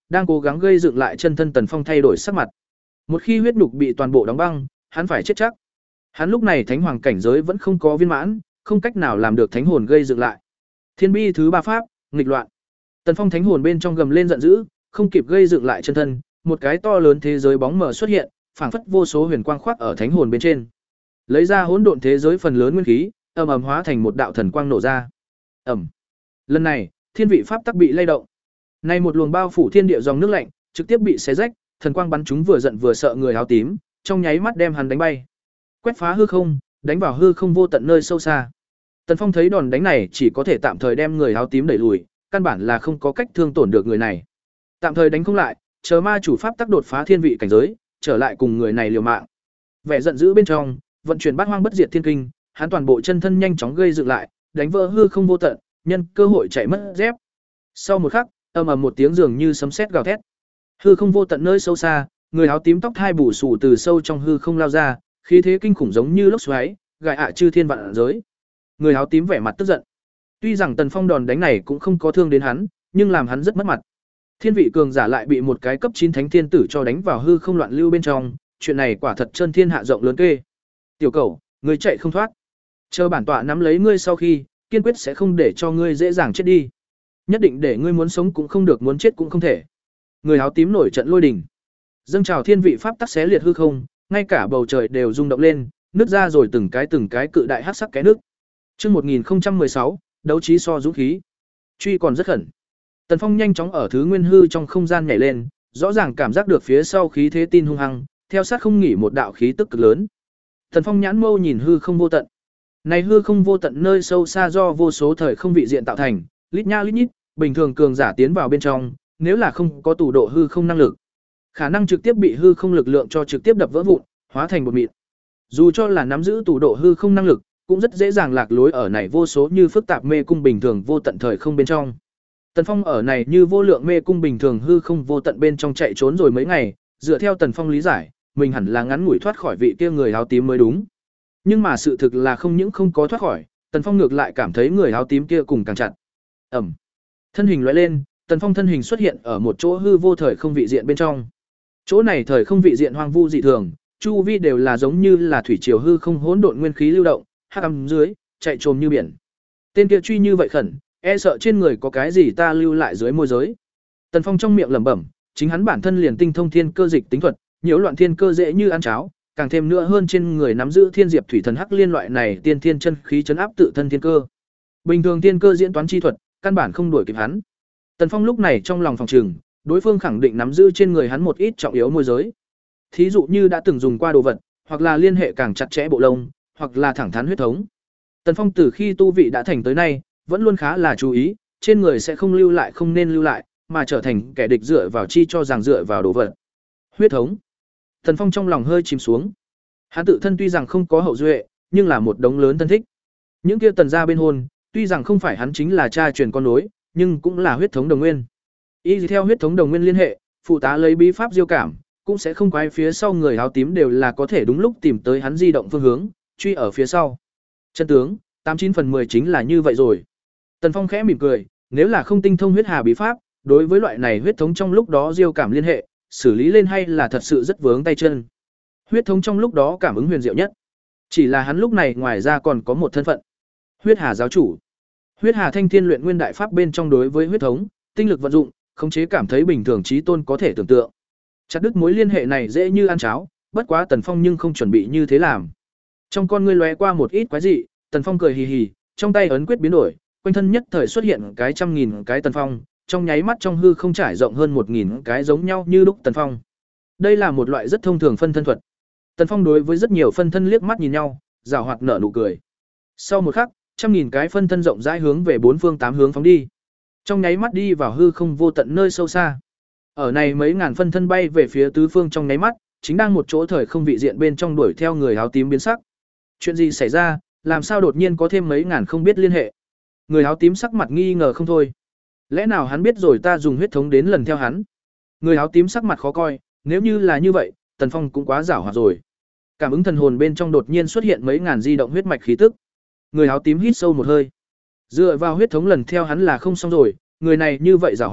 đang cố gắng gây dựng lại chân thân Tần Phong thay đổi sắc mặt. Một khi huyết nhục bị toàn bộ đóng băng, hắn phải chết chắc. Hắn lúc này thánh hoàng cảnh giới vẫn không có viên mãn, không cách nào làm được thánh hồn gây dựng lại. Thiên bi thứ ba pháp, nghịch loạn. Tần Phong thánh hồn bên trong gầm lên giận dữ, không kịp gây dựng lại chân thân, một cái to lớn thế giới bóng mờ xuất hiện, phảng phất vô số huyền quang khoác ở thánh hồn bên trên. Lấy ra hỗn độn thế giới phần lớn nguyên khí, ầm ầm hóa thành một đạo thần quang nổ ra. Ầm. Lần này, thiên vị pháp tắc bị lay động. Nay một luồng bao phủ thiên địa dòng nước lạnh, trực tiếp bị xé rách, thần quang bắn chúng vừa giận vừa sợ người áo tím, trong nháy mắt đem hắn đánh bay. Quét phá hư không, đánh vào hư không vô tận nơi sâu xa. Tần Phong thấy đòn đánh này chỉ có thể tạm thời đem người áo tím đẩy lùi, căn bản là không có cách thương tổn được người này. Tạm thời đánh không lại, chờ ma chủ pháp tắc đột phá thiên vị cảnh giới, trở lại cùng người này liều mạng. Vẻ giận dữ bên trong, vận chuyển bát hoang bất diệt thiên kinh, hắn toàn bộ chân thân nhanh chóng gây dựng lại, đánh vỡ hư không vô tận, nhân cơ hội chạy mất dép. Sau một khắc, ầm ầm một tiếng dường như sấm sét gào thét. Hư không vô tận nơi sâu xa, người áo tím tóc hai bù xù từ sâu trong hư không lao ra, khí thế kinh khủng giống như lốc xoáy, gài ạ chư thiên vạn giới. Người áo tím vẻ mặt tức giận. Tuy rằng Tần Phong đòn đánh này cũng không có thương đến hắn, nhưng làm hắn rất mất mặt. Thiên vị cường giả lại bị một cái cấp chín thánh thiên tử cho đánh vào hư không loạn lưu bên trong, chuyện này quả thật chân thiên hạ rộng lớn kê. Tiểu cẩu, ngươi chạy không thoát. Chờ bản tọa nắm lấy ngươi sau khi, kiên quyết sẽ không để cho ngươi dễ dàng chết đi. Nhất định để ngươi muốn sống cũng không được, muốn chết cũng không thể. Người áo tím nổi trận lôi đình. Dâng trào thiên vị pháp tắc xé liệt hư không, ngay cả bầu trời đều rung động lên, nứt ra rồi từng cái từng cái cự đại hắc sắc cái nước. Chương một nghìn không trăm mười sáu, đấu trí so dũng khí. Truy còn rất khẩn. Tần Phong nhanh chóng ở thứ nguyên hư trong không gian nhảy lên, rõ ràng cảm giác được phía sau khí thế tin hung hăng, theo sát không nghỉ một đạo khí tức cực lớn. Tần Phong nhãn mâu nhìn hư không vô tận. Này hư không vô tận nơi sâu xa do vô số thời không vị diện tạo thành, lít nha lít nhít, bình thường cường giả tiến vào bên trong, nếu là không có tủ độ hư không năng lực, khả năng trực tiếp bị hư không lực lượng cho trực tiếp đập vỡ vụn, hóa thành bột mịn. Dù cho là nắm giữ tủ độ hư không năng lực, cũng rất dễ dàng lạc lối ở này vô số như phức tạp mê cung bình thường vô tận thời không bên trong. Tần Phong ở này như vô lượng mê cung bình thường hư không vô tận bên trong chạy trốn rồi mấy ngày, dựa theo Tần Phong lý giải, mình hẳn là ngắn ngủi thoát khỏi vị kia người áo tím mới đúng. Nhưng mà sự thực là không những không có thoát khỏi, Tần Phong ngược lại cảm thấy người áo tím kia cùng càng chặt. Ẩm. Thân hình lóe lên, Tần Phong thân hình xuất hiện ở một chỗ hư vô thời không vị diện bên trong. Chỗ này thời không vị diện hoang vu dị thường, chu vi đều là giống như là thủy triều hư không hỗn độn nguyên khí lưu động, hắc ám dưới, chạy trồm như biển. Tên kia truy như vậy khẩn, e sợ trên người có cái gì ta lưu lại dưới môi giới. Tần Phong trong miệng lẩm bẩm, chính hắn bản thân liền tinh thông thiên cơ dịch tính thuật, nhiễu loạn thiên cơ dễ như ăn cháo, càng thêm nữa hơn trên người nắm giữ thiên diệp thủy thần hắc liên loại này tiên thiên chân khí chấn áp tự thân thiên cơ. Bình thường thiên cơ diễn toán chi thuật, căn bản không đuổi kịp hắn. Tần Phong lúc này trong lòng phòng trừng, đối phương khẳng định nắm giữ trên người hắn một ít trọng yếu môi giới. Thí dụ như đã từng dùng qua đồ vật, hoặc là liên hệ càng chặt chẽ bộ lông, hoặc là thẳng thắn huyết thống. Tần Phong từ khi tu vị đã thành tới nay, vẫn luôn khá là chú ý, trên người sẽ không lưu lại không nên lưu lại, mà trở thành kẻ địch dựa vào chi cho rằng dựa vào đồ vật. Huyết thống. Tần Phong trong lòng hơi chìm xuống. Hắn tự thân tuy rằng không có hậu duệ, nhưng là một đống lớn thân thích. Những kia Tần gia bên hôn, tuy rằng không phải hắn chính là cha truyền con nối, nhưng cũng là huyết thống đồng nguyên. Y theo huyết thống đồng nguyên liên hệ, phụ tá lấy bí pháp diêu cảm, cũng sẽ không quay phía sau người áo tím đều là có thể đúng lúc tìm tới hắn di động phương hướng, truy ở phía sau. Chân tướng, tám chín phần mười chính là như vậy rồi. Tần Phong khẽ mỉm cười, nếu là không tinh thông huyết hà bí pháp, đối với loại này huyết thống trong lúc đó diêu cảm liên hệ, xử lý lên hay là thật sự rất vướng tay chân. Huyết thống trong lúc đó cảm ứng huyền diệu nhất. Chỉ là hắn lúc này ngoài ra còn có một thân phận. Huyết hà giáo chủ. Huyết hà thanh thiên luyện nguyên đại pháp bên trong đối với huyết thống, tinh lực vận dụng, khống chế cảm thấy bình thường trí tôn có thể tưởng tượng. Chặt đứt mối liên hệ này dễ như ăn cháo, bất quá Tần Phong nhưng không chuẩn bị như thế làm. Trong con ngươi lóe qua một ít quái dị, Tần Phong cười hì hì, trong tay ấn quyết biến đổi, quanh thân nhất thời xuất hiện cái trăm nghìn cái Tần Phong, trong nháy mắt trong hư không trải rộng hơn một nghìn cái giống nhau như lúc Tần Phong. Đây là một loại rất thông thường phân thân thuật. Tần Phong đối với rất nhiều phân thân liếc mắt nhìn nhau, giảo hoạt nở nụ cười. Sau một khắc, trăm nghìn cái phân thân rộng rãi hướng về bốn phương tám hướng phóng đi. Trong nháy mắt đi vào hư không vô tận nơi sâu xa. Ở này mấy ngàn phân thân bay về phía tứ phương trong nháy mắt, chính đang một chỗ thời không vị diện bên trong đuổi theo người áo tím biến sắc. Chuyện gì xảy ra, làm sao đột nhiên có thêm mấy ngàn không biết liên hệ? Người áo tím sắc mặt nghi ngờ không thôi. Lẽ nào hắn biết rồi ta dùng huyết thống đến lần theo hắn? Người áo tím sắc mặt khó coi, nếu như là như vậy, Tần Phong cũng quá giảo hoạt rồi. Cảm ứng thần hồn bên trong đột nhiên xuất hiện mấy ngàn di động huyết mạch khí tức. Người áo tím hít sâu một hơi. Dựa vào huyết thống lần theo hắn là không xong rồi, người này như vậy giảo hoạt,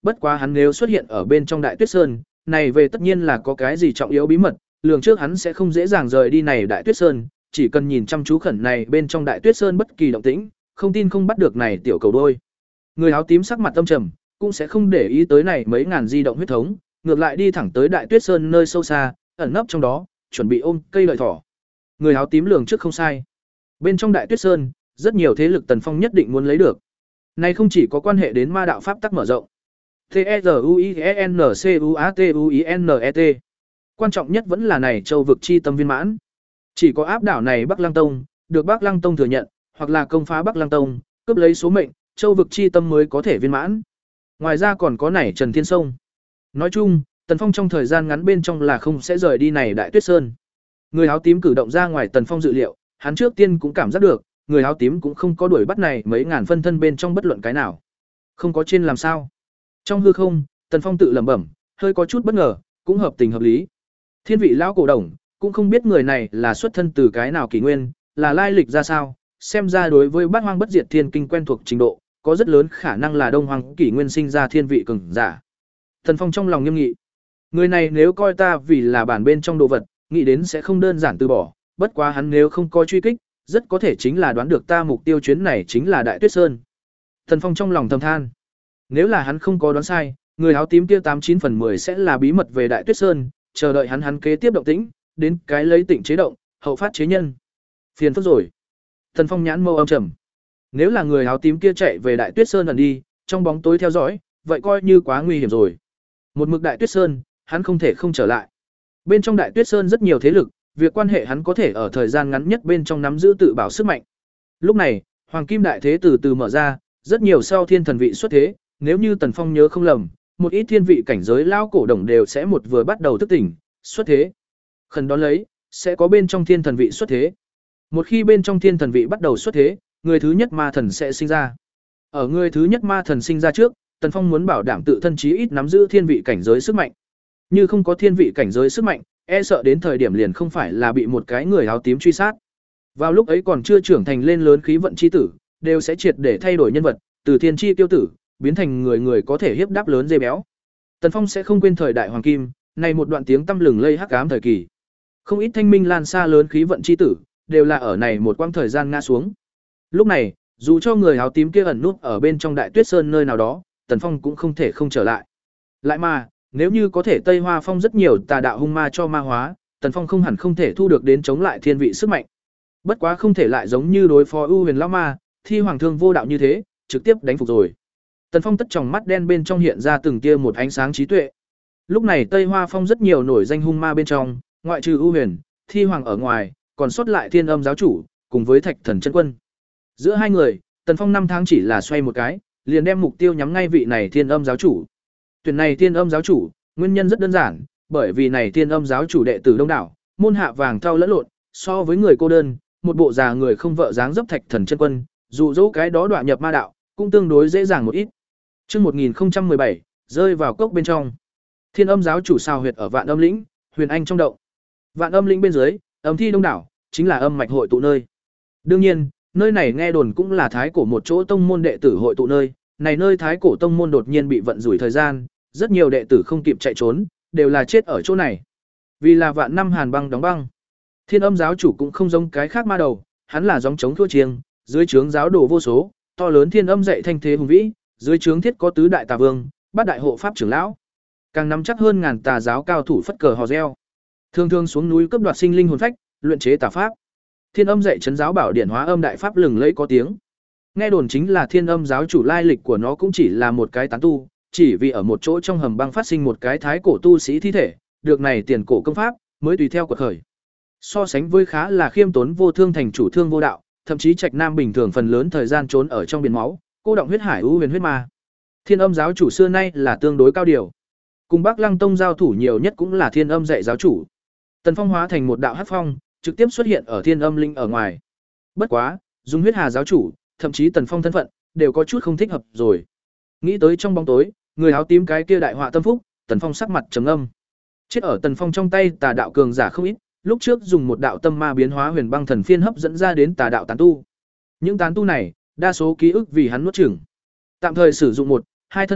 bất quá hắn nếu xuất hiện ở bên trong Đại Tuyết Sơn, này về tất nhiên là có cái gì trọng yếu bí mật, lường trước hắn sẽ không dễ dàng rời đi này Đại Tuyết Sơn, chỉ cần nhìn chăm chú khẩn này bên trong Đại Tuyết Sơn bất kỳ động tĩnh, không tin không bắt được này tiểu cầu đôi. Người áo tím sắc mặt âm trầm, cũng sẽ không để ý tới này mấy ngàn di động huyết thống, ngược lại đi thẳng tới Đại Tuyết Sơn nơi sâu xa, ẩn nấp trong đó, chuẩn bị ôm cây lợi thỏ. Người áo tím lường trước không sai. Bên trong Đại Tuyết Sơn, rất nhiều thế lực Tần Phong nhất định muốn lấy được. Này không chỉ có quan hệ đến ma đạo pháp tắc mở rộng. T E Z U I E N C U A T U I N E T. Quan trọng nhất vẫn là này châu vực chi tâm viên mãn. Chỉ có áp đảo này Bắc Lăng Tông, được Bắc Lăng Tông thừa nhận, hoặc là công phá Bắc Lăng Tông, cướp lấy số mệnh, châu vực chi tâm mới có thể viên mãn. Ngoài ra còn có này Trần Thiên Sông. Nói chung, Tần Phong trong thời gian ngắn bên trong là không sẽ rời đi này Đại Tuyết Sơn. Người áo tím cử động ra ngoài Tần Phong dự liệu, hắn trước tiên cũng cảm giác được, người áo tím cũng không có đuổi bắt này mấy ngàn phân thân bên trong bất luận cái nào. Không có trên làm sao. Trong hư không, Tần Phong tự lẩm bẩm, hơi có chút bất ngờ, cũng hợp tình hợp lý. Thiên vị lão cổ đồng, cũng không biết người này là xuất thân từ cái nào kỷ nguyên, là lai lịch ra sao, xem ra đối với Bát Hoang Bất Diệt Thiên Kinh quen thuộc trình độ, có rất lớn khả năng là Đông Hoang kỷ nguyên sinh ra thiên vị cường giả. Tần Phong trong lòng nghiêm nghị. Người này nếu coi ta vì là bản bên trong đồ vật, nghĩ đến sẽ không đơn giản từ bỏ, bất quá hắn nếu không coi truy kích, rất có thể chính là đoán được ta mục tiêu chuyến này chính là Đại Tuyết Sơn. Tần Phong trong lòng thầm than. Nếu là hắn không có đoán sai, người áo tím kia tám chín phần mười sẽ là bí mật về Đại Tuyết Sơn, chờ đợi hắn hắn kế tiếp động tĩnh, đến cái lấy tịnh chế động, hậu phát chế nhân. Phiền phức rồi. Tần Phong nhãn mâu âm trầm. Nếu là người áo tím kia chạy về Đại Tuyết Sơn ẩn đi, trong bóng tối theo dõi, vậy coi như quá nguy hiểm rồi. Một mực Đại Tuyết Sơn, hắn không thể không trở lại. Bên trong Đại Tuyết Sơn rất nhiều thế lực, việc quan hệ hắn có thể ở thời gian ngắn nhất bên trong nắm giữ tự bảo sức mạnh. Lúc này, Hoàng Kim Đại Thế từ từ mở ra, rất nhiều sau thiên thần vị xuất thế, nếu như Tần Phong nhớ không lầm, một ít thiên vị cảnh giới lao cổ đồng đều sẽ một vừa bắt đầu thức tỉnh, xuất thế. Khẩn đón lấy, sẽ có bên trong thiên thần vị xuất thế. Một khi bên trong thiên thần vị bắt đầu xuất thế, người thứ nhất ma thần sẽ sinh ra. Ở người thứ nhất ma thần sinh ra trước, Tần Phong muốn bảo đảm tự thân chí ít nắm giữ thiên vị cảnh giới sức mạnh. Như không có thiên vị cảnh giới sức mạnh, e sợ đến thời điểm liền không phải là bị một cái người áo tím truy sát. Vào lúc ấy còn chưa trưởng thành lên lớn khí vận chi tử, đều sẽ triệt để thay đổi nhân vật, từ thiên chi tiêu tử, biến thành người người có thể hiếp đáp lớn dê béo. Tần Phong sẽ không quên thời đại hoàng kim, này một đoạn tiếng tăm lừng lây hắc ám thời kỳ. Không ít thanh minh lan xa lớn khí vận chi tử, đều là ở này một quãng thời gian ngã xuống. Lúc này, dù cho người áo tím kia ẩn nút ở bên trong Đại Tuyết Sơn nơi nào đó, Tần Phong cũng không thể không trở lại. Lại mà, nếu như có thể Tây Hoa Phong rất nhiều tà đạo hung ma cho ma hóa, Tần Phong không hẳn không thể thu được đến chống lại thiên vị sức mạnh. Bất quá không thể lại giống như đối phó ưu huyền lão ma, thi hoàng thương vô đạo như thế, trực tiếp đánh phục rồi. Tần Phong tất tròng mắt đen bên trong hiện ra từng tia một ánh sáng trí tuệ. Lúc này Tây Hoa Phong rất nhiều nổi danh hung ma bên trong, ngoại trừ ưu huyền, thi hoàng ở ngoài, còn sót lại Thiên Âm giáo chủ, cùng với Thạch Thần chân quân. Giữa hai người, Tần Phong năm tháng chỉ là xoay một cái, liền đem mục tiêu nhắm ngay vị này Thiên Âm giáo chủ. Tuyển này Thiên Âm giáo chủ, nguyên nhân rất đơn giản, bởi vì này Thiên Âm giáo chủ đệ tử đông đảo, môn hạ vàng thau lẫn lộn, so với người cô đơn, một bộ già người không vợ dáng dấp Thạch Thần chân quân, dụ dỗ cái đó đọa nhập ma đạo, cũng tương đối dễ dàng một ít. Chương một nghìn không trăm mười bảy, rơi vào cốc bên trong. Thiên Âm giáo chủ sao huyệt ở Vạn Âm lĩnh, Huyền Anh trong động. Vạn Âm lĩnh bên dưới, âm thi đông đảo, chính là âm mạch hội tụ nơi. Đương nhiên, nơi này nghe đồn cũng là thái cổ một chỗ tông môn đệ tử hội tụ nơi, này nơi thái cổ tông môn đột nhiên bị vận rủi thời gian, rất nhiều đệ tử không kịp chạy trốn, đều là chết ở chỗ này. Vì là vạn năm hàn băng đóng băng. Thiên Âm giáo chủ cũng không giống cái khác ma đầu, hắn là gióng chống thua chiêng, dưới trướng giáo đồ vô số, to lớn Thiên Âm dạy thanh thế hùng vĩ, dưới trướng thiết có tứ đại tà vương, bát đại hộ pháp trưởng lão, càng nắm chắc hơn ngàn tà giáo cao thủ phất cờ hò reo. Thường thường xuống núi cướp đoạt sinh linh hồn phách, luyện chế tà pháp. Thiên Âm dạy trấn giáo bảo điển hóa âm đại pháp lừng lẫy có tiếng. Nghe đồn chính là Thiên Âm giáo chủ lai lịch của nó cũng chỉ là một cái tán tu, chỉ vì ở một chỗ trong hầm băng phát sinh một cái thái cổ tu sĩ thi thể, được này tiền cổ công pháp mới tùy theo quật khởi. So sánh với khá là khiêm tốn vô thương thành chủ Thương Vô Đạo, thậm chí Trạch Nam bình thường phần lớn thời gian trốn ở trong biển máu, cô động huyết hải u huyền huyết ma. Thiên Âm giáo chủ xưa nay là tương đối cao điều. Cùng Bắc Lăng Tông giao thủ nhiều nhất cũng là Thiên Âm dạy giáo chủ. Tần Phong hóa thành một đạo hắc phong, trực tiếp xuất hiện ở Thiên Âm linh ở ngoài. Bất quá, dùng huyết hà giáo chủ, thậm chí Tần Phong thân phận, đều có chút không thích hợp rồi. Nghĩ tới trong bóng tối, người áo tím cái kia đại họa tâm phúc, Tần Phong sắc mặt trầm âm. Chết ở Tần Phong trong tay tà đạo cường giả không ít, lúc trước dùng một đạo tâm ma biến hóa huyền băng thần phiên hấp dẫn ra đến tà đạo tán tu. Những tán tu này, đa số ký ức vì hắn nuốt chửng. Tạm thời sử dụng một, hai thân phận,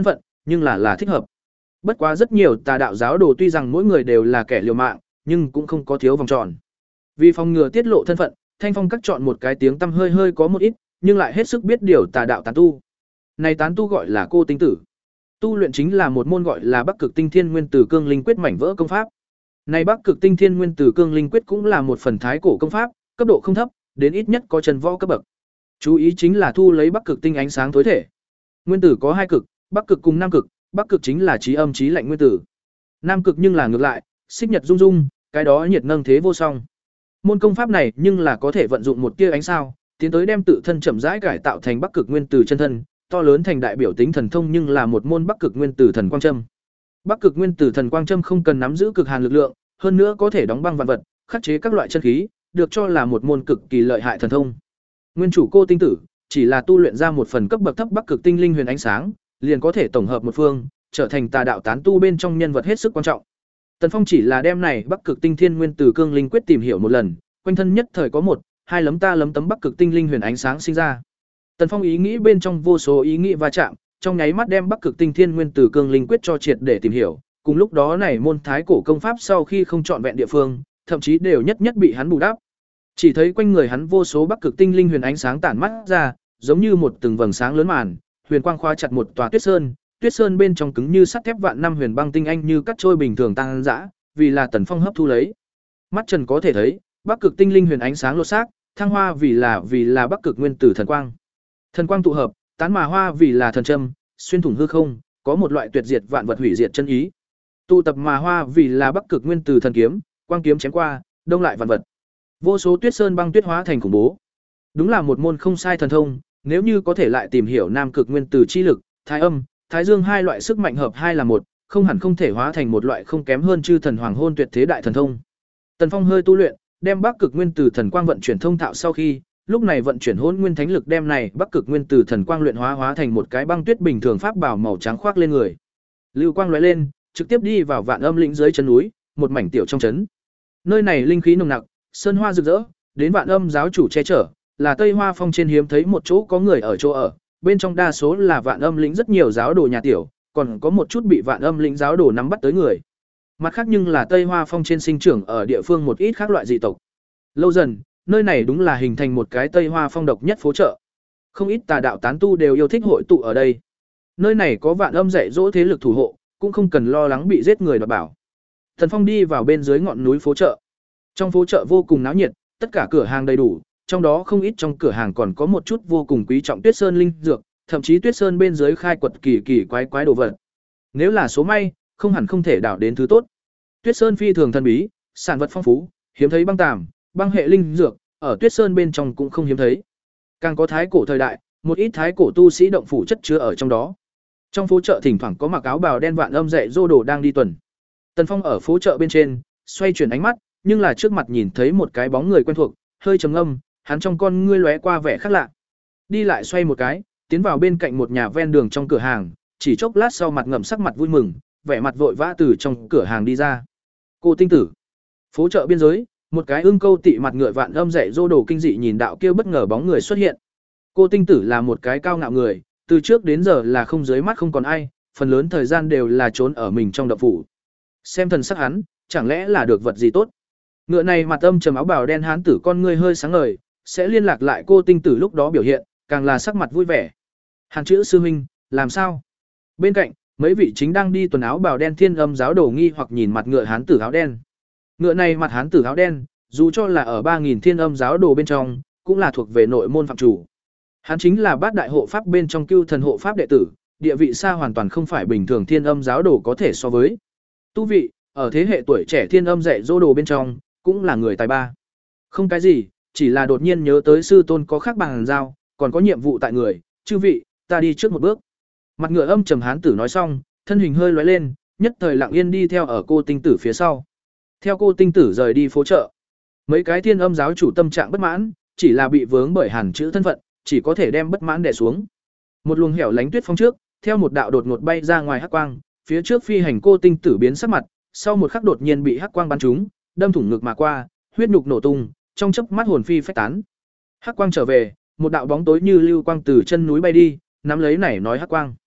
nhưng là là thích hợp. Bất quá rất nhiều tà đạo giáo đồ tuy rằng mỗi người đều là kẻ liều mạng, nhưng cũng không có thiếu vòng tròn. Vì phòng ngừa tiết lộ thân phận, Thanh Phong các chọn một cái tiếng tăm hơi hơi có một ít, nhưng lại hết sức biết điều tà đạo tán tu. Này tán tu gọi là Cô Tinh Tử. Tu luyện chính là một môn gọi là Bắc Cực Tinh Thiên Nguyên Tử Cương Linh Quyết mảnh vỡ công pháp. Này Bắc Cực Tinh Thiên Nguyên Tử Cương Linh Quyết cũng là một phần thái cổ công pháp, cấp độ không thấp, đến ít nhất có chân võ cấp bậc. Chú ý chính là thu lấy Bắc Cực Tinh ánh sáng tối thể. Nguyên tử có hai cực, Bắc Cực cùng Nam Cực, Bắc Cực chính là trí âm trí lạnh nguyên tử. Nam Cực nhưng là ngược lại, xích nhật dung dung, cái đó nhiệt nâng thế vô song. Môn công pháp này nhưng là có thể vận dụng một tia ánh sao, tiến tới đem tự thân chậm rãi cải tạo thành Bắc Cực nguyên tử chân thân, to lớn thành đại biểu tính thần thông nhưng là một môn Bắc Cực nguyên tử thần quang châm. Bắc Cực nguyên tử thần quang châm không cần nắm giữ cực hàn lực lượng, hơn nữa có thể đóng băng vạn vật, khắc chế các loại chân khí, được cho là một môn cực kỳ lợi hại thần thông. Nguyên chủ Cô Tinh Tử chỉ là tu luyện ra một phần cấp bậc thấp Bắc Cực tinh linh huyền ánh sáng, liền có thể tổng hợp một phương, trở thành tà đạo tán tu bên trong nhân vật hết sức quan trọng. Tần Phong chỉ là đem này Bắc Cực tinh thiên nguyên tử cương linh quyết tìm hiểu một lần, quanh thân nhất thời có một, hai lấm ta lấm tấm Bắc Cực tinh linh huyền ánh sáng sinh ra. Tần Phong ý nghĩ bên trong vô số ý nghĩ va chạm, trong nháy mắt đem Bắc Cực tinh thiên nguyên tử cương linh quyết cho triệt để tìm hiểu, cùng lúc đó này môn thái cổ công pháp sau khi không chọn vẹn địa phương, thậm chí đều nhất nhất bị hắn bù đắp. Chỉ thấy quanh người hắn vô số Bắc Cực tinh linh huyền ánh sáng tản mắt ra, giống như một từng vầng sáng lớn màn, huyền quang khóa chặt một tòa tuyết sơn, tuyết sơn bên trong cứng như sắt thép vạn năm huyền băng tinh anh như cắt trôi bình thường tăng dã, vì là Tần Phong hấp thu lấy. Mắt trần có thể thấy, Bắc Cực tinh linh huyền ánh sáng lột xác, thăng hoa vì là vì là Bắc Cực nguyên tử thần quang. Thần quang tụ hợp, tán mà hoa vì là thần châm, xuyên thủng hư không, có một loại tuyệt diệt vạn vật hủy diệt chân ý. Tụ tập mà hoa vì là Bắc Cực nguyên tử thần kiếm, quang kiếm chém qua, đông lại vạn vật. Vô số tuyết sơn băng tuyết hóa thành khủng bố. Đúng là một môn không sai thần thông, nếu như có thể lại tìm hiểu Nam Cực nguyên tử chi lực, Thái Âm, Thái Dương hai loại sức mạnh hợp hai là một, không hẳn không thể hóa thành một loại không kém hơn chư thần hoàng hôn tuyệt thế đại thần thông. Tần Phong hơi tu luyện, đem Bắc Cực nguyên tử thần quang vận chuyển thông thạo sau khi, lúc này vận chuyển Hỗn Nguyên Thánh lực đem này Bắc Cực nguyên tử thần quang luyện hóa hóa thành một cái băng tuyết bình thường pháp bảo màu trắng khoác lên người. Lưu quang lóe lên, trực tiếp đi vào Vạn Âm lĩnh dưới chân núi, một mảnh tiểu trong trấn. Nơi này linh khí nồng nặc, sơn hoa rực rỡ, đến Vạn Âm giáo chủ che chở, là Tây Hoa Phong trên hiếm thấy một chỗ có người ở chỗ ở, bên trong đa số là Vạn Âm lĩnh rất nhiều giáo đồ nhà tiểu, còn có một chút bị Vạn Âm lĩnh giáo đồ nắm bắt tới người. Mặt khác nhưng là Tây Hoa Phong trên sinh trưởng ở địa phương một ít khác loại dị tộc. Lâu dần, nơi này đúng là hình thành một cái Tây Hoa Phong độc nhất phố chợ. Không ít tà đạo tán tu đều yêu thích hội tụ ở đây. Nơi này có Vạn Âm dạy dỗ thế lực thủ hộ, cũng không cần lo lắng bị giết người đoạt bảo. Thần Phong đi vào bên dưới ngọn núi phố chợ. Trong phố chợ vô cùng náo nhiệt, tất cả cửa hàng đầy đủ, trong đó không ít trong cửa hàng còn có một chút vô cùng quý trọng Tuyết Sơn linh dược, thậm chí Tuyết Sơn bên dưới khai quật kỳ kỳ quái quái đồ vật. Nếu là số may, không hẳn không thể đảo đến thứ tốt. Tuyết Sơn phi thường thần bí, sản vật phong phú, hiếm thấy băng tàm, băng hệ linh dược, ở Tuyết Sơn bên trong cũng không hiếm thấy. Càng có thái cổ thời đại, một ít thái cổ tu sĩ động phủ chất chứa ở trong đó. Trong phố chợ thỉnh thoảng có mặc áo bào đen Vạn Âm dạy dỗ đồ đang đi tuần. Tần Phong ở phố chợ bên trên, xoay chuyển ánh mắt, nhưng là trước mặt nhìn thấy một cái bóng người quen thuộc, hơi trầm ngâm, hắn trong con ngươi lóe qua vẻ khác lạ. Đi lại xoay một cái, tiến vào bên cạnh một nhà ven đường trong cửa hàng, chỉ chốc lát sau mặt ngậm sắc mặt vui mừng, vẻ mặt vội vã từ trong cửa hàng đi ra. Cô Tinh Tử. Phố chợ biên giới, một cái ưng câu tị mặt ngựa Vạn Âm dạy dỗ đồ kinh dị nhìn đạo kia bất ngờ bóng người xuất hiện. Cô Tinh Tử là một cái cao ngạo người, từ trước đến giờ là không dưới mắt không còn ai, phần lớn thời gian đều là trốn ở mình trong động phủ. Xem thần sắc hắn, chẳng lẽ là được vật gì tốt. Ngựa này mặt âm trầm áo bào đen hán tử con ngươi hơi sáng ngời, sẽ liên lạc lại Cô Tinh Tử lúc đó biểu hiện, càng là sắc mặt vui vẻ. Hàn chữ sư huynh, làm sao? Bên cạnh, mấy vị chính đang đi tuần áo bào đen Thiên Âm giáo đồ nghi hoặc nhìn mặt ngựa hán tử áo đen. Ngựa này mặt hán tử áo đen, dù cho là ở ba nghìn Thiên Âm giáo đồ bên trong, cũng là thuộc về nội môn phạm chủ. Hắn chính là bát đại hộ pháp bên trong Cưu Thần hộ pháp đệ tử, địa vị xa hoàn toàn không phải bình thường Thiên Âm giáo đồ có thể so với. Tu vị, ở thế hệ tuổi trẻ Thiên Âm dạy dỗ đồ bên trong, cũng là người tài ba. Không cái gì, chỉ là đột nhiên nhớ tới sư tôn có khác bằng giao, còn có nhiệm vụ tại người, chư vị, ta đi trước một bước. Mặt ngựa âm trầm hán tử nói xong, thân hình hơi lóe lên, nhất thời lặng yên đi theo ở Cô Tinh Tử phía sau. Theo Cô Tinh Tử rời đi phố chợ, mấy cái Thiên Âm giáo chủ tâm trạng bất mãn, chỉ là bị vướng bởi Hàn chữ thân phận, chỉ có thể đem bất mãn đè xuống. Một luồng hẻo lánh tuyết phong trước, theo một đạo đột ngột bay ra ngoài hắc quang, phía trước phi hành Cô Tinh Tử biến sắc mặt, sau một khắc đột nhiên bị hắc quang bắn trúng, đâm thủng ngực mà qua, huyết nhục nổ tung, trong chớp mắt hồn phi phách tán. Hắc quang trở về, một đạo bóng tối như lưu quang từ chân núi bay đi, nắm lấy nảy nói hắc quang.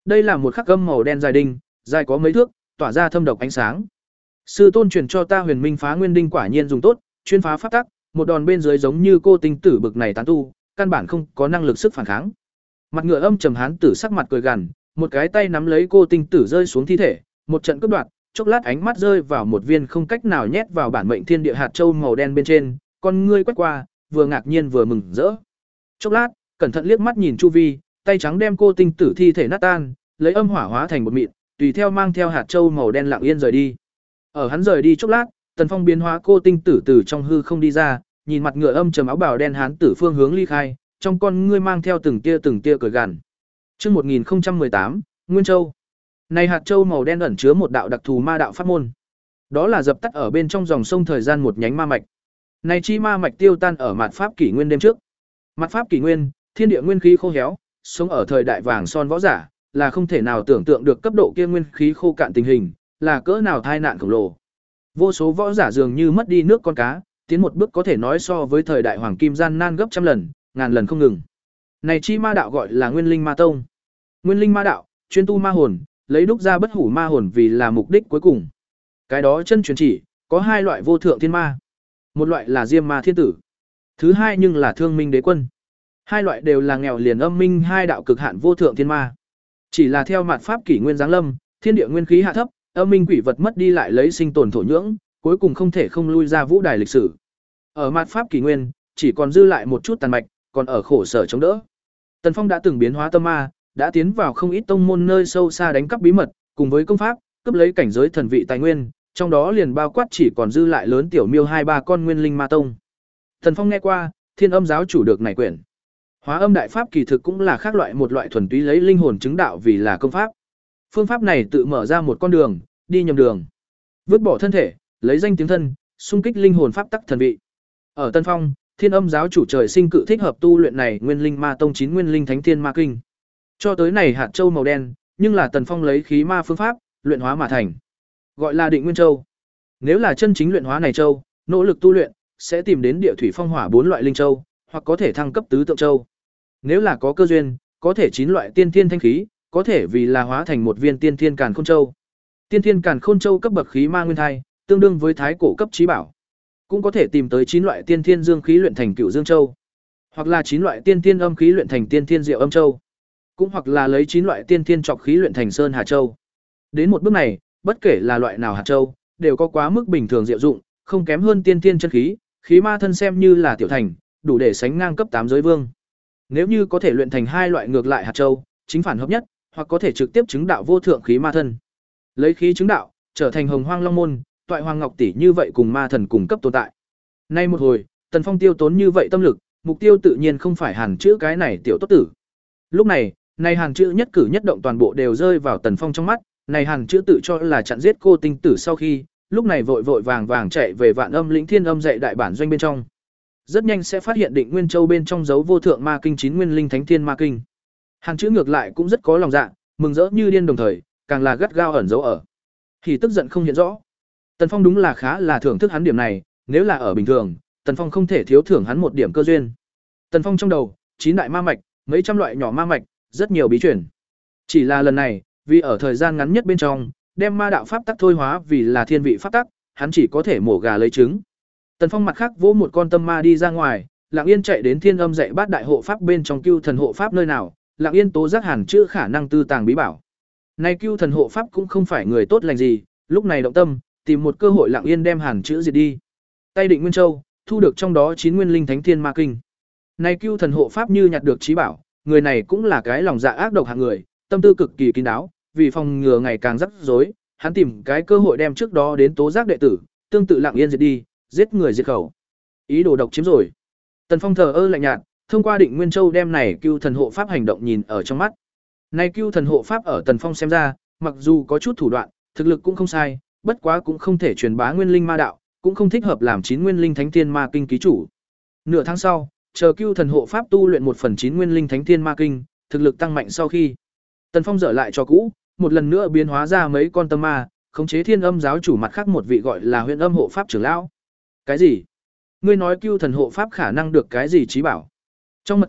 Đây là một khắc âm màu đen dài đinh, dài có mấy thước, tỏa ra thâm độc ánh sáng. Sư tôn truyền cho ta Huyền Minh Phá Nguyên đinh quả nhiên dùng tốt, chuyên phá pháp tắc, một đòn bên dưới giống như cô tinh tử bực này tán tu, căn bản không có năng lực sức phản kháng. Mặt ngựa âm trầm hán tử sắc mặt cười gằn, một cái tay nắm lấy cô tinh tử rơi xuống thi thể, một trận cướp đoạt, chốc lát ánh mắt rơi vào một viên không cách nào nhét vào bản mệnh thiên địa hạt châu màu đen bên trên, con ngươi quét qua, vừa ngạc nhiên vừa mừng rỡ. Chốc lát, cẩn thận liếc mắt nhìn chu vi, tay trắng đem cô tinh tử thi thể nát tan, lấy âm hỏa hóa thành một mịn, tùy theo mang theo hạt châu màu đen lặng yên rời đi. Ở hắn rời đi chốc lát, Tần Phong biến hóa cô tinh tử từ trong hư không đi ra, nhìn mặt ngựa âm trầm áo bào đen hán tử phương hướng ly khai, trong con ngươi mang theo từng tia từng tia cười gằn. Chương một nghìn không trăm mười tám, Nguyên Châu. Này hạt châu màu đen ẩn chứa một đạo đặc thù ma đạo pháp môn. Đó là dập tắt ở bên trong dòng sông thời gian một nhánh ma mạch. Này chi ma mạch tiêu tan ở mạt pháp kỷ nguyên đêm trước. Mạt pháp kỷ nguyên, thiên địa nguyên khí khô héo, sống ở thời đại vàng son võ giả, là không thể nào tưởng tượng được cấp độ kia nguyên khí khô cạn tình hình, là cỡ nào tai nạn khổng lồ. Vô số võ giả dường như mất đi nước con cá, tiến một bước có thể nói so với thời đại hoàng kim gian nan gấp trăm lần, ngàn lần không ngừng. Này chi ma đạo gọi là Nguyên Linh Ma Tông. Nguyên Linh Ma đạo, chuyên tu ma hồn, lấy đúc ra bất hủ ma hồn vì là mục đích cuối cùng. Cái đó chân truyền chỉ, có hai loại vô thượng thiên ma. Một loại là Diêm Ma Thiên Tử, thứ hai nhưng là Thương Minh Đế Quân. Hai loại đều là nghèo liền âm minh hai đạo cực hạn vô thượng thiên ma. Chỉ là theo mạt pháp kỷ nguyên giáng lâm, thiên địa nguyên khí hạ thấp, âm minh quỷ vật mất đi lại lấy sinh tồn thổ nhưỡng, cuối cùng không thể không lui ra vũ đài lịch sử. Ở mạt pháp kỷ nguyên, chỉ còn dư lại một chút tàn mạch, còn ở khổ sở chống đỡ. Tần Phong đã từng biến hóa tâm ma, đã tiến vào không ít tông môn nơi sâu xa đánh cắp bí mật, cùng với công pháp, cướp lấy cảnh giới thần vị tài nguyên, trong đó liền bao quát chỉ còn dư lại lớn tiểu miêu hai ba con Nguyên Linh Ma Tông. Tần Phong nghe qua, Thiên Âm giáo chủ được này quyển. Hóa âm đại pháp kỳ thực cũng là khác loại một loại thuần túy lấy linh hồn chứng đạo vì là công pháp. Phương pháp này tự mở ra một con đường, đi nhầm đường. Vứt bỏ thân thể, lấy danh tiếng thân, xung kích linh hồn pháp tắc thần vị. Ở Tân Phong, Thiên Âm giáo chủ trời sinh cự thích hợp tu luyện này Nguyên Linh Ma Tông chín Nguyên Linh Thánh Thiên Ma Kinh. Cho tới này hạt châu màu đen, nhưng là Tần Phong lấy khí ma phương pháp luyện hóa mà thành, gọi là Định Nguyên Châu. Nếu là chân chính luyện hóa này châu, nỗ lực tu luyện sẽ tìm đến địa thủy phong hỏa bốn loại linh châu, hoặc có thể thăng cấp tứ tượng châu. Nếu là có cơ duyên, có thể chín loại tiên thiên thanh khí, có thể vì là hóa thành một viên tiên thiên càn khôn châu. Tiên thiên càn khôn châu cấp bậc khí ma nguyên thai, tương đương với thái cổ cấp trí bảo. Cũng có thể tìm tới chín loại tiên thiên dương khí luyện thành Cửu Dương Châu, hoặc là chín loại tiên thiên âm khí luyện thành Tiên Thiên Diệu Âm Châu, cũng hoặc là lấy chín loại tiên thiên trọc khí luyện thành Sơn Hà Châu. Đến một bước này, bất kể là loại nào hạt châu, đều có quá mức bình thường diệu dụng, không kém hơn tiên thiên chân khí, khí ma thân xem như là tiểu thành, đủ để sánh ngang cấp tám giới vương. Nếu như có thể luyện thành hai loại ngược lại hạt châu, chính phản hợp nhất, hoặc có thể trực tiếp chứng đạo vô thượng khí ma thân. Lấy khí chứng đạo, trở thành Hồng Hoang Long môn, toại Hoàng Ngọc tỷ như vậy cùng ma thần cùng cấp tồn tại. Nay một hồi, Tần Phong tiêu tốn như vậy tâm lực, mục tiêu tự nhiên không phải Hàn Chữ cái này tiểu tốt tử. Lúc này, này Hàn Chữ nhất cử nhất động toàn bộ đều rơi vào Tần Phong trong mắt, này Hàn Chữ tự cho là chặn giết cô tinh tử sau khi, lúc này vội vội vàng vàng chạy về Vạn Âm Lĩnh Thiên Âm dạy đại bản doanh bên trong. Rất nhanh sẽ phát hiện Định Nguyên Châu bên trong dấu vô thượng ma kinh chín Nguyên Linh Thánh Thiên Ma Kinh. Hàn Chữ ngược lại cũng rất có lòng dạ, mừng rỡ như điên đồng thời, càng là gắt gao ẩn giấu ở. Thì tức giận không hiện rõ. Tần Phong đúng là khá là thưởng thức hắn điểm này, nếu là ở bình thường, Tần Phong không thể thiếu thưởng hắn một điểm cơ duyên. Tần Phong trong đầu, chín đại ma mạch, mấy trăm loại nhỏ ma mạch, rất nhiều bí truyền. Chỉ là lần này, vì ở thời gian ngắn nhất bên trong, đem ma đạo pháp tắc thôi hóa vì là thiên vị pháp tắc, hắn chỉ có thể mổ gà lấy trứng. Tần Phong mặt khác vỗ một con tâm ma đi ra ngoài, Lặng Yên chạy đến Thiên Âm dạy bát đại hộ pháp bên trong Cưu Thần hộ pháp nơi nào, Lặng Yên tố giác Hàn Chữ khả năng tư tàng bí bảo. Nay Cưu Thần hộ pháp cũng không phải người tốt lành gì, lúc này động tâm, tìm một cơ hội Lặng Yên đem Hàn Chữ diệt đi. Tay Định Nguyên Châu, thu được trong đó chín Nguyên Linh Thánh Thiên Ma Kinh. Nay Cưu Thần hộ pháp như nhặt được trí bảo, người này cũng là cái lòng dạ ác độc hạng người, tâm tư cực kỳ kín đáo, vì phòng ngừa ngày càng rắc rối, hắn tìm cái cơ hội đem trước đó đến tố giác đệ tử, tương tự Lặng Yên diệt đi, giết người diệt khẩu. Ý đồ độc chiếm rồi. Tần Phong thờ ơ lạnh nhạt, thông qua Định Nguyên Châu đem này Cưu Thần hộ pháp hành động nhìn ở trong mắt. Này Cưu Thần hộ pháp ở Tần Phong xem ra, mặc dù có chút thủ đoạn, thực lực cũng không sai, bất quá cũng không thể truyền bá Nguyên Linh ma đạo, cũng không thích hợp làm chín Nguyên Linh Thánh Thiên Ma Kinh ký chủ. Nửa tháng sau, chờ Cưu Thần hộ pháp tu luyện một phần chín Nguyên Linh Thánh Thiên Ma Kinh, thực lực tăng mạnh sau khi, Tần Phong dở lại cho cũ, một lần nữa biến hóa ra mấy con tâm ma, khống chế Thiên Âm giáo chủ mặt khác một vị gọi là Huyền Âm hộ pháp trưởng lão. Cái gì? Ngươi nói Cưu Thần hộ pháp khả năng được cái gì trí bảo? Trong mật thất,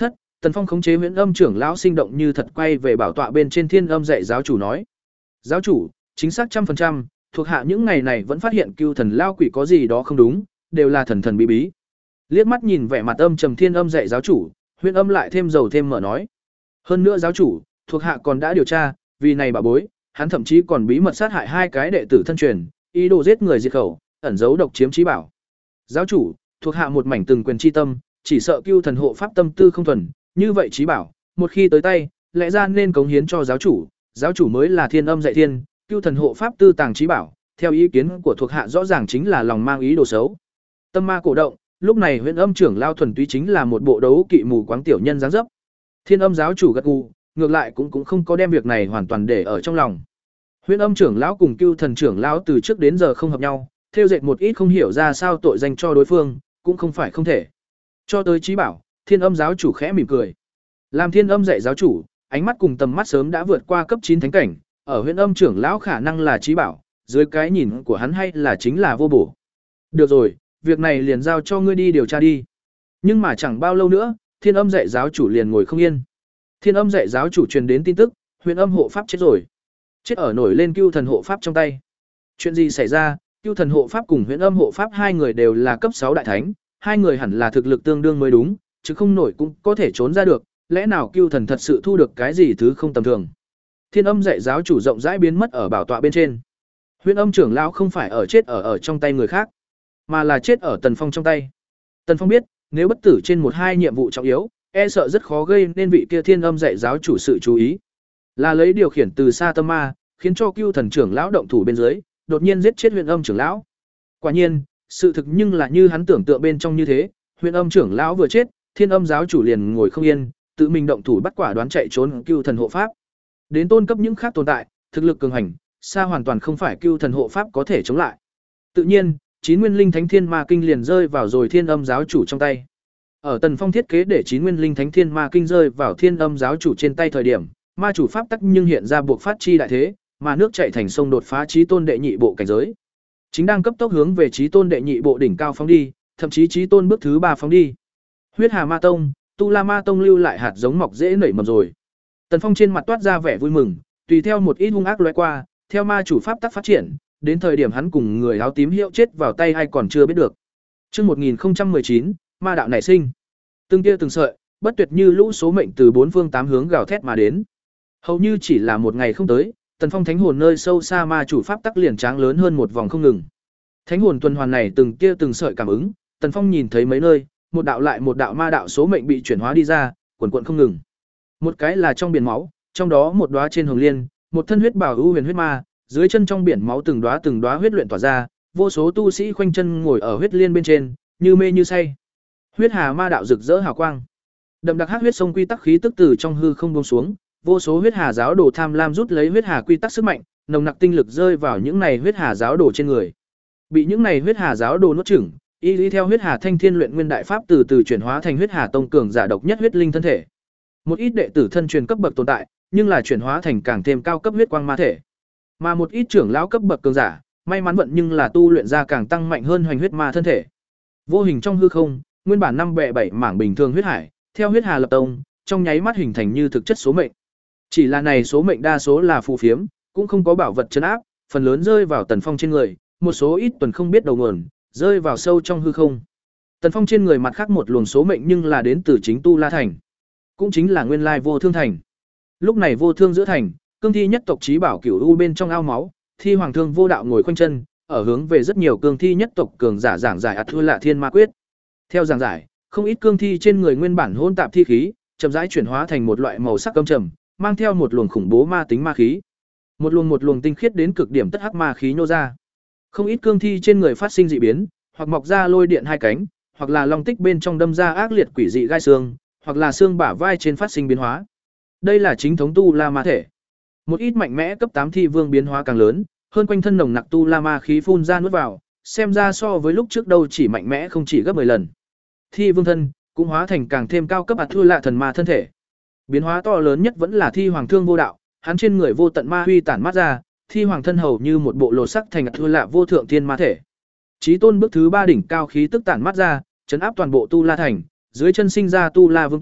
Tần Phong khống chế Huyễn Âm trưởng lão sinh động như thật quay về bảo tọa bên trên Thiên Âm dạy giáo chủ nói: "Giáo chủ, chính xác trăm phần trăm, thuộc hạ những ngày này vẫn phát hiện Cưu Thần lao quỷ có gì đó không đúng, đều là thần thần bí bí." Liếc mắt nhìn vẻ mặt âm trầm Thiên Âm dạy giáo chủ, Huyễn Âm lại thêm dầu thêm mỡ nói: "Hơn nữa giáo chủ, thuộc hạ còn đã điều tra, vì này bảo bối, hắn thậm chí còn bí mật sát hại hai cái đệ tử thân truyền, ý đồ giết người diệt khẩu, ẩn giấu độc chiếm trí bảo. Giáo chủ, thuộc hạ một mảnh từng quyền chi tâm, chỉ sợ Cưu Thần hộ pháp tâm tư không thuần, như vậy trí bảo, một khi tới tay, lẽ ra nên cống hiến cho giáo chủ, giáo chủ mới là Thiên Âm dạy thiên, Cưu Thần hộ pháp tư tàng trí bảo, theo ý kiến của thuộc hạ rõ ràng chính là lòng mang ý đồ xấu." Tâm ma cổ động, lúc này Huyễn Âm trưởng lao thuần túy chính là một bộ đấu kỵ mù quáng tiểu nhân dáng dấp. Thiên Âm giáo chủ gật gù, ngược lại cũng cũng không có đem việc này hoàn toàn để ở trong lòng. Huyễn Âm trưởng lão cùng Cưu Thần trưởng lão từ trước đến giờ không hợp nhau, theo dệt một ít không hiểu ra sao tội danh cho đối phương, cũng không phải không thể. Cho tới trí bảo, Thiên Âm giáo chủ khẽ mỉm cười. Làm Thiên Âm dạy giáo chủ, ánh mắt cùng tầm mắt sớm đã vượt qua cấp chín thánh cảnh, ở Huyễn Âm trưởng lão khả năng là trí bảo, dưới cái nhìn của hắn hay là chính là vô bổ. Được rồi, việc này liền giao cho ngươi đi điều tra đi. Nhưng mà chẳng bao lâu nữa, Thiên Âm dạy giáo chủ liền ngồi không yên. Thiên Âm dạy giáo chủ truyền đến tin tức, Huyễn Âm hộ pháp chết rồi. Chết ở nổi lên Cưu Thần hộ pháp trong tay. Chuyện gì xảy ra? Cưu Thần hộ pháp cùng Huyễn Âm hộ pháp hai người đều là cấp sáu đại thánh, hai người hẳn là thực lực tương đương mới đúng, chứ không nổi cũng có thể trốn ra được, lẽ nào Cưu Thần thật sự thu được cái gì thứ không tầm thường. Thiên Âm dạy giáo chủ rộng rãi biến mất ở bảo tọa bên trên. Huyễn Âm trưởng lão không phải ở chết ở ở trong tay người khác, mà là chết ở Tần Phong trong tay. Tần Phong biết, nếu bất tử trên một hai nhiệm vụ trọng yếu, e sợ rất khó gây nên vị kia Thiên Âm dạy giáo chủ sự chú ý. Là lấy điều khiển từ xa tâm ma, khiến cho Cưu Thần trưởng lão động thủ bên dưới, đột nhiên giết chết Huyễn Âm trưởng lão. Quả nhiên, sự thực nhưng là như hắn tưởng tượng bên trong như thế, Huyễn Âm trưởng lão vừa chết, Thiên Âm giáo chủ liền ngồi không yên, tự mình động thủ bắt quả đoán chạy trốn Cưu Thần hộ pháp. Đến tôn cấp những khác tồn tại, thực lực cường hành, xa hoàn toàn không phải Cưu Thần hộ pháp có thể chống lại. Tự nhiên, Chín Nguyên Linh Thánh Thiên Ma Kinh liền rơi vào rồi Thiên Âm giáo chủ trong tay. Ở Tần Phong thiết kế để Chín Nguyên Linh Thánh Thiên Ma Kinh rơi vào Thiên Âm giáo chủ trên tay thời điểm, ma chủ pháp tắc nhưng hiện ra buộc phát chi đại thế, mà nước chảy thành sông đột phá chí tôn đệ nhị bộ cảnh giới. Chính đang cấp tốc hướng về chí tôn đệ nhị bộ đỉnh cao phóng đi, thậm chí chí tôn bước thứ ba phóng đi. Huyết Hà Ma Tông, Tu La Ma Tông lưu lại hạt giống mọc dễ nảy mầm rồi. Tần Phong trên mặt toát ra vẻ vui mừng, tùy theo một ít hung ác lóe qua, theo ma chủ pháp tắc phát triển, đến thời điểm hắn cùng người áo tím hiệu chết vào tay hay còn chưa biết được. Chương một nghìn không trăm mười chín, ma đạo nảy sinh. Từng tia từng sợi, bất tuyệt như lũ số mệnh từ bốn phương tám hướng gào thét mà đến. Hầu như chỉ là một ngày không tới, Tần Phong thánh hồn nơi sâu xa ma chủ pháp tắc liền tráng lớn hơn một vòng không ngừng. Thánh hồn tuần hoàn này từng tia từng sợi cảm ứng, Tần Phong nhìn thấy mấy nơi, một đạo lại một đạo ma đạo số mệnh bị chuyển hóa đi ra, quần quần không ngừng. Một cái là trong biển máu, trong đó một đóa trên hồng liên, một thân huyết bảo ưu huyền huyết ma, dưới chân trong biển máu từng đóa từng đóa huyết luyện tỏa ra, vô số tu sĩ khoanh chân ngồi ở huyết liên bên trên, như mê như say. Huyết hà ma đạo rực rỡ hào quang. Đậm đặc hắc huyết sông quy tắc khí tức từ trong hư không buông xuống, vô số huyết hà giáo đồ tham lam rút lấy huyết hà quy tắc sức mạnh, nồng nặc tinh lực rơi vào những này huyết hà giáo đồ trên người. Bị những này huyết hà giáo đồ nuốt chửng, y lý theo huyết hà thanh thiên luyện nguyên đại pháp từ từ chuyển hóa thành huyết hà tông cường giả độc nhất huyết linh thân thể. Một ít đệ tử thân truyền cấp bậc tồn tại, nhưng là chuyển hóa thành càng thêm cao cấp huyết quang ma thể. Mà một ít trưởng lão cấp bậc cường giả, may mắn vận nhưng là tu luyện ra càng tăng mạnh hơn hoành huyết ma thân thể. Vô hình trong hư không, nguyên bản năm bè bảy mảng bình thường huyết hải, theo huyết hà lập tông, trong nháy mắt hình thành như thực chất số mệnh. Chỉ là này số mệnh đa số là phù phiếm, cũng không có bảo vật trấn áp, phần lớn rơi vào Tần Phong trên người, một số ít tuần không biết đầu nguồn, rơi vào sâu trong hư không. Tần Phong trên người mặt khác một luồng số mệnh nhưng là đến từ chính Tu La Thành, cũng chính là nguyên lai Vô Thương Thành. Lúc này Vô Thương giữa thành, cương thi nhất tộc chí bảo cửu u bên trong ao máu, thi hoàng thương vô đạo ngồi khoanh chân, ở hướng về rất nhiều cương thi nhất tộc cường giả giảng giải ắt thua lạ thiên ma quyết. Theo giảng giải, không ít cương thi trên người nguyên bản hỗn tạp thi khí, chậm rãi chuyển hóa thành một loại màu sắc câm trầm, mang theo một luồng khủng bố ma tính ma khí. Một luồng một luồng tinh khiết đến cực điểm tất hắc ma khí nhô ra. Không ít cương thi trên người phát sinh dị biến, hoặc mọc ra lôi điện hai cánh, hoặc là long tích bên trong đâm ra ác liệt quỷ dị gai xương, hoặc là xương bả vai trên phát sinh biến hóa. Đây là chính thống tu la ma thể. Một ít mạnh mẽ cấp tám thi vương biến hóa càng lớn, hơn quanh thân nồng nặc tu la ma khí phun ra nuốt vào, xem ra so với lúc trước đâu chỉ mạnh mẽ không chỉ gấp mười lần. Thi vương thân cũng hóa thành càng thêm cao cấp ạt thua lạ thần ma thân thể. Biến hóa to lớn nhất vẫn là thi hoàng thương vô đạo, hắn trên người vô tận ma huy tản mát ra, thi hoàng thân hầu như một bộ lột sắc thành ạt thua lạ vô thượng thiên ma thể. Chí tôn bước thứ ba đỉnh cao khí tức tản mát ra, chấn áp toàn bộ tu la thành, dưới chân sinh ra tu la vương tỏa,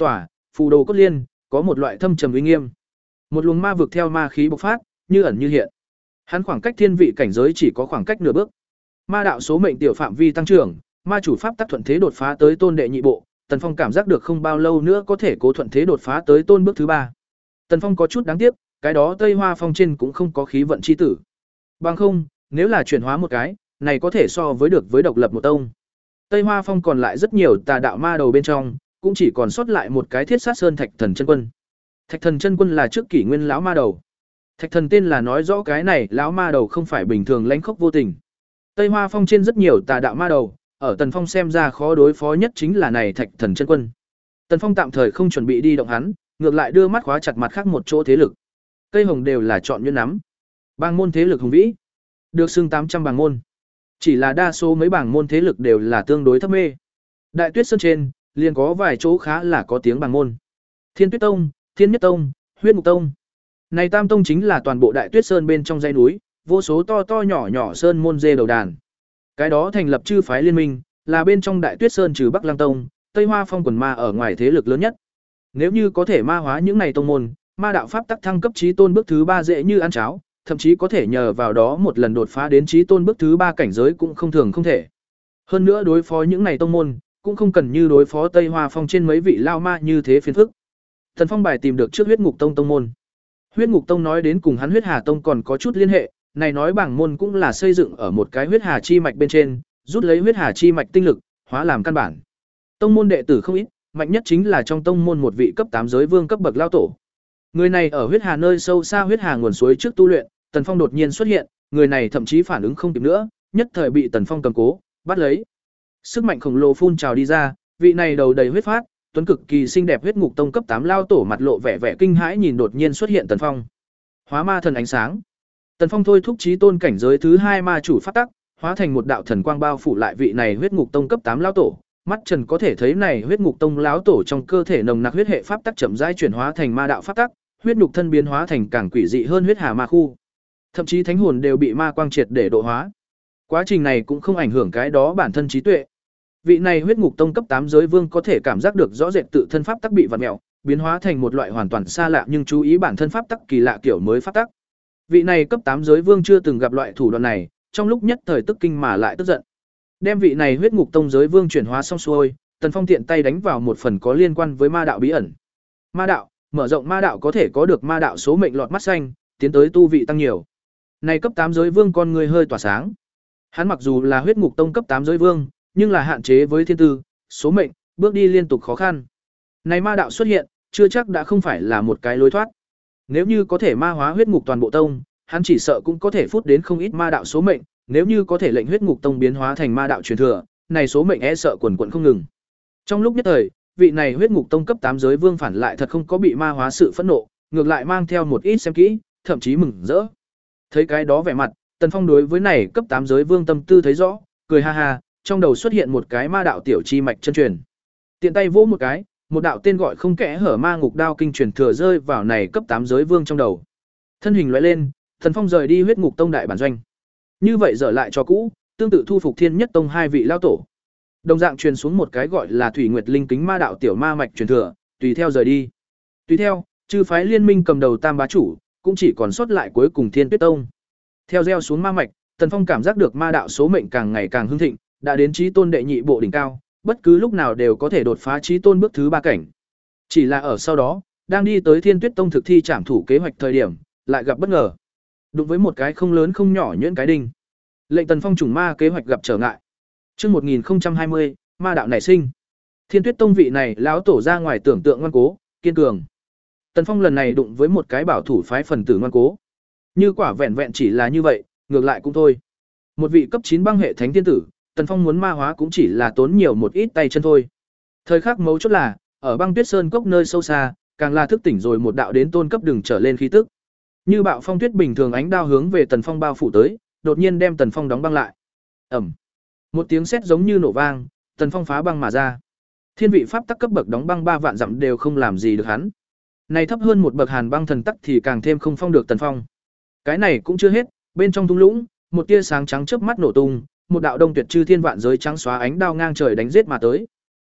phù đồ cốt liên, có một loại thâm trầm uy nghiêm. Một luồng ma vực theo ma khí bộc phát, như ẩn như hiện. Hắn khoảng cách thiên vị cảnh giới chỉ có khoảng cách nửa bước. Ma đạo số mệnh tiểu phạm vi tăng trưởng, ma chủ pháp tắc thuận thế đột phá tới tôn đệ nhị bộ, Tần Phong cảm giác được không bao lâu nữa có thể cố thuận thế đột phá tới tôn bước thứ ba. Tần Phong có chút đáng tiếc, cái đó Tây Hoa Phong trên cũng không có khí vận chi tử. Bằng không, nếu là chuyển hóa một cái, này có thể so với được với độc lập một tông. Tây Hoa Phong còn lại rất nhiều tà đạo ma đầu bên trong, cũng chỉ còn sót lại một cái Thiết Sát Sơn Thạch Thần chân quân. Thạch Thần chân quân là trước kỷ nguyên lão ma đầu. Thạch Thần tên là nói rõ cái này lão ma đầu không phải bình thường lãnh khốc vô tình. Tây Hoa Phong trên rất nhiều tà đạo ma đầu, ở Tần Phong xem ra khó đối phó nhất chính là này Thạch Thần chân quân. Tần Phong tạm thời không chuẩn bị đi động hắn, ngược lại đưa mắt khóa chặt mặt khác một chỗ thế lực. Cây hồng đều là chọn nhuyễn nắm. Bang môn thế lực hùng vĩ, được xưng tám trăm bảng môn. Chỉ là đa số mấy bảng môn thế lực đều là tương đối thấp mê. Đại Tuyết Sơn trên, liền có vài chỗ khá là có tiếng bảng môn. Thiên Tuyết Tông, Thiên Nhất Tông, Huyết Ngục Tông. Này tam tông chính là toàn bộ Đại Tuyết Sơn bên trong dãy núi, vô số to to nhỏ nhỏ sơn môn dê đầu đàn. Cái đó thành lập chư phái liên minh, là bên trong Đại Tuyết Sơn trừ Bắc Lăng Tông, Tây Hoa Phong quần ma ở ngoài thế lực lớn nhất. Nếu như có thể ma hóa những này tông môn, ma đạo pháp tắc thăng cấp chí tôn bước thứ ba dễ như ăn cháo, thậm chí có thể nhờ vào đó một lần đột phá đến chí tôn bước thứ ba cảnh giới cũng không thường không thể. Hơn nữa đối phó những này tông môn, cũng không cần như đối phó Tây Hoa Phong trên mấy vị lao ma như thế phiền phức. Thần Phong bài tìm được trước Huyết Ngục Tông tông môn. Huyết Ngục Tông nói đến cùng hắn Huyết Hà Tông còn có chút liên hệ, này nói bảng môn cũng là xây dựng ở một cái huyết hà chi mạch bên trên, rút lấy huyết hà chi mạch tinh lực, hóa làm căn bản. Tông môn đệ tử không ít, mạnh nhất chính là trong tông môn một vị cấp tám giới vương cấp bậc lao tổ. Người này ở huyết hà nơi sâu xa huyết hà nguồn suối trước tu luyện, Tần Phong đột nhiên xuất hiện, người này thậm chí phản ứng không kịp nữa, nhất thời bị Tần Phong cầm cố, bắt lấy. Sức mạnh khổng lồ phun trào đi ra, vị này đầu đầy huyết phát, tuấn cực kỳ xinh đẹp Huyết Ngục Tông cấp tám lao tổ mặt lộ vẻ vẻ kinh hãi nhìn đột nhiên xuất hiện Tần Phong. Hóa ma thần ánh sáng. Tần Phong thôi thúc chí tôn cảnh giới thứ hai ma chủ pháp tắc, hóa thành một đạo thần quang bao phủ lại vị này Huyết Ngục Tông cấp tám lão tổ. Mắt Trần có thể thấy này Huyết Ngục Tông lão tổ trong cơ thể nồng nặc huyết hệ pháp tắc chậm rãi chuyển hóa thành ma đạo pháp tắc, huyết nhục thân biến hóa thành càng quỷ dị hơn huyết hà ma khu. Thậm chí thánh hồn đều bị ma quang triệt để độ hóa. Quá trình này cũng không ảnh hưởng cái đó bản thân trí tuệ. Vị này Huyết Ngục Tông cấp tám giới vương có thể cảm giác được rõ rệt tự thân pháp tắc bị vặn mèo, biến hóa thành một loại hoàn toàn xa lạ nhưng chú ý bản thân pháp tắc kỳ lạ kiểu mới pháp tắc. Vị này cấp tám giới vương chưa từng gặp loại thủ đoạn này, trong lúc nhất thời tức kinh mà lại tức giận. Đem vị này Huyết Ngục Tông giới vương chuyển hóa xong xuôi, Tần Phong tiện tay đánh vào một phần có liên quan với ma đạo bí ẩn. Ma đạo, mở rộng ma đạo có thể có được ma đạo số mệnh lọt mắt xanh, tiến tới tu vị tăng nhiều. Này cấp tám giới vương con người hơi tỏa sáng. Hắn mặc dù là Huyết Ngục Tông cấp tám giới vương, nhưng là hạn chế với thiên tư, số mệnh, bước đi liên tục khó khăn. Này ma đạo xuất hiện, chưa chắc đã không phải là một cái lối thoát. Nếu như có thể ma hóa huyết ngục toàn bộ tông, hắn chỉ sợ cũng có thể phút đến không ít ma đạo số mệnh, nếu như có thể lệnh huyết ngục tông biến hóa thành ma đạo truyền thừa, này số mệnh e sợ quần quần không ngừng. Trong lúc nhất thời, vị này huyết ngục tông cấp tám giới vương phản lại thật không có bị ma hóa sự phẫn nộ, ngược lại mang theo một ít xem kỹ, thậm chí mừng rỡ. Thấy cái đó vẻ mặt, Tần Phong đối với này cấp tám giới vương tâm tư thấy rõ, cười ha ha, trong đầu xuất hiện một cái ma đạo tiểu chi mạch chân truyền. Tiện tay vỗ một cái, một đạo tên gọi không kẽ hở ma ngục đao kinh truyền thừa rơi vào này cấp tám giới vương trong đầu. Thân hình lóe lên, Tần Phong rời đi huyết ngục tông đại bản doanh. Như vậy dở lại cho cũ, tương tự thu phục Thiên Nhất tông hai vị lao tổ. Đồng dạng truyền xuống một cái gọi là Thủy Nguyệt Linh Kính ma đạo tiểu ma mạch truyền thừa, tùy theo rời đi. Tùy theo, chư phái liên minh cầm đầu tam bá chủ, cũng chỉ còn sót lại cuối cùng Thiên Tuyết tông. Theo gieo xuống ma mạch, Tần Phong cảm giác được ma đạo số mệnh càng ngày càng hưng thịnh, đã đến chí tôn đệ nhị bộ đỉnh cao, bất cứ lúc nào đều có thể đột phá chí tôn bước thứ ba cảnh. Chỉ là ở sau đó, đang đi tới Thiên Tuyết tông thực thi trảm thủ kế hoạch thời điểm, lại gặp bất ngờ. Đụng với một cái không lớn không nhỏ nhuyễn cái đinh. Lệnh Tần Phong trùng ma kế hoạch gặp trở ngại. Chương một nghìn không trăm hai mươi, ma đạo nảy sinh. Thiên Tuyết tông vị này lão tổ ra ngoài tưởng tượng ngoan cố, kiên cường. Tần Phong lần này đụng với một cái bảo thủ phái phần tử ngoan cố. Như quả vẹn vẹn chỉ là như vậy, ngược lại cũng thôi. Một vị cấp chín băng hệ thánh tiên tử, Tần Phong muốn ma hóa cũng chỉ là tốn nhiều một ít tay chân thôi. Thời khắc mấu chốt là, ở băng tuyết sơn cốc nơi sâu xa, càng là thức tỉnh rồi một đạo đến tôn cấp đường trở lên khí tức. Như bạo phong tuyết bình thường ánh đao hướng về Tần Phong bao phủ tới, đột nhiên đem Tần Phong đóng băng lại. Ầm. Một tiếng sét giống như nổ vang, Tần Phong phá băng mà ra. Thiên vị pháp tắc cấp bậc đóng băng ba vạn dặm đều không làm gì được hắn. Này thấp hơn một bậc hàn băng thần tắc thì càng thêm không phong được Tần Phong. Cái này cũng chưa hết, bên trong thung lũng, một tia sáng trắng chớp mắt nổ tung, một đạo đông tuyệt chư thiên vạn giới trắng xóa ánh đao ngang trời đánh giết mà tới.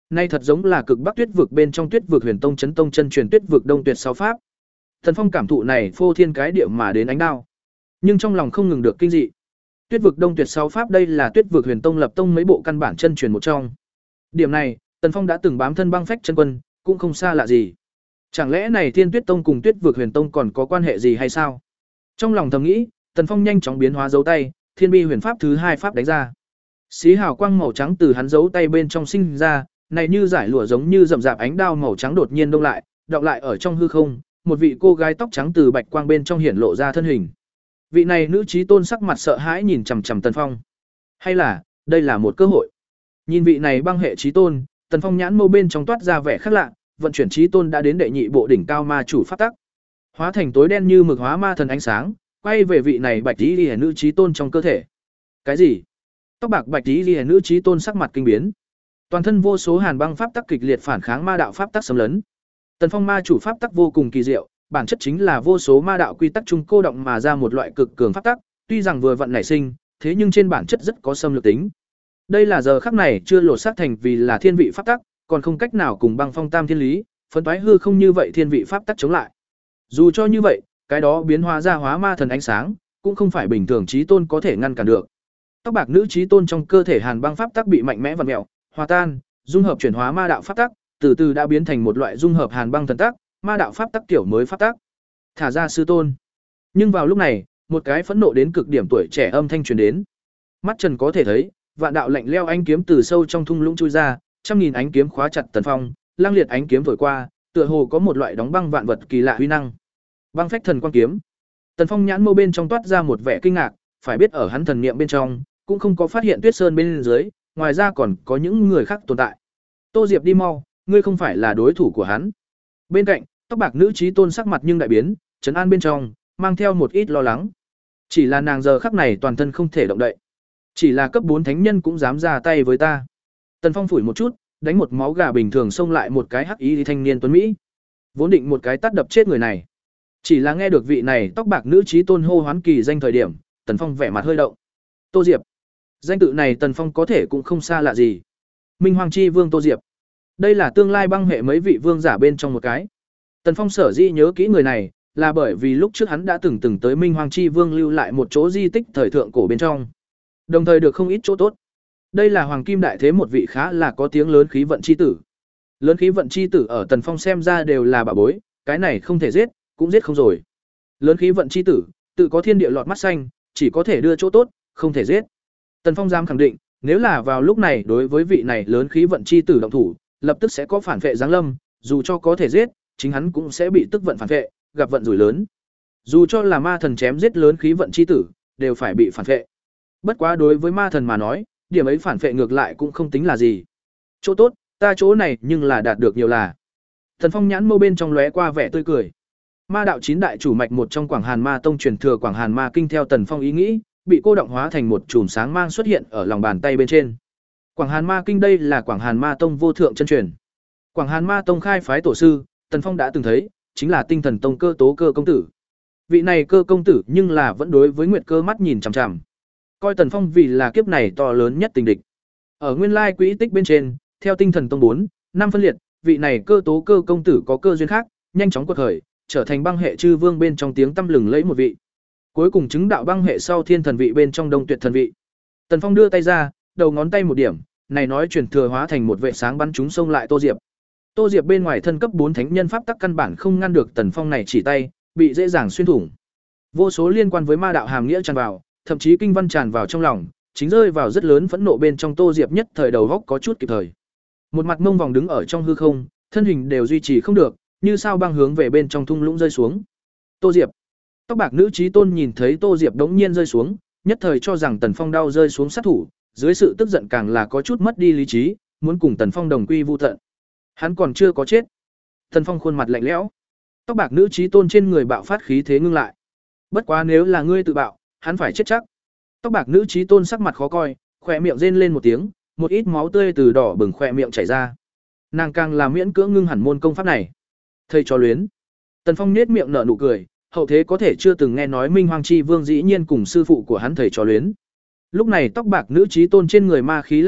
nay thật giống là cực Bắc Tuyết vực bên trong Tuyết vực Huyền Tông chấn tông chân truyền Tuyết vực Đông Tuyệt sáu pháp. Tần Phong cảm thụ này phô thiên cái địa mà đến ánh đao, nhưng trong lòng không ngừng được kinh dị. Tuyết vực Đông Tuyệt sáu pháp đây là Tuyết vực Huyền Tông lập tông mấy bộ căn bản chân truyền một trong. Điểm này, Tần Phong đã từng bám thân băng phách chân quân, cũng không xa lạ gì. Chẳng lẽ này Thiên Tuyết Tông cùng Tuyết vực Huyền Tông còn có quan hệ gì hay sao? Trong lòng thầm nghĩ, Tần Phong nhanh chóng biến hóa dấu tay, Thiên Bi Huyền Pháp thứ hai pháp đánh ra. Xí hào quang màu trắng từ hắn dấu tay bên trong sinh ra, này như giải lụa giống như rậm rạp ánh đao màu trắng đột nhiên đông lại, đọng lại ở trong hư không, một vị cô gái tóc trắng từ bạch quang bên trong hiển lộ ra thân hình. Vị này nữ chí tôn sắc mặt sợ hãi nhìn chằm chằm Tần Phong. Hay là, đây là một cơ hội. Nhìn vị này băng hệ chí tôn, Tần Phong nhãn mâu bên trong toát ra vẻ khác lạ, vận chuyển chí tôn đã đến đệ nhị bộ đỉnh cao ma chủ pháp tắc. Hóa thành tối đen như mực hóa ma thần ánh sáng, quay về vị này bạch tí liễu nữ chí tôn trong cơ thể. Cái gì? Tóc bạc bạch tí liễu nữ chí tôn sắc mặt kinh biến. Toàn thân vô số hàn băng pháp tắc kịch liệt phản kháng ma đạo pháp tắc xâm lấn. Tần Phong ma chủ pháp tắc vô cùng kỳ diệu, bản chất chính là vô số ma đạo quy tắc chung cô động mà ra một loại cực cường pháp tắc, tuy rằng vừa vận nảy sinh, thế nhưng trên bản chất rất có xâm lược tính. Đây là giờ khắc này chưa lột xác thành vì là thiên vị pháp tắc, còn không cách nào cùng băng phong tam thiên lý, phấn toái hư không như vậy thiên vị pháp tắc chống lại. Dù cho như vậy, cái đó biến hóa ra hóa ma thần ánh sáng, cũng không phải bình thường chí tôn có thể ngăn cản được. Tóc bạc nữ chí tôn trong cơ thể hàn băng pháp tắc bị mạnh mẽ vặn mèo, hòa tan, dung hợp chuyển hóa ma đạo pháp tắc, từ từ đã biến thành một loại dung hợp hàn băng thần tắc, ma đạo pháp tắc kiểu mới pháp tắc. Thả ra sư tôn. Nhưng vào lúc này, một cái phẫn nộ đến cực điểm tuổi trẻ âm thanh truyền đến. Mắt Trần có thể thấy, vạn đạo lạnh leo ánh kiếm từ sâu trong thung lũng chui ra, trăm nghìn ánh kiếm khóa chặt Tần Phong, lang liệt ánh kiếm thổi qua, tựa hồ có một loại đóng băng vạn vật kỳ lạ huy năng. Băng phách thần quang kiếm. Tần Phong nhãn mâu bên trong toát ra một vẻ kinh ngạc, phải biết ở hắn thần niệm bên trong, cũng không có phát hiện Tuyết Sơn bên dưới, ngoài ra còn có những người khác tồn tại. Tô Diệp đi mau, ngươi không phải là đối thủ của hắn. Bên cạnh, tóc bạc nữ chí tôn sắc mặt nhưng đại biến, trấn an bên trong, mang theo một ít lo lắng. Chỉ là nàng giờ khắc này toàn thân không thể động đậy. Chỉ là cấp bốn thánh nhân cũng dám ra tay với ta. Tần Phong phủi một chút, đánh một máu gà bình thường xông lại một cái hắc ý thanh niên tuấn mỹ. Vốn định một cái tát đập chết người này. Chỉ là nghe được vị này tóc bạc nữ chí tôn hô hoán kỳ danh thời điểm, Tần Phong vẻ mặt hơi động. Tô Diệp. Danh tự này Tần Phong có thể cũng không xa lạ gì. Minh Hoàng Chi Vương Tô Diệp. Đây là tương lai băng hệ mấy vị vương giả bên trong một cái. Tần Phong sở dĩ nhớ kỹ người này, là bởi vì lúc trước hắn đã từng từng tới Minh Hoàng Chi Vương lưu lại một chỗ di tích thời thượng cổ bên trong. Đồng thời được không ít chỗ tốt. Đây là Hoàng Kim Đại Thế một vị khá là có tiếng lớn khí vận chi tử. Lớn khí vận chi tử ở Tần Phong xem ra đều là bà bối, cái này không thể giết, cũng giết không rồi. Lớn khí vận chi tử, tự có thiên địa lọt mắt xanh, chỉ có thể đưa chỗ tốt, không thể giết. Tần Phong dám khẳng định, nếu là vào lúc này đối với vị này lớn khí vận chi tử động thủ, lập tức sẽ có phản vệ giáng lâm, dù cho có thể giết, chính hắn cũng sẽ bị tức vận phản vệ, gặp vận rủi lớn. Dù cho là ma thần chém giết lớn khí vận chi tử, đều phải bị phản vệ. Bất quá đối với ma thần mà nói, điểm ấy phản vệ ngược lại cũng không tính là gì. Chỗ tốt, ta chỗ này nhưng là đạt được nhiều là. Thần Phong nhãn mâu bên trong lóe qua vẻ tươi cười. Ma đạo chín đại chủ mạch một trong Quảng Hàn Ma Tông truyền thừa Quảng Hàn Ma Kinh theo Tần Phong ý nghĩ, bị cô động hóa thành một chùm sáng mang xuất hiện ở lòng bàn tay bên trên. Quảng Hàn Ma Kinh đây là Quảng Hàn Ma Tông vô thượng chân truyền. Quảng Hàn Ma Tông khai phái tổ sư, Tần Phong đã từng thấy, chính là Tinh Thần Tông Cơ Tố Cơ công tử. Vị này Cơ công tử nhưng là vẫn đối với Nguyệt Cơ mắt nhìn chằm chằm. Coi Tần Phong vì là kiếp này to lớn nhất tình địch. Ở nguyên lai quỹ tích bên trên, theo Tinh Thần Tông bốn, năm phân liệt, vị này Cơ Tố Cơ công tử có cơ duyên khác, nhanh chóng quật khởi, trở thành băng hệ chư vương bên trong tiếng tăm lừng lẫy một vị. Cuối cùng chứng đạo băng hệ sau thiên thần vị bên trong Đông Tuyệt thần vị. Tần Phong đưa tay ra, đầu ngón tay một điểm, này nói truyền thừa hóa thành một vệ sáng bắn chúng xông lại Tô Diệp. Tô Diệp bên ngoài thân cấp bốn thánh nhân pháp tắc căn bản không ngăn được Tần Phong này chỉ tay, bị dễ dàng xuyên thủng. Vô số liên quan với ma đạo hàm nghĩa tràn vào, thậm chí kinh văn tràn vào trong lòng, chính rơi vào rất lớn phẫn nộ bên trong Tô Diệp nhất thời đầu góc có chút kịp thời. Một mặt mông vòng đứng ở trong hư không, thân hình đều duy trì không được, như sao băng hướng về bên trong thung lũng rơi xuống. Tô Diệp. Tóc bạc nữ chí tôn nhìn thấy Tô Diệp đống nhiên rơi xuống, nhất thời cho rằng Tần Phong đau rơi xuống sát thủ, dưới sự tức giận càng là có chút mất đi lý trí, muốn cùng Tần Phong đồng quy vu tận. Hắn còn chưa có chết. Tần Phong khuôn mặt lạnh lẽo. Tóc bạc nữ chí tôn trên người bạo phát khí thế ngưng lại. Bất quá nếu là ngươi tự bạo, hắn phải chết chắc. Tóc bạc nữ chí tôn sắc mặt khó coi, khỏe miệng rên lên một tiếng, một ít máu tươi từ đỏ bừng khỏe miệng chảy ra. Nàng càng là miễn cưỡng ngưng hẳn môn công pháp này. Thầy trò luyến. Tần Phong nhếch miệng nở nụ cười, hậu thế có thể chưa từng nghe nói Minh Hoàng Chi Vương dĩ nhiên cùng sư phụ của hắn thầy trò luyến. Lúc này tóc bạc nữ chí tôn trên người ma khí lan lộn,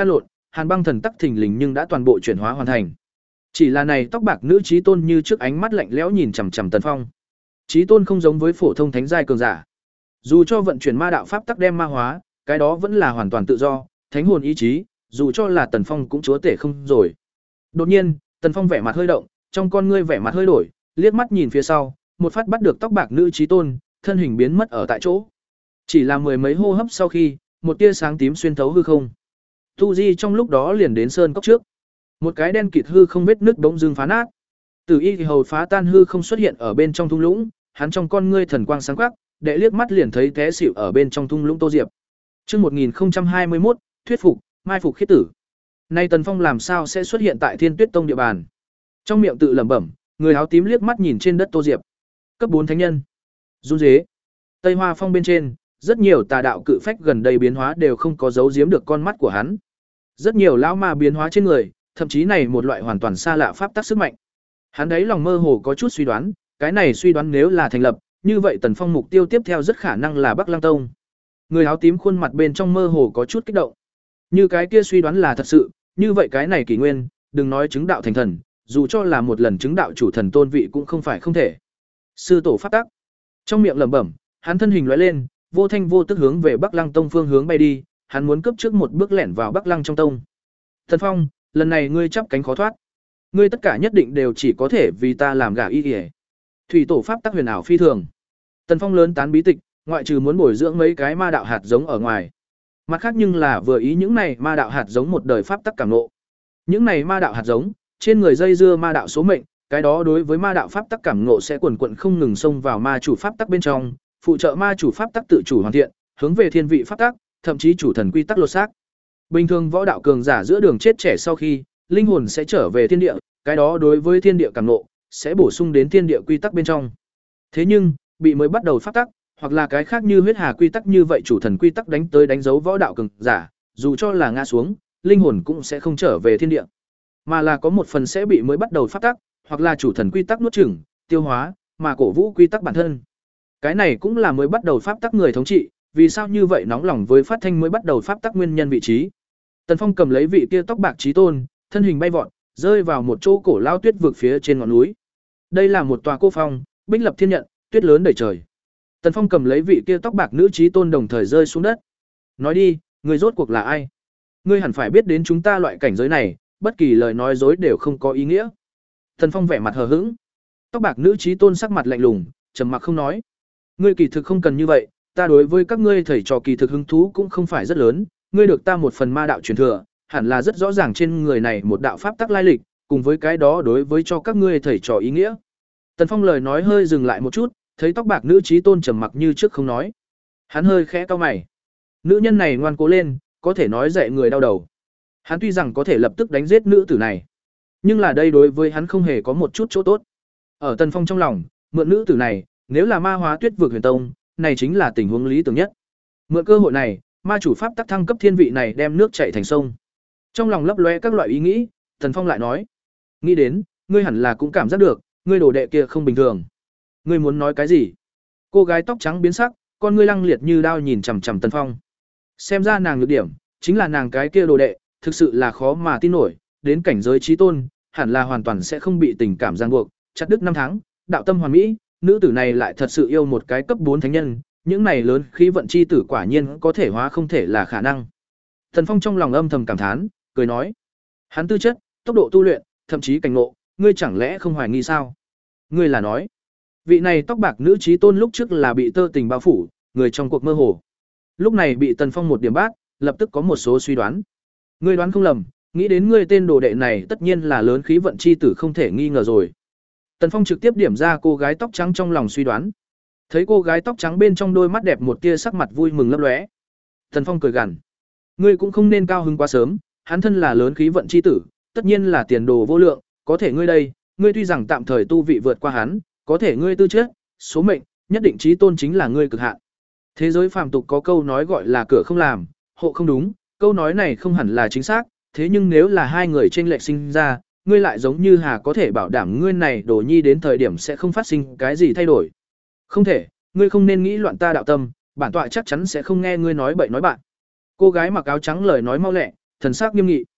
Hàn Băng Thần tắc thình lình nhưng đã toàn bộ chuyển hóa hoàn thành. Chỉ là này tóc bạc nữ chí tôn như trước ánh mắt lạnh lẽo nhìn chằm chằm Tần Phong. Chí tôn không giống với phổ thông thánh giai cường giả. Dù cho vận chuyển ma đạo pháp tắc đem ma hóa, cái đó vẫn là hoàn toàn tự do, thánh hồn ý chí, dù cho là Tần Phong cũng chúa tể không rồi. Đột nhiên, Tần Phong vẻ mặt hơi động, trong con ngươi vẻ mặt hơi đổi, liếc mắt nhìn phía sau, một phát bắt được tóc bạc nữ chí tôn, thân hình biến mất ở tại chỗ. Chỉ là mười mấy hô hấp sau khi, một tia sáng tím xuyên thấu hư không. Tu Di trong lúc đó liền đến sơn cốc trước. Một cái đen kịt hư không vết nứt bỗng dưng phá nát. Tử Y hầu phá tan hư không xuất hiện ở bên trong thung lũng, hắn trong con ngươi thần quang sáng quắc, đệ liếc mắt liền thấy té xỉu ở bên trong thung lũng Tô Diệp. Chương một nghìn không trăm hai mươi mốt, thuyết phục, mai phục khiết tử. Nay Tần Phong làm sao sẽ xuất hiện tại Thiên Tuyết Tông địa bàn? Trong miệng tự lẩm bẩm, người áo tím liếc mắt nhìn trên đất Tô Diệp. Cấp bốn thánh nhân. Run rế. Tây Hoa Phong bên trên, rất nhiều tà đạo cự phách gần đây biến hóa đều không có giấu giếm được con mắt của hắn. Rất nhiều lão ma biến hóa trên người, thậm chí này một loại hoàn toàn xa lạ pháp tắc sức mạnh. Hắn đấy lòng mơ hồ có chút suy đoán, cái này suy đoán nếu là thành lập, như vậy Tần Phong mục tiêu tiếp theo rất khả năng là Bắc Lăng Tông. Người áo tím khuôn mặt bên trong mơ hồ có chút kích động. Như cái kia suy đoán là thật sự, như vậy cái này kỷ nguyên, đừng nói chứng đạo thành thần, dù cho là một lần chứng đạo chủ thần tôn vị cũng không phải không thể. Sư tổ pháp tắc. Trong miệng lẩm bẩm, hắn thân hình lóe lên, vô thanh vô tức hướng về Bắc Lăng Tông phương hướng bay đi, hắn muốn cướp trước một bước lẻn vào Bắc Lăng trong tông. Tần Phong, lần này ngươi chắp cánh khó thoát. Ngươi tất cả nhất định đều chỉ có thể vì ta làm gà y y. Thủy tổ pháp tắc huyền ảo phi thường. Tần Phong lớn tán bí tịch, ngoại trừ muốn bồi dưỡng mấy cái ma đạo hạt giống ở ngoài. Mặt khác nhưng là vừa ý những này ma đạo hạt giống một đời pháp tắc cảm ngộ. Những này ma đạo hạt giống, trên người dây dưa ma đạo số mệnh, cái đó đối với ma đạo pháp tắc cảm ngộ sẽ quần quật không ngừng xông vào ma chủ pháp tắc bên trong, phụ trợ ma chủ pháp tắc tự chủ hoàn thiện, hướng về thiên vị pháp tắc, thậm chí chủ thần quy tắc lột xác. Bình thường võ đạo cường giả giữa đường chết trẻ sau khi, linh hồn sẽ trở về thiên địa, cái đó đối với thiên địa cảm ngộ sẽ bổ sung đến thiên địa quy tắc bên trong. Thế nhưng, bị mới bắt đầu pháp tắc, hoặc là cái khác như huyết hà quy tắc như vậy chủ thần quy tắc đánh tới đánh dấu võ đạo cường giả, dù cho là ngã xuống, linh hồn cũng sẽ không trở về thiên địa, mà là có một phần sẽ bị mới bắt đầu pháp tắc, hoặc là chủ thần quy tắc nuốt chửng, tiêu hóa, mà cổ vũ quy tắc bản thân. Cái này cũng là mới bắt đầu pháp tắc người thống trị, vì sao như vậy nóng lòng với phát thanh mới bắt đầu pháp tắc nguyên nhân vị trí. Tần Phong cầm lấy vị kia tóc bạc chí tôn, thân hình bay vọt, rơi vào một chỗ cổ lao tuyết vực phía trên ngọn núi. Đây là một tòa cô phong, bích lập thiên nhận, tuyết lớn đầy trời. Tần Phong cầm lấy vị kia tóc bạc nữ chí tôn đồng thời rơi xuống đất. Nói đi, người rốt cuộc là ai? Ngươi hẳn phải biết đến chúng ta loại cảnh giới này, bất kỳ lời nói dối đều không có ý nghĩa. Tần Phong vẻ mặt hờ hững. Tóc bạc nữ chí tôn sắc mặt lạnh lùng, trầm mặc không nói. Ngươi kỳ thực không cần như vậy, ta đối với các ngươi thầy trò kỳ thực hứng thú cũng không phải rất lớn, ngươi được ta một phần ma đạo truyền thừa, hẳn là rất rõ ràng trên người này một đạo pháp tắc lai lịch, cùng với cái đó đối với cho các ngươi thầy trò ý nghĩa. Tần Phong lời nói hơi dừng lại một chút, thấy tóc bạc nữ chí tôn trầm mặc như trước không nói. Hắn hơi khẽ cau mày. Nữ nhân này ngoan cố lên, có thể nói dạy người đau đầu. Hắn tuy rằng có thể lập tức đánh giết nữ tử này, nhưng là đây đối với hắn không hề có một chút chỗ tốt. Ở Tần Phong trong lòng, mượn nữ tử này, nếu là ma hóa Tuyết vực huyền tông, này chính là tình huống lý tưởng nhất. Mượn cơ hội này, ma chủ pháp tắc thăng cấp thiên vị này đem nước chảy thành sông. Trong lòng lấp lóe các loại ý nghĩ, Tần Phong lại nói: "Nghĩ đến, ngươi hẳn là cũng cảm giác được, ngươi đồ đệ kia không bình thường. Ngươi muốn nói cái gì?" Cô gái tóc trắng biến sắc, con ngươi lăng liệt như đao nhìn chằm chằm Tần Phong. Xem ra nàng nhược điểm, chính là nàng cái kia đồ đệ, thực sự là khó mà tin nổi, đến cảnh giới chí tôn, hẳn là hoàn toàn sẽ không bị tình cảm ràng buộc, chặt đứt năm tháng, đạo tâm hoàn mỹ, nữ tử này lại thật sự yêu một cái cấp bốn thánh nhân, những này lớn khí vận chi tử quả nhiên có thể hóa không thể là khả năng. Tần Phong trong lòng âm thầm cảm thán, cười nói: "Hắn tư chất, tốc độ tu luyện, thậm chí cảnh ngộ, ngươi chẳng lẽ không hoài nghi sao?" "Ngươi là nói?" Vị này tóc bạc nữ chí tôn lúc trước là bị tơ tình bao phủ, người trong cuộc mơ hồ. Lúc này bị Tần Phong một điểm bát, lập tức có một số suy đoán. "Ngươi đoán không lầm, nghĩ đến ngươi tên đồ đệ này tất nhiên là lớn khí vận chi tử không thể nghi ngờ rồi." Tần Phong trực tiếp điểm ra cô gái tóc trắng trong lòng suy đoán. Thấy cô gái tóc trắng bên trong đôi mắt đẹp một tia sắc mặt vui mừng lấp lóe. Tần Phong cười gằn: "Ngươi cũng không nên cao hứng quá sớm, hắn thân là lớn khí vận chi tử, tất nhiên là tiền đồ vô lượng, có thể ngươi đây, ngươi tuy rằng tạm thời tu vị vượt qua hắn, có thể ngươi tư chất, số mệnh, nhất định chí tôn chính là ngươi cực hạn." Thế giới phàm tục có câu nói gọi là cửa không làm, hộ không đúng, câu nói này không hẳn là chính xác, thế nhưng nếu là hai người chênh lệch sinh ra, ngươi lại giống như hà có thể bảo đảm ngươi này đồ nhi đến thời điểm sẽ không phát sinh cái gì thay đổi. Không thể, ngươi không nên nghĩ loạn ta đạo tâm, bản tọa chắc chắn sẽ không nghe ngươi nói bậy nói bạn. Cô gái mặc áo trắng lời nói mau lẹ, thần sắc nghiêm nghị.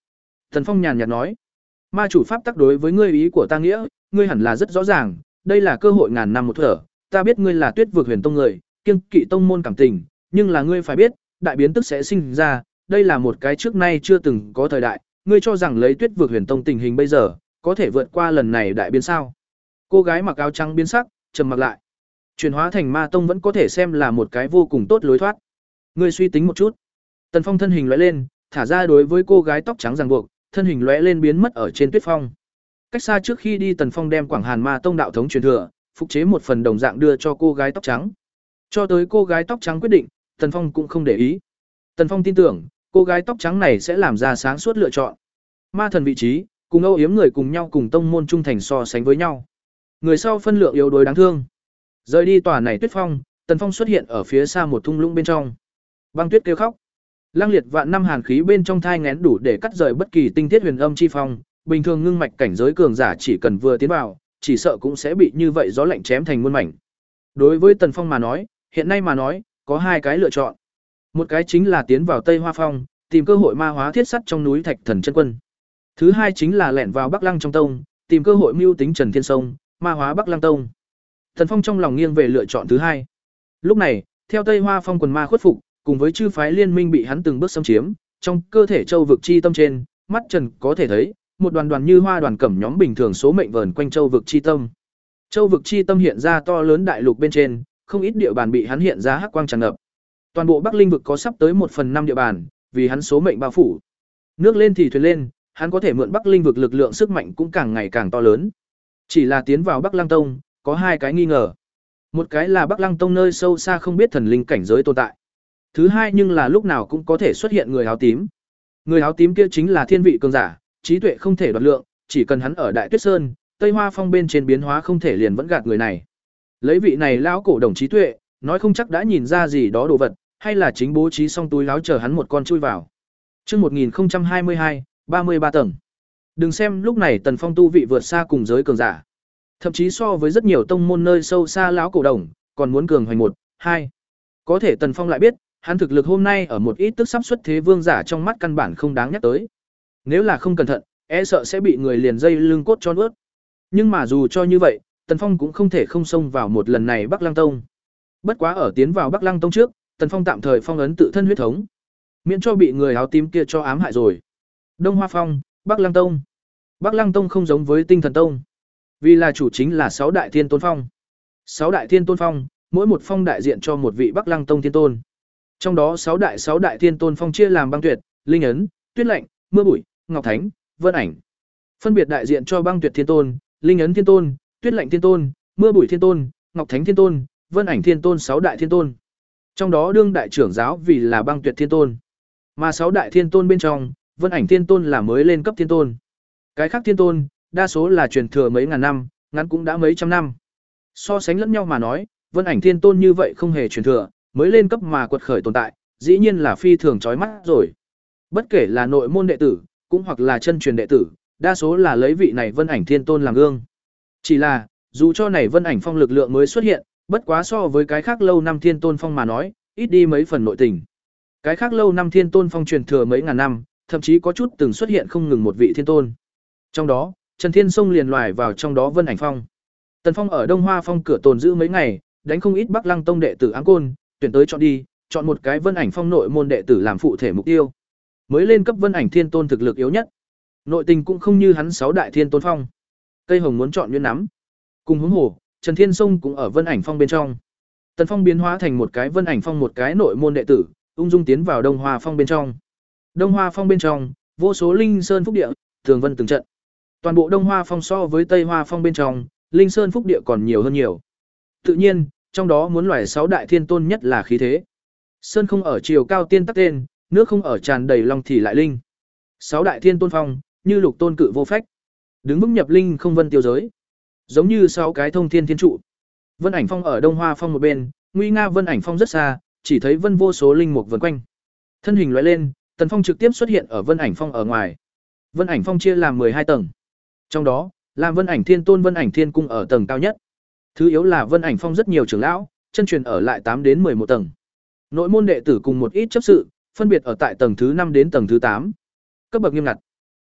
Tần Phong nhàn nhạt nói, ma chủ pháp tắc đối với ngươi ý của ta nghĩa, ngươi hẳn là rất rõ ràng, đây là cơ hội ngàn năm một thở, ta biết ngươi là Tuyết vực huyền tông người, kiêng kỵ tông môn cảm tình, nhưng là ngươi phải biết, đại biến tức sẽ sinh ra, đây là một cái trước nay chưa từng có thời đại, ngươi cho rằng lấy Tuyết vực huyền tông tình hình bây giờ, có thể vượt qua lần này đại biến sao? Cô gái mặc áo trắng biến sắc, trầm mặc lại. Chuyển hóa thành ma tông vẫn có thể xem là một cái vô cùng tốt lối thoát. Ngươi suy tính một chút. Tần Phong thân hình lóe lên, thả ra đối với cô gái tóc trắng ràng buộc, thân hình lóe lên biến mất ở trên tuyết phong. Cách xa trước khi đi, Tần Phong đem Quảng Hàn Ma tông đạo thống truyền thừa, phục chế một phần đồng dạng đưa cho cô gái tóc trắng. Cho tới cô gái tóc trắng quyết định, Tần Phong cũng không để ý. Tần Phong tin tưởng, cô gái tóc trắng này sẽ làm ra sáng suốt lựa chọn. Ma thần vị trí, cùng Âu Yếm người cùng nhau cùng tông môn trung thành so sánh với nhau. Người sau phân lượng yếu đuối đáng thương. Rời đi tòa này tuyết phong, Tần Phong xuất hiện ở phía xa một thung lũng bên trong. Băng tuyết kêu khóc. Lăng liệt vạn năm hàn khí bên trong thai nghén đủ để cắt rời bất kỳ tinh thiết huyền âm chi phong, bình thường ngưng mạch cảnh giới cường giả chỉ cần vừa tiến vào, chỉ sợ cũng sẽ bị như vậy gió lạnh chém thành muôn mảnh. Đối với Tần Phong mà nói, hiện nay mà nói, có hai cái lựa chọn. Một cái chính là tiến vào Tây Hoa Phong, tìm cơ hội ma hóa thiết sắt trong núi Thạch Thần chân quân. Thứ hai chính là lẻn vào Bắc Lăng trong tông, tìm cơ hội mưu tính Trần Thiên Sông, ma hóa Bắc Lăng tông. Tần Phong trong lòng nghiêng về lựa chọn thứ hai. Lúc này, theo Tây Hoa Phong quần ma khuất phục, cùng với chư phái liên minh bị hắn từng bước xâm chiếm, trong cơ thể châu vực chi tâm trên, mắt Trần có thể thấy, một đoàn đoàn như hoa đoàn cẩm nhóm bình thường số mệnh vờn quanh châu vực chi tâm. Châu vực chi tâm hiện ra to lớn đại lục bên trên, không ít địa bàn bị hắn hiện ra hắc quang tràn ngập. Toàn bộ Bắc Linh vực có sắp tới một phần năm địa bàn, vì hắn số mệnh bao phủ. Nước lên thì thuyền lên, hắn có thể mượn Bắc Linh vực lực lượng sức mạnh cũng càng ngày càng to lớn. Chỉ là tiến vào Bắc Lăng Tông, có hai cái nghi ngờ. Một cái là Bắc Lăng Tông nơi sâu xa không biết thần linh cảnh giới tồn tại. Thứ hai nhưng là lúc nào cũng có thể xuất hiện người áo tím. Người áo tím kia chính là thiên vị cường giả, trí tuệ không thể đoạt lượng, chỉ cần hắn ở Đại Tuyết Sơn, Tây Hoa Phong bên trên biến hóa không thể liền vẫn gạt người này. Lấy vị này lão cổ đồng trí tuệ, nói không chắc đã nhìn ra gì đó đồ vật, hay là chính bố trí xong túi láo chờ hắn một con chui vào. Chương một nghìn không trăm hai mươi hai, ba mươi ba tầng. Đừng xem lúc này Tần Phong tu vị vượt xa cùng giới cường giả. Thậm chí so với rất nhiều tông môn nơi sâu xa lão cổ đồng, còn muốn cường hoành một, hai. Có thể Tần Phong lại biết, hắn thực lực hôm nay ở một ít tức sắp xuất thế vương giả trong mắt căn bản không đáng nhắc tới. Nếu là không cẩn thận, e sợ sẽ bị người liền dây lưng cốt cho nuốt. Nhưng mà dù cho như vậy, Tần Phong cũng không thể không xông vào một lần này Bắc Lăng Tông. Bất quá ở tiến vào Bắc Lăng Tông trước, Tần Phong tạm thời phong ấn tự thân huyết thống, miễn cho bị người áo tím kia cho ám hại rồi. Đông Hoa Phong, Bắc Lăng Tông. Bắc Lăng Tông không giống với Tinh Thần Tông, vì là chủ chính là sáu đại thiên tôn phong. Sáu đại thiên tôn phong, mỗi một phong đại diện cho một vị Bắc Lăng Tông thiên tôn. Trong đó sáu đại sáu đại thiên tôn phong chia làm băng tuyệt, linh ấn, tuyết lạnh, mưa bụi, ngọc thánh, vân ảnh. Phân biệt đại diện cho băng tuyệt thiên tôn, linh ấn thiên tôn, tuyết lạnh thiên tôn, mưa bụi thiên tôn, ngọc thánh thiên tôn, vân ảnh thiên tôn sáu đại thiên tôn. Trong đó đương đại trưởng giáo vì là băng tuyệt thiên tôn. Mà sáu đại thiên tôn bên trong, vân ảnh thiên tôn là mới lên cấp thiên tôn. Cái khác thiên tôn, đa số là truyền thừa mấy ngàn năm, ngắn cũng đã mấy trăm năm. So sánh lẫn nhau mà nói, vân ảnh thiên tôn như vậy không hề truyền thừa, mới lên cấp mà quật khởi tồn tại, dĩ nhiên là phi thường chói mắt rồi. Bất kể là nội môn đệ tử, cũng hoặc là chân truyền đệ tử, đa số là lấy vị này vân ảnh thiên tôn làm gương. Chỉ là, dù cho này vân ảnh phong lực lượng mới xuất hiện, bất quá so với cái khác lâu năm thiên tôn phong mà nói, ít đi mấy phần nội tình. Cái khác lâu năm thiên tôn phong truyền thừa mấy ngàn năm, thậm chí có chút từng xuất hiện không ngừng một vị thiên tôn. Trong đó, Trần Thiên Sông liền loài vào trong đó vân ảnh phong. Tần Phong ở Đông Hoa Phong cửa tồn giữ mấy ngày, đánh không ít Bắc Lăng Tông đệ tử áng côn, tuyển tới chọn đi, chọn một cái vân ảnh phong nội môn đệ tử làm phụ thể mục tiêu. Mới lên cấp vân ảnh thiên tôn thực lực yếu nhất. Nội tình cũng không như hắn sáu đại thiên tôn phong. Cây hồng muốn chọn nhuyễn nắm. Cùng hướng hồ, Trần Thiên Sông cũng ở vân ảnh phong bên trong. Tần Phong biến hóa thành một cái vân ảnh phong một cái nội môn đệ tử, ung dung tiến vào Đông Hoa Phong bên trong. Đông Hoa Phong bên trong, vô số linh sơn phúc địa, thường vân từng trận. Toàn bộ Đông Hoa Phong so với Tây Hoa Phong bên trong, linh sơn phúc địa còn nhiều hơn nhiều. Tự nhiên, trong đó muốn loài sáu đại thiên tôn nhất là khí thế. Sơn không ở chiều cao tiên tắc tên, nước không ở tràn đầy long thì lại linh. Sáu đại thiên tôn phong, như lục tôn cự vô phách. Đứng vững nhập linh không vân tiêu giới. Giống như sáu cái thông thiên thiên trụ. Vân ảnh phong ở Đông Hoa Phong một bên, nguy nga vân ảnh phong rất xa, chỉ thấy vân vô số linh mục vần quanh. Thân hình lóe lên, Tần Phong trực tiếp xuất hiện ở vân ảnh phong ở ngoài. Vân ảnh phong chia làm mười hai tầng. Trong đó, làm vân ảnh thiên tôn vân ảnh thiên cung ở tầng cao nhất. Thứ yếu là vân ảnh phong rất nhiều trưởng lão, chân truyền ở lại tám đến mười một tầng. Nội môn đệ tử cùng một ít chấp sự, phân biệt ở tại tầng thứ năm đến tầng thứ tám. Cấp bậc nghiêm ngặt.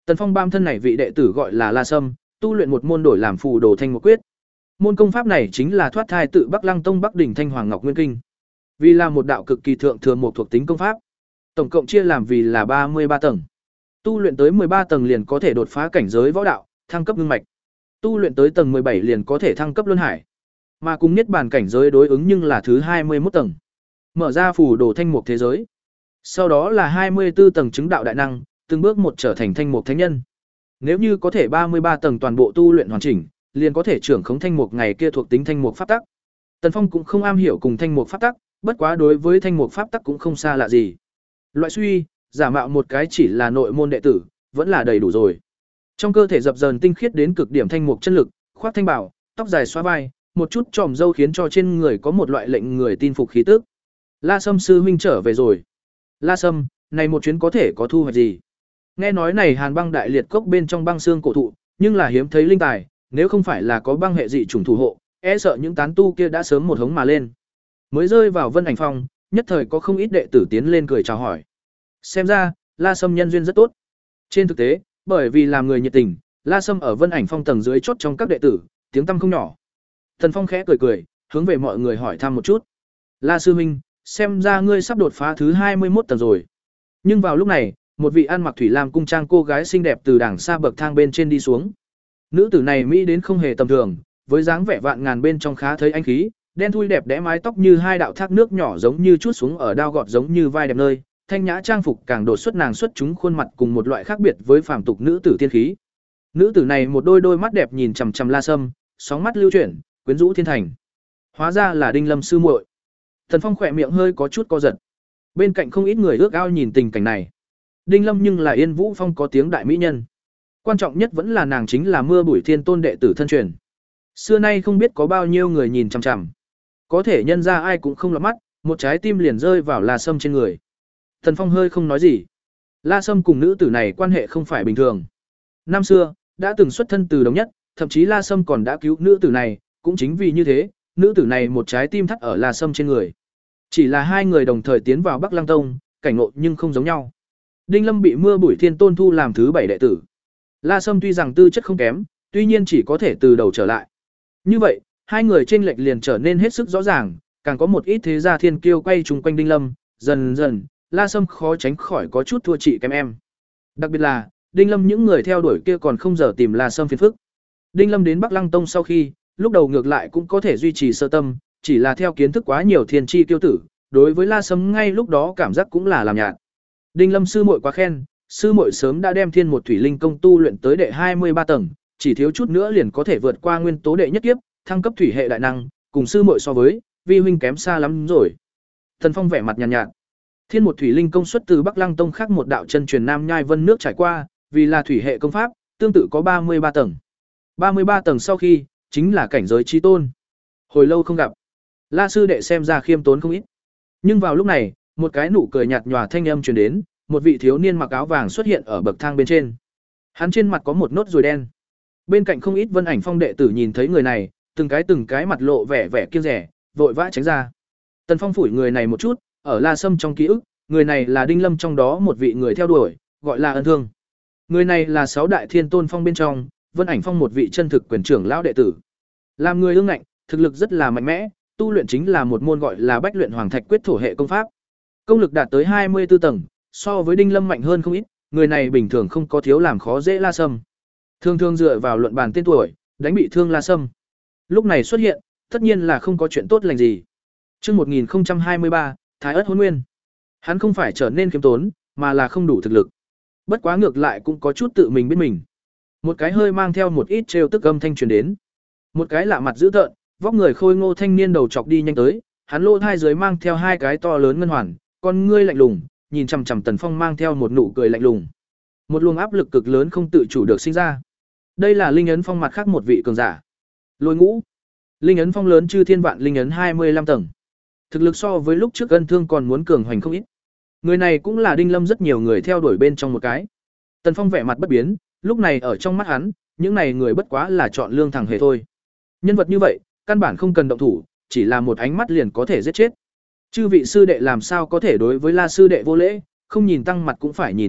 Tần Phong bam thân này vị đệ tử gọi là La Sâm, tu luyện một môn đổi làm phù đồ thanh một quyết. Môn công pháp này chính là thoát thai tự Bắc Lăng Tông Bắc đỉnh Thanh Hoàng Ngọc Nguyên Kinh. Vì là một đạo cực kỳ thượng thừa một thuộc tính công pháp, tổng cộng chia làm vì là ba mươi ba tầng. Tu luyện tới mười ba tầng liền có thể đột phá cảnh giới võ đạo, thăng cấp ngưng mạch. Tu luyện tới tầng mười bảy liền có thể thăng cấp luân hải. Mà cùng niết bàn cảnh giới đối ứng nhưng là thứ hai mươi mốt tầng. Mở ra phù đồ thanh mục thế giới. Sau đó là hai mươi tư tầng chứng đạo đại năng, từng bước một trở thành thanh mục thánh nhân. Nếu như có thể ba mươi ba tầng toàn bộ tu luyện hoàn chỉnh, liền có thể trưởng khống thanh mục ngày kia thuộc tính thanh mục pháp tắc. Tần Phong cũng không am hiểu cùng thanh mục pháp tắc, bất quá đối với thanh mục pháp tắc cũng không xa lạ gì. Loại suy, giả mạo một cái chỉ là nội môn đệ tử, vẫn là đầy đủ rồi. Trong cơ thể dập dờn tinh khiết đến cực điểm thanh mục chân lực, khoác thanh bảo, tóc dài xóa vai, một chút tròm râu khiến cho trên người có một loại lệnh người tin phục khí tức. La Sâm sư huynh trở về rồi. La Sâm, này một chuyến có thể có thu hoạch gì? Nghe nói này Hàn Băng Đại Liệt Cốc bên trong băng xương cổ thụ, nhưng là hiếm thấy linh tài, nếu không phải là có băng hệ dị chủng thủ hộ, e sợ những tán tu kia đã sớm một hống mà lên. Mới rơi vào Vân Ảnh Phong, nhất thời có không ít đệ tử tiến lên cười chào hỏi. Xem ra, La Sâm nhân duyên rất tốt. Trên thực tế, bởi vì làm người nhiệt tình, La Sâm ở Vân Ảnh Phong tầng dưới chốt trong các đệ tử, tiếng tăm không nhỏ. Thần Phong khẽ cười cười, hướng về mọi người hỏi thăm một chút. La sư huynh, xem ra ngươi sắp đột phá thứ hai mươi mốt tầng rồi. Nhưng vào lúc này, một vị ăn mặc thủy lam cung trang cô gái xinh đẹp từ đằng xa bậc thang bên trên đi xuống. Nữ tử này mỹ đến không hề tầm thường, với dáng vẻ vạn ngàn bên trong khá thấy anh khí, đen thui đẹp đẽ mái tóc như hai đạo thác nước nhỏ giống như chút xuống ở đao gọt giống như vai đẹp nơi, thanh nhã trang phục càng đột xuất nàng xuất chúng khuôn mặt cùng một loại khác biệt với phàm tục nữ tử tiên khí. Nữ tử này một đôi đôi mắt đẹp nhìn chằm chằm La Sâm, sóng mắt lưu chuyển, quyến rũ thiên thành. Hóa ra là Đinh Lâm sư muội. Thần Phong khỏe miệng hơi có chút co giật. Bên cạnh không ít người ước ao nhìn tình cảnh này. Đinh Lâm nhưng là Yên Vũ Phong có tiếng đại mỹ nhân. Quan trọng nhất vẫn là nàng chính là Mưa Bụi Thiên Tôn đệ tử thân truyền. Xưa nay không biết có bao nhiêu người nhìn chằm chằm. Có thể nhân ra ai cũng không lọt mắt, một trái tim liền rơi vào La Sâm trên người. Thần Phong hơi không nói gì. La Sâm cùng nữ tử này quan hệ không phải bình thường. Năm xưa, đã từng xuất thân từ Đồng Nhất, thậm chí La Sâm còn đã cứu nữ tử này, cũng chính vì như thế, nữ tử này một trái tim thắt ở La Sâm trên người. Chỉ là hai người đồng thời tiến vào Bắc Lăng Tông, cảnh ngộ nhưng không giống nhau. Đinh Lâm bị Mưa Bụi Thiên Tôn thu làm thứ bảy đệ tử. La Sâm tuy rằng tư chất không kém, tuy nhiên chỉ có thể từ đầu trở lại. Như vậy, hai người chênh lệch liền trở nên hết sức rõ ràng, càng có một ít thế gia thiên kiêu quay chung quanh Đinh Lâm, dần dần, La Sâm khó tránh khỏi có chút thua chị kém em. Đặc biệt là, Đinh Lâm những người theo đuổi kia còn không giờ tìm La Sâm phiền phức. Đinh Lâm đến Bắc Lăng Tông sau khi, lúc đầu ngược lại cũng có thể duy trì sơ tâm, chỉ là theo kiến thức quá nhiều thiên chi tiêu tử, đối với La Sâm ngay lúc đó cảm giác cũng là làm nhạt. Đinh Lâm sư muội quá khen, sư muội sớm đã đem Thiên một thủy linh công tu luyện tới đệ hai mươi ba tầng, chỉ thiếu chút nữa liền có thể vượt qua nguyên tố đệ nhất kiếp, thăng cấp thủy hệ đại năng, cùng sư muội so với, vi huynh kém xa lắm rồi. Thần Phong vẻ mặt nhàn nhạt, nhạt. Thiên một thủy linh công xuất từ Bắc Lăng Tông khác một đạo chân truyền Nam Nhai Vân nước trải qua, vì là thủy hệ công pháp, tương tự có ba mươi ba tầng. ba mươi ba tầng sau khi, chính là cảnh giới chí tôn. Hồi lâu không gặp, La sư đệ xem ra khiêm tốn không ít. Nhưng vào lúc này, một cái nụ cười nhạt nhòa thanh âm truyền đến, một vị thiếu niên mặc áo vàng xuất hiện ở bậc thang bên trên. Hắn trên mặt có một nốt ruồi đen. Bên cạnh không ít Vân Ảnh Phong đệ tử nhìn thấy người này, từng cái từng cái mặt lộ vẻ vẻ kiêng dè, vội vã tránh ra. Tần Phong phủi người này một chút, ở La Sâm trong ký ức, người này là Đinh Lâm trong đó một vị người theo đuổi, gọi là Ân Thương. Người này là sáu đại thiên tôn phong bên trong, Vân Ảnh Phong một vị chân thực quyền trưởng lão đệ tử. Làm người ương ngạnh, thực lực rất là mạnh mẽ, tu luyện chính là một môn gọi là Bách Luyện Hoàng Thạch Quyết thổ hệ công pháp. Công lực đạt tới hai mươi tư tầng, so với Đinh Lâm mạnh hơn không ít, người này bình thường không có thiếu làm khó dễ La Sâm. Thường thường dựa vào luận bàn tên tuổi, đánh bị thương La Sâm. Lúc này xuất hiện, tất nhiên là không có chuyện tốt lành gì. Chương một nghìn không trăm hai mươi ba, Thái Ức Hỗn Nguyên. Hắn không phải trở nên khiêm tốn, mà là không đủ thực lực. Bất quá ngược lại cũng có chút tự mình biết mình. Một cái hơi mang theo một ít trêu tức âm thanh truyền đến. Một cái lạ mặt dữ tợn, vóc người khôi ngô thanh niên đầu chọc đi nhanh tới, hắn lỗ hai dưới mang theo hai cái to lớn ngân hoàn, con ngươi lạnh lùng, nhìn chằm chằm Tần Phong mang theo một nụ cười lạnh lùng. Một luồng áp lực cực lớn không tự chủ được sinh ra. Đây là linh ấn phong mặt khác một vị cường giả. Lôi Ngũ. Linh ấn phong lớn chư thiên vạn linh ấn hai mươi lăm tầng. Thực lực so với lúc trước Ân Thương còn muốn cường hoành không ít. Người này cũng là Đinh Lâm rất nhiều người theo đuổi bên trong một cái. Tần Phong vẻ mặt bất biến, lúc này ở trong mắt hắn, những này người bất quá là chọn lương thẳng hề thôi. Nhân vật như vậy, căn bản không cần động thủ, chỉ là một ánh mắt liền có thể giết chết. Chư vị sư đệ làm sao có thể đối với La sư đệ vô lễ, không nhìn tăng mặt cũng phải nhìn Phật mặt,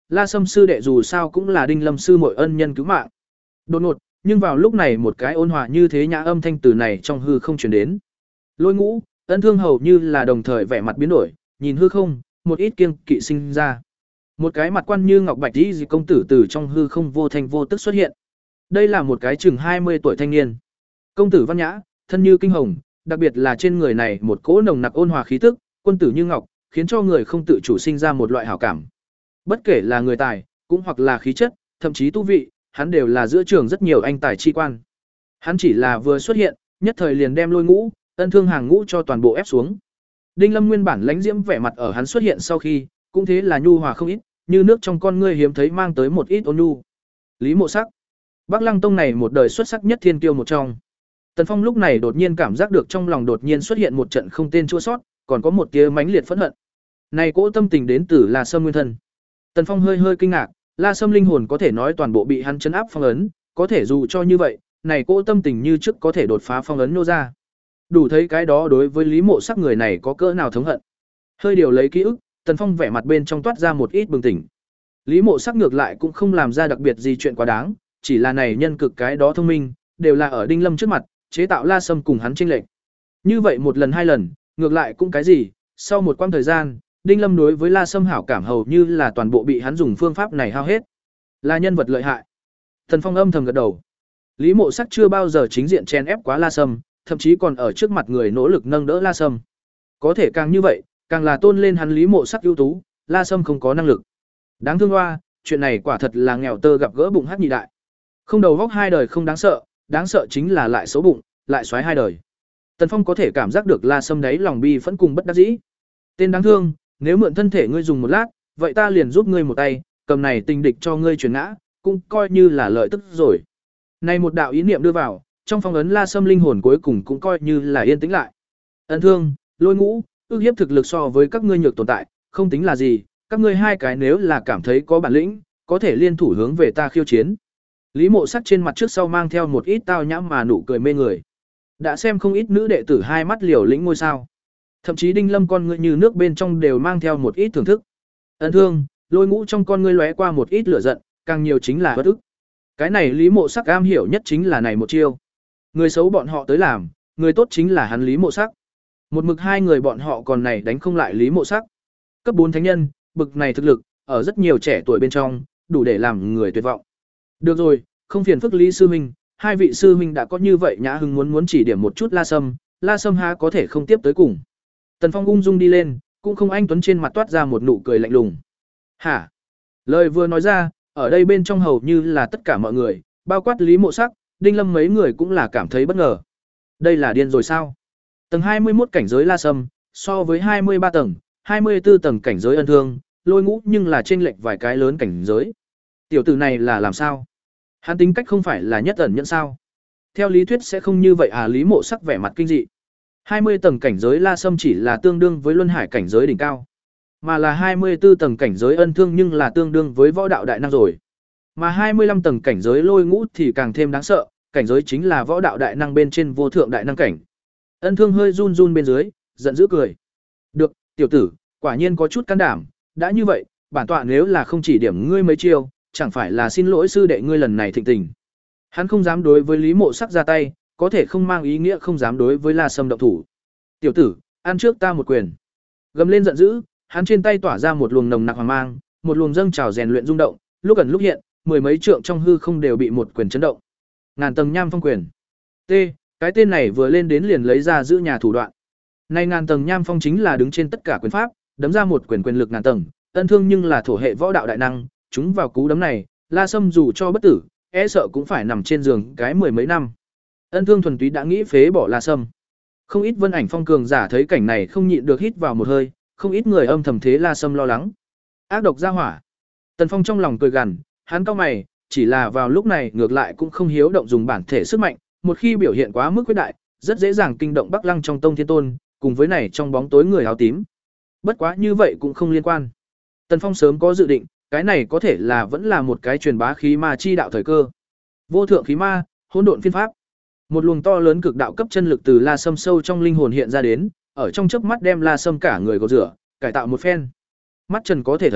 La Sâm sư đệ dù sao cũng là Đinh Lâm sư muội ân nhân cứu mạng. Đột ngột, nhưng vào lúc này một cái ôn hòa như thế nhã âm thanh từ này trong hư không truyền đến. Lôi Ngũ, Ân Thương hầu như là đồng thời vẻ mặt biến đổi, nhìn hư không, một ít kiêng kỵ sinh ra. Một cái mặt quan như ngọc bạch y công tử từ trong hư không vô thanh vô tức xuất hiện. Đây là một cái chừng hai mươi tuổi thanh niên. Công tử văn nhã, thân như kinh hồng, đặc biệt là trên người này một cỗ nồng nặc ôn hòa khí tức, quân tử như ngọc, khiến cho người không tự chủ sinh ra một loại hảo cảm. Bất kể là người tài, cũng hoặc là khí chất, thậm chí tu vị, hắn đều là giữa trường rất nhiều anh tài chi quan. Hắn chỉ là vừa xuất hiện, nhất thời liền đem Lôi Ngũ, Ân Thương hàng ngũ cho toàn bộ ép xuống. Đinh Lâm nguyên bản lãnh diễm vẻ mặt ở hắn xuất hiện sau khi, cũng thế là nhu hòa không ít, như nước trong con ngươi hiếm thấy mang tới một ít ôn nhu. Lý Mộ Sắc, Bắc Lăng Tông này một đời xuất sắc nhất thiên kiêu một trong. Tần Phong lúc này đột nhiên cảm giác được trong lòng đột nhiên xuất hiện một trận không tên chua sót, còn có một tia mãnh liệt phẫn hận. Này cỗ tâm tình đến từ La Sâm nguyên thân. Tần Phong hơi hơi kinh ngạc, La Sâm linh hồn có thể nói toàn bộ bị hắn trấn áp phong ấn, có thể dù cho như vậy, này cỗ tâm tình như trước có thể đột phá phong ấn nô ra. Đủ thấy cái đó đối với Lý Mộ Sắc người này có cỡ nào thống hận. Hơi điều lấy ký ức, Tần Phong vẻ mặt bên trong toát ra một ít bừng tỉnh. Lý Mộ Sắc ngược lại cũng không làm ra đặc biệt gì chuyện quá đáng, chỉ là này nhân cực cái đó thông minh, đều là ở Đinh Lâm trước mặt, chế tạo La Sâm cùng hắn chênh lệch. Như vậy một lần hai lần, ngược lại cũng cái gì, sau một quãng thời gian, Đinh Lâm đối với La Sâm hảo cảm hầu như là toàn bộ bị hắn dùng phương pháp này hao hết. Là nhân vật lợi hại. Tần Phong âm thầm gật đầu. Lý Mộ Sắc chưa bao giờ chính diện chen ép quá La Sâm, thậm chí còn ở trước mặt người nỗ lực nâng đỡ La Sâm. Có thể càng như vậy, càng là tôn lên hắn Lý Mộ Sắc ưu tú, La Sâm không có năng lực. Đáng thương hoa, chuyện này quả thật là nghèo tơ gặp gỡ bụng hắc nhị đại. Không đầu góc hai đời không đáng sợ, đáng sợ chính là lại xấu bụng, lại xoáy hai đời. Tần Phong có thể cảm giác được La Sâm đấy lòng bi phẫn cùng bất đắc dĩ. Tên đáng thương, nếu mượn thân thể ngươi dùng một lát, vậy ta liền giúp ngươi một tay, cầm này tình địch cho ngươi chuyển ngã, cũng coi như là lợi tức rồi. Này một đạo ý niệm đưa vào, trong phong ấn La Sâm linh hồn cuối cùng cũng coi như là yên tĩnh lại. Ân Thương, Lôi Ngũ, ước hiếp thực lực so với các ngươi nhược tồn tại, không tính là gì, các ngươi hai cái nếu là cảm thấy có bản lĩnh, có thể liên thủ hướng về ta khiêu chiến. Lý Mộ Sắc trên mặt trước sau mang theo một ít tao nhãm mà nụ cười mê người. Đã xem không ít nữ đệ tử hai mắt liều lĩnh ngôi sao. Thậm chí Đinh Lâm con ngươi như nước bên trong đều mang theo một ít thưởng thức. Ân Thương, Lôi Ngũ trong con ngươi lóe qua một ít lửa giận, càng nhiều chính là bất ức. Cái này Lý Mộ Sắc am hiểu nhất chính là này một chiêu. Người xấu bọn họ tới làm, người tốt chính là hắn Lý Mộ Sắc. Một mực hai người bọn họ còn này đánh không lại Lý Mộ Sắc. Cấp bốn thánh nhân, bực này thực lực, ở rất nhiều trẻ tuổi bên trong, đủ để làm người tuyệt vọng. Được rồi, không phiền phức Lý sư huynh, hai vị sư huynh đã có như vậy nhã hứng muốn muốn chỉ điểm một chút La Sâm, La Sâm há có thể không tiếp tới cùng. Tần Phong ung dung đi lên, cũng không anh tuấn trên mặt toát ra một nụ cười lạnh lùng. Hả? Lời vừa nói ra, ở đây bên trong hầu như là tất cả mọi người, bao quát Lý Mộ Sắc, Đinh Lâm mấy người cũng là cảm thấy bất ngờ. Đây là điên rồi sao? Tầng hai mươi mốt cảnh giới La Sâm, so với hai mươi ba tầng, hai mươi tư tầng cảnh giới Ân Thương, Lôi Ngũ nhưng là chênh lệch vài cái lớn cảnh giới. Tiểu tử này là làm sao? Hắn tính cách không phải là nhất ẩn nhẫn sao? Theo lý thuyết sẽ không như vậy à? Lý Mộ Sắc vẻ mặt kinh dị. hai mươi tầng cảnh giới La Sâm chỉ là tương đương với luân hải cảnh giới đỉnh cao, mà là hai mươi tư tầng cảnh giới Ân Thương nhưng là tương đương với võ đạo đại năng rồi. Mà hai mươi lăm tầng cảnh giới Lôi Ngũ thì càng thêm đáng sợ, cảnh giới chính là võ đạo đại năng bên trên vô thượng đại năng cảnh. Ân Thương hơi run run bên dưới, giận dữ cười. Được, tiểu tử, quả nhiên có chút can đảm, đã như vậy, bản tọa nếu là không chỉ điểm ngươi mấy chiêu, chẳng phải là xin lỗi sư đệ ngươi lần này thịnh tình. Hắn không dám đối với Lý Mộ Sắc ra tay, có thể không mang ý nghĩa không dám đối với La Sâm động thủ. Tiểu tử, ăn trước ta một quyền. Gầm lên giận dữ, hắn trên tay tỏa ra một luồng nồng nặc hoàng mang, một luồng dâng trào rèn luyện rung động, lúc ẩn lúc hiện, mười mấy trượng trong hư không đều bị một quyền chấn động. Ngàn tầng nham phong quyền. T, cái tên này vừa lên đến liền lấy ra giữ nhà thủ đoạn. Này ngàn tầng nham phong chính là đứng trên tất cả quyền pháp, đấm ra một quyền quyền lực ngàn tầng, Ân Thương nhưng là thổ hệ võ đạo đại năng, chúng vào cú đấm này, La Sâm dù cho bất tử, e sợ cũng phải nằm trên giường cái mười mấy năm. Ân Thương thuần túy đã nghĩ phế bỏ La Sâm. Không ít Vân Ảnh Phong cường giả thấy cảnh này không nhịn được hít vào một hơi, không ít người âm thầm thế La Sâm lo lắng. Ác độc ra hỏa. Tần Phong trong lòng cười gằn, hắn cau mày, chỉ là vào lúc này ngược lại cũng không hiếu động dùng bản thể sức mạnh, một khi biểu hiện quá mức quyết đại, rất dễ dàng kinh động Bắc Lăng trong tông thiên tôn, cùng với này trong bóng tối người áo tím. Bất quá như vậy cũng không liên quan. Tần Phong sớm có dự định, cái này có thể là vẫn là một cái truyền bá khí ma chi đạo thời cơ. Vô thượng khí ma, hỗn độn phiên pháp. Một luồng to lớn cực đạo cấp chân lực từ La Sâm sâu trong linh hồn hiện ra đến, ở trong chớp mắt đem La Sâm cả người gột rửa, cải tạo một phen. Mắt Trần có thể thấy,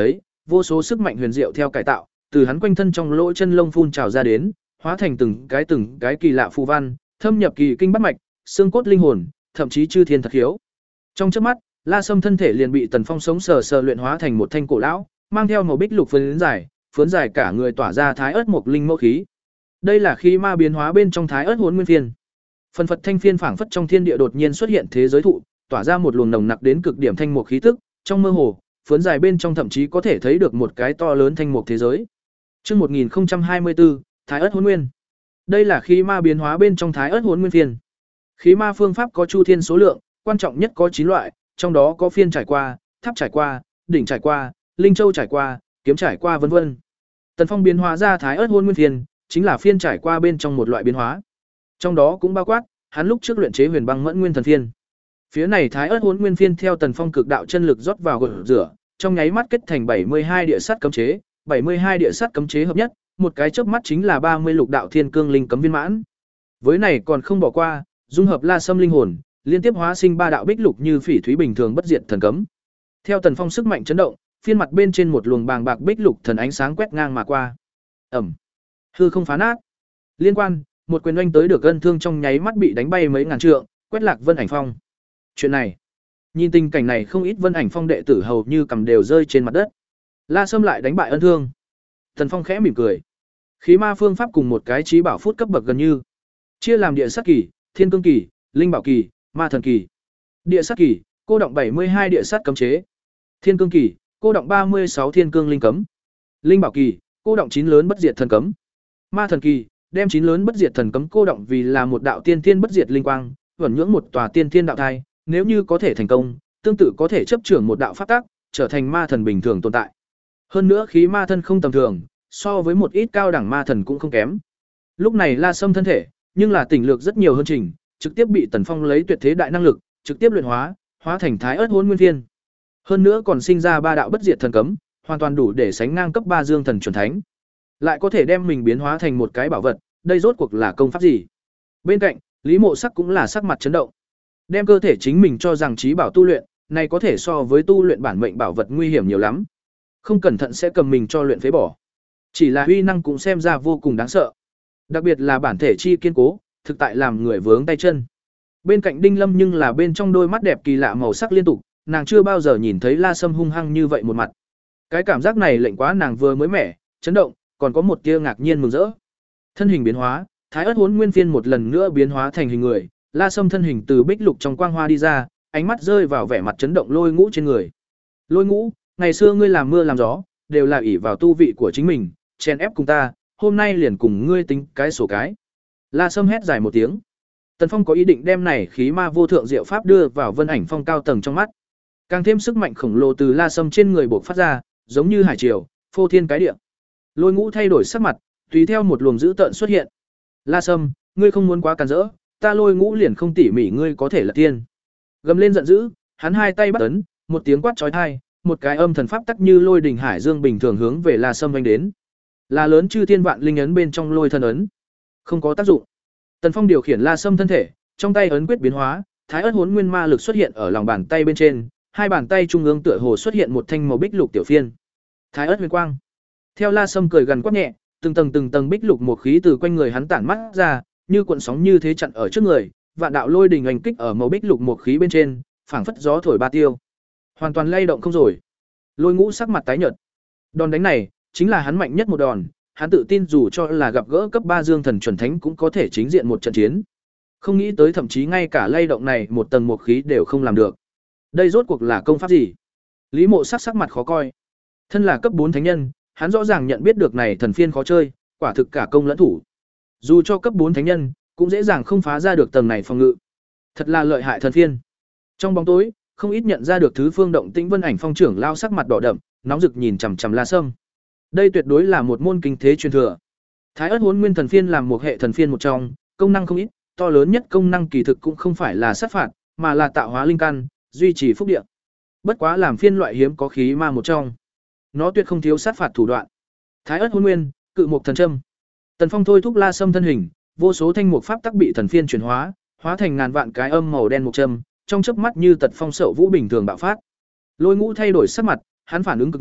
vô số sức mạnh huyền diệu theo cải tạo, từ hắn quanh thân trong lỗ chân lông phun trào ra đến, hóa thành từng cái từng cái kỳ lạ phù văn, thâm nhập kỳ kinh bát mạch, xương cốt linh hồn, thậm chí chư thiên thật hiếu. Trong chớp mắt, La Sâm thân thể liền bị Tần Phong sống sờ sờ luyện hóa thành một thanh cổ lão, mang theo màu bích lục phấn dài, phấn dài cả người tỏa ra thái ớt mộc linh mẫu khí. Đây là khí ma biến hóa bên trong thái ớt hỗn nguyên phiên. Phần phật thanh phiên phảng phất trong thiên địa đột nhiên xuất hiện thế giới thụ, tỏa ra một luồng nồng nặc đến cực điểm thanh mộc khí tức, trong mơ hồ, phấn dài bên trong thậm chí có thể thấy được một cái to lớn thanh mộc thế giới. Chương một nghìn không trăm hai mươi tư, Thái ớt hỗn nguyên. Đây là khí ma biến hóa bên trong thái ớt hỗn nguyên phiên. Khí ma phương pháp có chu thiên số lượng, quan trọng nhất có chín loại, trong đó có phiên trải qua, tháp trải qua, đỉnh trải qua, linh châu trải qua, kiếm trải qua vân vân. Tần Phong biến hóa ra thái ớt hỗn nguyên phiên, chính là phiên trải qua bên trong một loại biến hóa. Trong đó cũng bao quát, hắn lúc trước luyện chế huyền băng mẫn nguyên thần phiên. Phía này thái ớt hỗn nguyên phiên theo Tần Phong cực đạo chân lực rót vào gột rửa, trong nháy mắt kết thành bảy mươi hai địa sát cấm chế, bảy mươi hai địa sát cấm chế hợp nhất, một cái chớp mắt chính là ba mươi lục đạo thiên cương linh cấm viên mãn. Với này còn không bỏ qua, dung hợp La Sâm linh hồn, liên tiếp hóa sinh ba đạo bích lục như phỉ thúy bình thường bất diệt thần cấm. Theo Tần Phong sức mạnh chấn động, phiên mặt bên trên một luồng bàng bạc bích lục thần ánh sáng quét ngang mà qua. Ầm. Hư không phá nát. Liên quan, một quyền oanh tới được gân thương trong nháy mắt bị đánh bay mấy ngàn trượng, quét lạc Vân Ảnh Phong. Chuyện này, nhìn tình cảnh này không ít Vân Ảnh Phong đệ tử hầu như cầm đều rơi trên mặt đất. La Sâm lại đánh bại ân thương. Tần Phong khẽ mỉm cười. Khí ma phương pháp cùng một cái trí bảo phút cấp bậc gần như, chia làm địa sát kỳ, thiên cương kỳ, linh bảo kỳ, ma thần kỳ. Địa sát kỳ, cô động bảy mươi hai địa sát cấm chế. Thiên cương kỳ, cô động ba mươi sáu thiên cương linh cấm. Linh bảo kỳ, cô động chín lớn bất diệt thần cấm. Ma thần kỳ, đem chín lớn bất diệt thần cấm cô động vì là một đạo tiên thiên bất diệt linh quang, vẩn nhưỡng một tòa tiên thiên đạo thai, nếu như có thể thành công, tương tự có thể chấp trưởng một đạo pháp tắc, trở thành ma thần bình thường tồn tại. Hơn nữa khí ma thân không tầm thường, so với một ít cao đẳng ma thần cũng không kém. Lúc này La Sâm thân thể, nhưng là tỉnh lược rất nhiều hơn trình, trực tiếp bị Tần Phong lấy tuyệt thế đại năng lực, trực tiếp luyện hóa, hóa thành thái ớt hỗn nguyên phiên. Hơn nữa còn sinh ra ba đạo bất diệt thần cấm, hoàn toàn đủ để sánh ngang cấp ba dương thần chuẩn thánh. Lại có thể đem mình biến hóa thành một cái bảo vật, đây rốt cuộc là công pháp gì? Bên cạnh, Lý Mộ Sắc cũng là sắc mặt chấn động. Đem cơ thể chính mình cho rằng trí bảo tu luyện, này có thể so với tu luyện bản mệnh bảo vật nguy hiểm nhiều lắm. Không cẩn thận sẽ cầm mình cho luyện phế bỏ. Chỉ là uy năng cũng xem ra vô cùng đáng sợ. Đặc biệt là bản thể chi kiên cố, thực tại làm người vướng tay chân. Bên cạnh Đinh Lâm nhưng là bên trong đôi mắt đẹp kỳ lạ màu sắc liên tục, nàng chưa bao giờ nhìn thấy La Sâm hung hăng như vậy một mặt. Cái cảm giác này lệnh quá nàng vừa mới mẻ, chấn động, còn có một tia ngạc nhiên mừng rỡ. Thân hình biến hóa, thái ớt hỗn nguyên phiên một lần nữa biến hóa thành hình người, La Sâm thân hình từ bích lục trong quang hoa đi ra, ánh mắt rơi vào vẻ mặt chấn động Lôi Ngũ trên người. Lôi Ngũ, ngày xưa ngươi làm mưa làm gió, đều là ỷ vào tu vị của chính mình, chèn ép cùng ta, hôm nay liền cùng ngươi tính cái sổ cái. La Sâm hét dài một tiếng. Tần Phong có ý định đem này khí ma vô thượng diệu pháp đưa vào Vân Ảnh Phong cao tầng trong mắt. Càng thêm sức mạnh khổng lồ từ La Sâm trên người bộc phát ra, giống như hải triều, phô thiên cái địa. Lôi Ngũ thay đổi sắc mặt, tùy theo một luồng dữ tợn xuất hiện. La Sâm, ngươi không muốn quá càn rỡ, ta Lôi Ngũ liền không tỉ mỉ ngươi có thể là tiên. Gầm lên giận dữ, hắn hai tay bắt ấn, một tiếng quát chói tai, một cái âm thần pháp tắc như lôi đỉnh hải dương bình thường hướng về La Sâm vành đến. Là lớn chư thiên vạn linh ấn bên trong lôi thần ấn, không có tác dụng. Tần Phong điều khiển La Sâm thân thể, trong tay ấn quyết biến hóa, thái ớt hỗn nguyên ma lực xuất hiện ở lòng bàn tay bên trên, hai bàn tay trung ương tựa hồ xuất hiện một thanh màu bích lục tiểu phiên. Thái ớt huyền quang. Theo La Sâm cười gần quát nhẹ, từng tầng từng tầng bích lục một khí từ quanh người hắn tản mắt ra, như cuộn sóng như thế chặn ở trước người, vạn đạo lôi đình hành kích ở màu bích lục một khí bên trên, phảng phất gió thổi ba tiêu, hoàn toàn lay động không rồi. Lôi Ngũ sắc mặt tái nhợt. Đòn đánh này chính là hắn mạnh nhất một đòn, hắn tự tin dù cho là gặp gỡ cấp ba dương thần chuẩn thánh cũng có thể chính diện một trận chiến. Không nghĩ tới thậm chí ngay cả lay động này một tầng một khí đều không làm được. Đây rốt cuộc là công pháp gì? Lý Mộ sắc sắc mặt khó coi. Thân là cấp bốn thánh nhân, hắn rõ ràng nhận biết được này thần phiên khó chơi, quả thực cả công lẫn thủ. Dù cho cấp bốn thánh nhân, cũng dễ dàng không phá ra được tầng này phòng ngự. Thật là lợi hại thần phiên. Trong bóng tối, không ít nhận ra được thứ phương động tĩnh Vân Ảnh Phong trưởng lao sắc mặt đỏ đậm, nóng rực nhìn chằm chằm La Sâm. Đây tuyệt đối là một môn kinh thế truyền thừa. Thái ớt hỗn nguyên thần phiên làm một hệ thần phiên một trong, công năng không ít, to lớn nhất công năng kỳ thực cũng không phải là sát phạt, mà là tạo hóa linh căn, duy trì phúc địa. Bất quá làm phiên loại hiếm có khí ma một trong, nó tuyệt không thiếu sát phạt thủ đoạn. Thái ớt hỗn nguyên, cự mục thần châm. Tần Phong thôi thúc La Sâm thân hình, vô số thanh mục pháp tắc bị thần phiên chuyển hóa, hóa thành ngàn vạn cái âm màu đen mục châm, trong chớp mắt như tật phong sậu vũ bình thường bạo phát. Lôi Ngũ thay đổi sắc mặt, hắn phản ứng cực nhanh,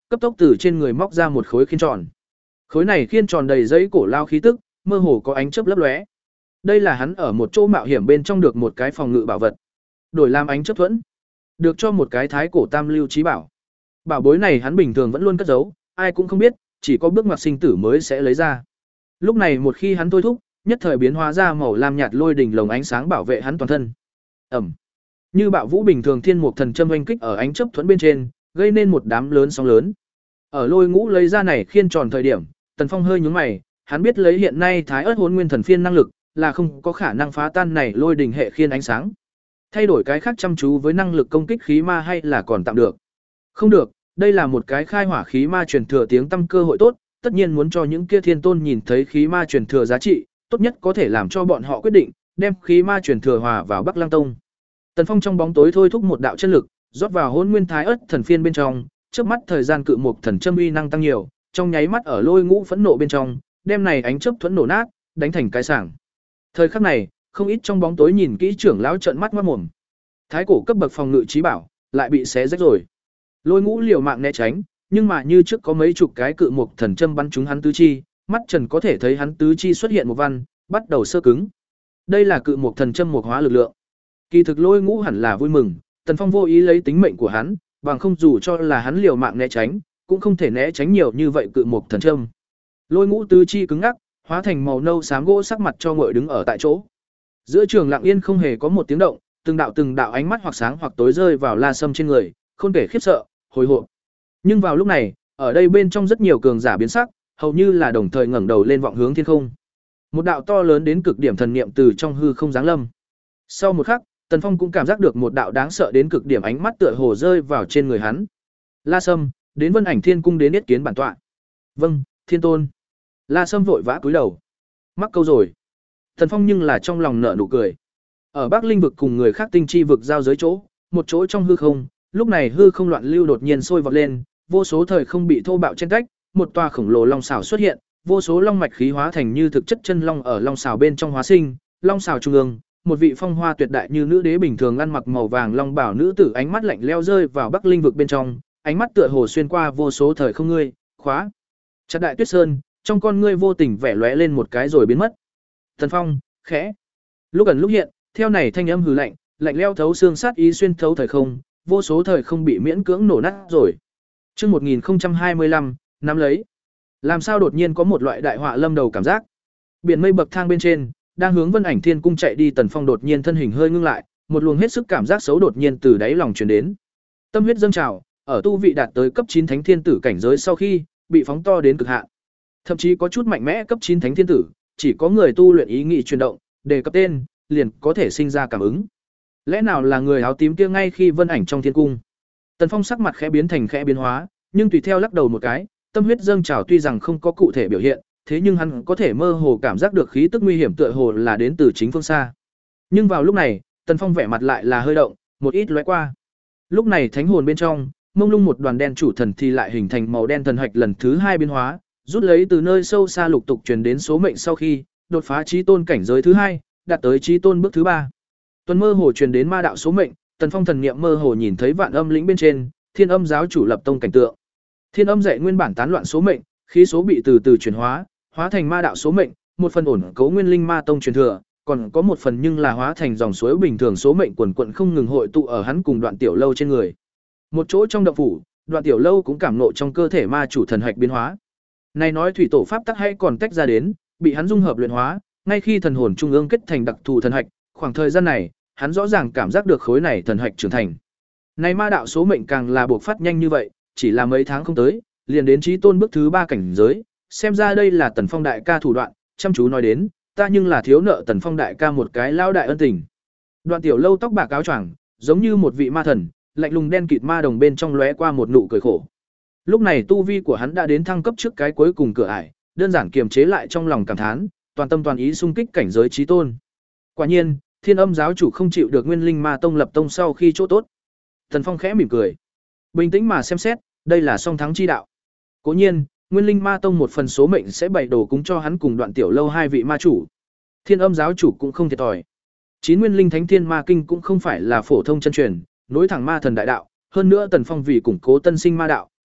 cấp tốc từ trên người móc ra một khối khiên tròn. Khối này khiên tròn đầy giấy cổ lao khí tức, mơ hồ có ánh chớp lấp lóe. Đây là hắn ở một chỗ mạo hiểm bên trong được một cái phòng ngự bảo vật. Đổi làm ánh chớp thuẫn, được cho một cái thái cổ tam lưu chí bảo. Bảo bối này hắn bình thường vẫn luôn cất giấu, ai cũng không biết, chỉ có bước ngoặt sinh tử mới sẽ lấy ra. Lúc này một khi hắn thôi thúc, nhất thời biến hóa ra màu lam nhạt lôi đỉnh lồng ánh sáng bảo vệ hắn toàn thân. Ầm. Như bạo vũ bình thường thiên mục thần châm oanh kích ở ánh chớp thuẫn bên trên, gây nên một đám lớn sóng lớn. Ở lôi ngũ lấy ra này khiên tròn thời điểm, Tần Phong hơi nhướng mày, hắn biết lấy hiện nay Thái Ức Hỗn Nguyên Thần Phiên năng lực, là không có khả năng phá tan này lôi đỉnh hệ khiên ánh sáng. Thay đổi cái khác chăm chú với năng lực công kích khí ma hay là còn tạm được. Không được, đây là một cái khai hỏa khí ma truyền thừa tiếng tăm cơ hội tốt, tất nhiên muốn cho những kia thiên tôn nhìn thấy khí ma truyền thừa giá trị, tốt nhất có thể làm cho bọn họ quyết định đem khí ma truyền thừa hòa vào Bắc Lăng Tông. Tần Phong trong bóng tối thôi thúc một đạo chân lực, rót vào Hỗn Nguyên Thái Ức Thần Phiên bên trong, trước mắt thời gian cự mục thần châm uy năng tăng nhiều, trong nháy mắt ở lôi ngũ phẫn nộ bên trong, đem này ánh chớp thuẫn nổ nát, đánh thành cái sảng. Thời khắc này, không ít trong bóng tối nhìn kỹ trưởng lão trợn mắt ngoác mồm. Thái cổ cấp bậc phòng ngự trí bảo, lại bị xé rách rồi. Lôi ngũ liều mạng né tránh, nhưng mà như trước có mấy chục cái cự mục thần châm bắn trúng hắn tứ chi, mắt Trần có thể thấy hắn tứ chi xuất hiện một văn, bắt đầu sơ cứng. Đây là cự mục thần châm mục hóa lực lượng. Kỳ thực lôi ngũ hẳn là vui mừng, Tần Phong vô ý lấy tính mệnh của hắn, bằng không dù cho là hắn liều mạng né tránh, cũng không thể né tránh nhiều như vậy cự mục thần châm. Lôi ngũ tứ chi cứng ngắc, hóa thành màu nâu xám gỗ sắc mặt cho ngồi đứng ở tại chỗ. Giữa trường lặng yên không hề có một tiếng động, từng đạo từng đạo ánh mắt hoặc sáng hoặc tối rơi vào La Sâm trên người, không kể khiếp sợ, hồi hộp. Nhưng vào lúc này, ở đây bên trong rất nhiều cường giả biến sắc, hầu như là đồng thời ngẩng đầu lên vọng hướng thiên không. Một đạo to lớn đến cực điểm thần niệm từ trong hư không giáng lâm. Sau một khắc, Tần Phong cũng cảm giác được một đạo đáng sợ đến cực điểm ánh mắt tựa hồ rơi vào trên người hắn. La Sâm, đến Vân Ảnh Thiên cung đến yết kiến bản tọa. Vâng, Thiên Tôn. La Sâm vội vã cúi đầu. Mắc câu rồi. Tần Phong nhưng là trong lòng nở nụ cười. Ở Bắc Linh vực cùng người khác tinh chi vực giao giới chỗ, một chỗ trong hư không, lúc này hư không loạn lưu đột nhiên sôi vọt lên, vô số thời không bị thô bạo chen cách, một tòa khổng lồ long xảo xuất hiện, vô số long mạch khí hóa thành như thực chất chân long ở long xảo bên trong hóa sinh, long xảo trung ương, một vị phong hoa tuyệt đại như nữ đế bình thường ăn mặc màu vàng long bảo nữ tử ánh mắt lạnh lẽo rơi vào Bắc Linh vực bên trong, ánh mắt tựa hồ xuyên qua vô số thời không ngươi, khóa. Chặt Đại Tuyết Sơn, trong con ngươi vô tình vẻ lóe lên một cái rồi biến mất. Tần Phong, khẽ. Lúc gần lúc hiện, theo này thanh âm hừ lạnh, lạnh lẽo thấu xương sát ý xuyên thấu thời không, vô số thời không bị miễn cưỡng nổ nát rồi. Chương một nghìn không trăm hai mươi lăm, nắm lấy. Làm sao đột nhiên có một loại đại họa lâm đầu cảm giác. Biển mây bậc thang bên trên, đang hướng Vân Ảnh Thiên cung chạy đi Tần Phong đột nhiên thân hình hơi ngưng lại, một luồng hết sức cảm giác xấu đột nhiên từ đáy lòng truyền đến. Tâm huyết dâng trào, ở tu vị đạt tới cấp chín thánh thiên tử cảnh giới sau khi bị phóng to đến cực hạn. Thậm chí có chút mạnh mẽ cấp chín thánh thiên tử, chỉ có người tu luyện ý nghĩ chuyển động, đề cấp tên, liền có thể sinh ra cảm ứng. Lẽ nào là người áo tím kia ngay khi Vân Ảnh trong thiên cung? Tần Phong sắc mặt khẽ biến thành khẽ biến hóa, nhưng tùy theo lắc đầu một cái, tâm huyết dâng trào tuy rằng không có cụ thể biểu hiện, thế nhưng hắn có thể mơ hồ cảm giác được khí tức nguy hiểm tựa hồ là đến từ chính phương xa. Nhưng vào lúc này, Tần Phong vẻ mặt lại là hơi động, một ít lóe qua. Lúc này thánh hồn bên trong, mông lung một đoàn đen chủ thần thì lại hình thành màu đen thần hạch lần thứ hai biến hóa, rút lấy từ nơi sâu xa lục tục truyền đến số mệnh sau khi đột phá chí tôn cảnh giới thứ hai, đạt tới chí tôn bước thứ ba. Tuần mơ hồ truyền đến ma đạo số mệnh, Tần Phong thần niệm mơ hồ nhìn thấy vạn âm lĩnh bên trên, Thiên Âm giáo chủ lập tông cảnh tượng. Thiên Âm dạy nguyên bản tán loạn số mệnh, khí số bị từ từ chuyển hóa, hóa thành ma đạo số mệnh, một phần ổn cấu nguyên linh ma tông truyền thừa, còn có một phần nhưng là hóa thành dòng suối bình thường số mệnh quần quần không ngừng hội tụ ở hắn cùng Đoạn Tiểu Lâu trên người. Một chỗ trong động phủ, Đoạn Tiểu Lâu cũng cảm ngộ trong cơ thể ma chủ thần hạch biến hóa. Này nói thủy tổ pháp tắc hay còn tách ra đến, bị hắn dung hợp luyện hóa, ngay khi thần hồn trung ương kết thành đặc thù thần hạch, khoảng thời gian này, hắn rõ ràng cảm giác được khối này thần hạch trưởng thành. Này ma đạo số mệnh càng là buộc phát nhanh như vậy, chỉ là mấy tháng không tới, liền đến chí tôn bước thứ ba cảnh giới, xem ra đây là Tần Phong đại ca thủ đoạn, chăm chú nói đến, ta nhưng là thiếu nợ Tần Phong đại ca một cái lao đại ân tình. Đoạn Tiểu Lâu tóc bạc áo choàng, giống như một vị ma thần, lạnh lùng đen kịt ma đồng bên trong lóe qua một nụ cười khổ. Lúc này tu vi của hắn đã đến thăng cấp trước cái cuối cùng cửa ải, đơn giản kiềm chế lại trong lòng cảm thán, toàn tâm toàn ý xung kích cảnh giới chí tôn. Quả nhiên, Thiên Âm giáo chủ không chịu được Nguyên Linh Ma tông lập tông sau khi chỗ tốt. Tần Phong khẽ mỉm cười, bình tĩnh mà xem xét, đây là song thắng chi đạo. Cố nhiên, Nguyên Linh Ma tông một phần số mệnh sẽ bày đồ cúng cho hắn cùng Đoạn Tiểu Lâu hai vị ma chủ. Thiên Âm giáo chủ cũng không thiệt thòi. Chín Nguyên Linh Thánh Thiên Ma Kinh cũng không phải là phổ thông chân truyền, nối thẳng ma thần đại đạo, hơn nữa Tần Phong vì củng cố tân sinh ma đạo,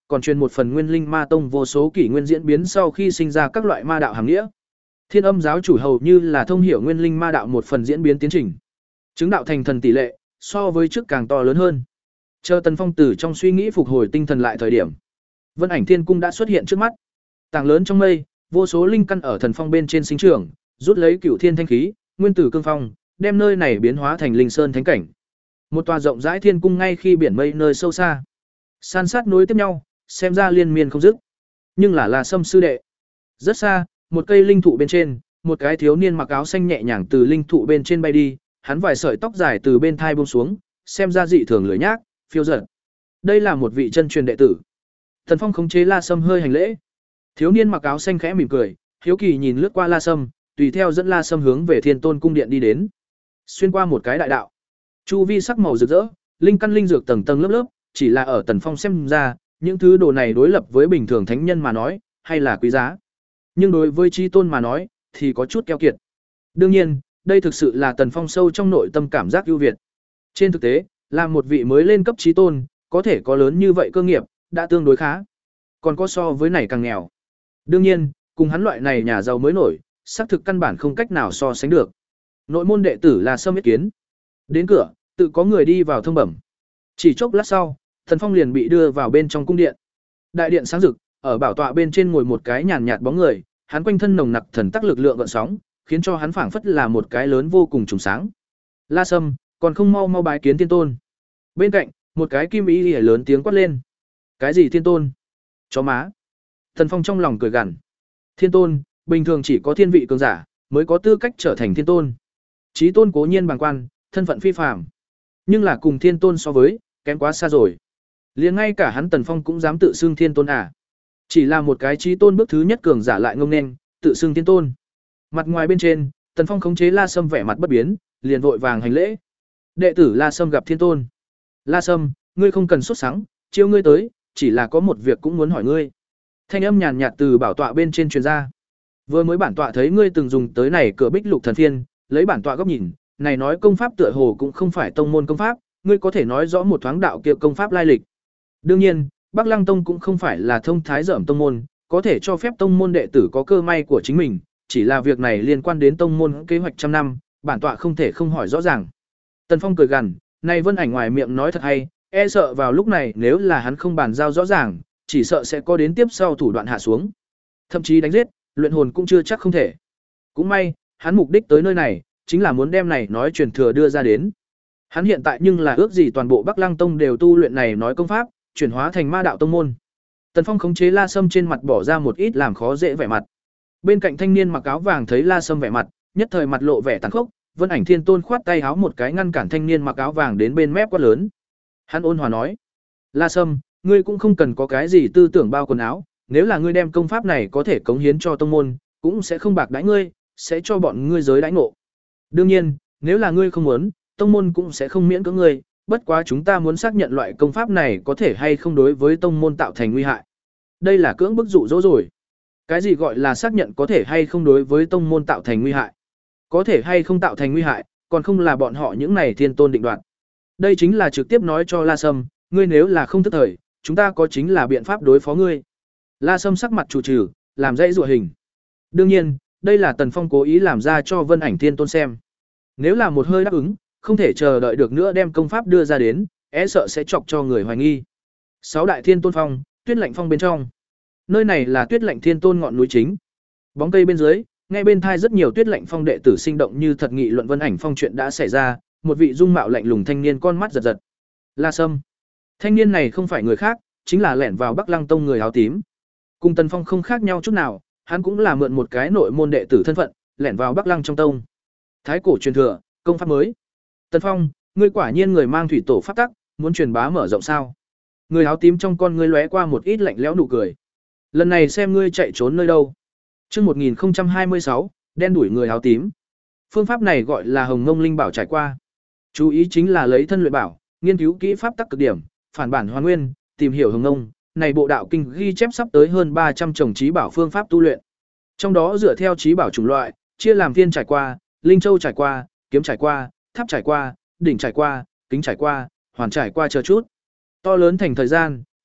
còn truyền một phần Nguyên Linh Ma Tông vô số kỷ nguyên diễn biến sau khi sinh ra các loại ma đạo hàm nghĩa. Thiên Âm giáo chủ hầu như là thông hiểu Nguyên Linh ma đạo một phần diễn biến tiến trình. Chứng đạo thành thần tỷ lệ so với trước càng to lớn hơn. Chờ Tần Phong từ trong suy nghĩ phục hồi tinh thần lại thời điểm, Vân Ảnh Thiên Cung đã xuất hiện trước mắt. Tảng lớn trong mây, vô số linh căn ở thần phong bên trên sinh trưởng, rút lấy cửu thiên thanh khí, nguyên tử cương phong, đem nơi này biến hóa thành linh sơn thánh cảnh. Một tòa rộng rãi thiên cung ngay khi biển mây nơi sâu xa, san sát nối tiếp nhau, xem ra liên miên không dứt. Nhưng là là Sâm sư đệ. Rất xa, một cây linh thụ bên trên, một cái thiếu niên mặc áo xanh nhẹ nhàng từ linh thụ bên trên bay đi, hắn vài sợi tóc dài từ bên thai buông xuống, xem ra dị thường lười nhác, phiêu dật. Đây là một vị chân truyền đệ tử. Thần Phong khống chế La Sâm hơi hành lễ. Thiếu niên mặc áo xanh khẽ mỉm cười, hiếu kỳ nhìn lướt qua La Sâm, tùy theo dẫn La Sâm hướng về Thiên Tôn cung điện đi đến. Xuyên qua một cái đại đạo, chu vi sắc màu rực rỡ, linh căn linh dược tầng tầng lớp lớp, chỉ là ở Tần Phong xem ra, những thứ đồ này đối lập với bình thường thánh nhân mà nói, hay là quý giá. Nhưng đối với Chí Tôn mà nói, thì có chút keo kiệt. Đương nhiên, đây thực sự là Tần Phong sâu trong nội tâm cảm giác ưu việt. Trên thực tế, là một vị mới lên cấp Chí Tôn, có thể có lớn như vậy cơ nghiệp, đã tương đối khá. Còn có so với này càng nghèo. Đương nhiên, cùng hắn loại này nhà giàu mới nổi, xác thực căn bản không cách nào so sánh được. Nội môn đệ tử là Sâm Yết Kiến. Đến cửa, tự có người đi vào thông bẩm. Chỉ chốc lát sau, Thần Phong liền bị đưa vào bên trong cung điện. Đại điện sáng rực, ở bảo tọa bên trên ngồi một cái nhàn nhạt bóng người, hắn quanh thân nồng nặc thần tắc lực lượng gợn sóng, khiến cho hắn phảng phất là một cái lớn vô cùng trùng sáng. La Sâm, còn không mau mau bái kiến Thiên Tôn. Bên cạnh, một cái kim ý ỉa lớn tiếng quát lên. Cái gì Thiên Tôn? Chó má. Thần Phong trong lòng cười gằn. Thiên Tôn, bình thường chỉ có thiên vị cường giả mới có tư cách trở thành Thiên Tôn. Chí Tôn cố nhiên bàng quan, thân phận phi phàm, nhưng là cùng Thiên Tôn so với, kém quá xa rồi. Liền ngay cả hắn Tần Phong cũng dám tự xưng Thiên Tôn à? Chỉ là một cái Chí Tôn bước thứ nhất cường giả lại ngông nên, tự xưng Thiên Tôn. Mặt ngoài bên trên, Tần Phong khống chế La Sâm vẻ mặt bất biến, liền vội vàng hành lễ. Đệ tử La Sâm gặp Thiên Tôn. La Sâm, ngươi không cần sốt sắng, chiêu ngươi tới, chỉ là có một việc cũng muốn hỏi ngươi. Thanh âm nhàn nhạt từ bảo tọa bên trên truyền ra. Vừa mới bản tọa thấy ngươi từng dùng tới này cửa Bích Lục Thần Phiên, lấy bản tọa góc nhìn, này nói công pháp tựa hồ cũng không phải tông môn công pháp, ngươi có thể nói rõ một thoáng đạo kia công pháp lai lịch. Đương nhiên, Bắc Lăng Tông cũng không phải là thông thái dởm tông môn, có thể cho phép tông môn đệ tử có cơ may của chính mình, chỉ là việc này liên quan đến tông môn kế hoạch trăm năm, bản tọa không thể không hỏi rõ ràng. Tần Phong cười gằn, này Vân Ảnh ngoài miệng nói thật hay, e sợ vào lúc này nếu là hắn không bàn giao rõ ràng, chỉ sợ sẽ có đến tiếp sau thủ đoạn hạ xuống. Thậm chí đánh giết, luyện hồn cũng chưa chắc không thể. Cũng may, hắn mục đích tới nơi này, chính là muốn đem này nói truyền thừa đưa ra đến. Hắn hiện tại nhưng là ước gì toàn bộ Bắc Lăng Tông đều tu luyện này nói công pháp, chuyển hóa thành ma đạo tông môn. Tần Phong khống chế La Sâm trên mặt bỏ ra một ít làm khó dễ vẻ mặt. Bên cạnh thanh niên mặc áo vàng thấy La Sâm vẻ mặt, nhất thời mặt lộ vẻ tàn khốc, Vân Ảnh Thiên Tôn khoát tay áo một cái ngăn cản thanh niên mặc áo vàng đến bên mép quát lớn. Hắn ôn hòa nói: "La Sâm, ngươi cũng không cần có cái gì tư tưởng bao quần áo, nếu là ngươi đem công pháp này có thể cống hiến cho tông môn, cũng sẽ không bạc đãi ngươi, sẽ cho bọn ngươi giới đãi ngộ. Đương nhiên, nếu là ngươi không muốn, tông môn cũng sẽ không miễn cưỡng ngươi, bất quá chúng ta muốn xác nhận loại công pháp này có thể hay không đối với tông môn tạo thành nguy hại. Đây là cưỡng bức dụ dỗ rồi. Cái gì gọi là xác nhận có thể hay không đối với tông môn tạo thành nguy hại? Có thể hay không tạo thành nguy hại, còn không là bọn họ những này thiên tôn định đoạt. Đây chính là trực tiếp nói cho La Sâm, ngươi nếu là không thức thời, chúng ta có chính là biện pháp đối phó ngươi." La Sâm sắc mặt chủ trừ, làm dãy rủa hình. Đương nhiên, đây là Tần Phong cố ý làm ra cho Vân Ảnh Thiên Tôn xem. Nếu là một hơi đáp ứng, không thể chờ đợi được nữa đem công pháp đưa ra đến, e sợ sẽ chọc cho người hoài nghi. Sáu đại thiên tôn phong, Tuyết Lạnh Phong bên trong. Nơi này là Tuyết Lạnh Thiên Tôn ngọn núi chính. Bóng cây bên dưới, ngay bên thai rất nhiều Tuyết Lạnh Phong đệ tử sinh động như thật nghị luận Vân Ảnh Phong chuyện đã xảy ra, một vị dung mạo lạnh lùng thanh niên con mắt giật giật. La Sâm. Thanh niên này không phải người khác, chính là lẻn vào Bắc Lăng Tông người áo tím. Cùng Tần Phong không khác nhau chút nào, hắn cũng là mượn một cái nội môn đệ tử thân phận, lẻn vào Bắc Lăng trong tông. Thái cổ truyền thừa, công pháp mới. Tần Phong, ngươi quả nhiên người mang thủy tổ pháp tắc, muốn truyền bá mở rộng sao? Người áo tím trong con ngươi lóe qua một ít lạnh lẽo nụ cười. Lần này xem ngươi chạy trốn nơi đâu. Chương một nghìn không trăm hai mươi sáu, đen đuổi người áo tím. Phương pháp này gọi là Hồng Ngông Linh Bảo trải qua. Chú ý chính là lấy thân luyện bảo, nghiên cứu kỹ pháp tắc cực điểm, phản bản hoàn nguyên, tìm hiểu Hồng Ngông. Này bộ đạo kinh ghi chép sắp tới hơn ba trăm chồng trí bảo phương pháp tu luyện. Trong đó dựa theo trí bảo chủng loại, chia làm thiên trải qua, linh châu trải qua, kiếm trải qua, tháp trải qua, đỉnh trải qua, kính trải qua, hoàn trải qua chờ chút. To lớn thành thời gian,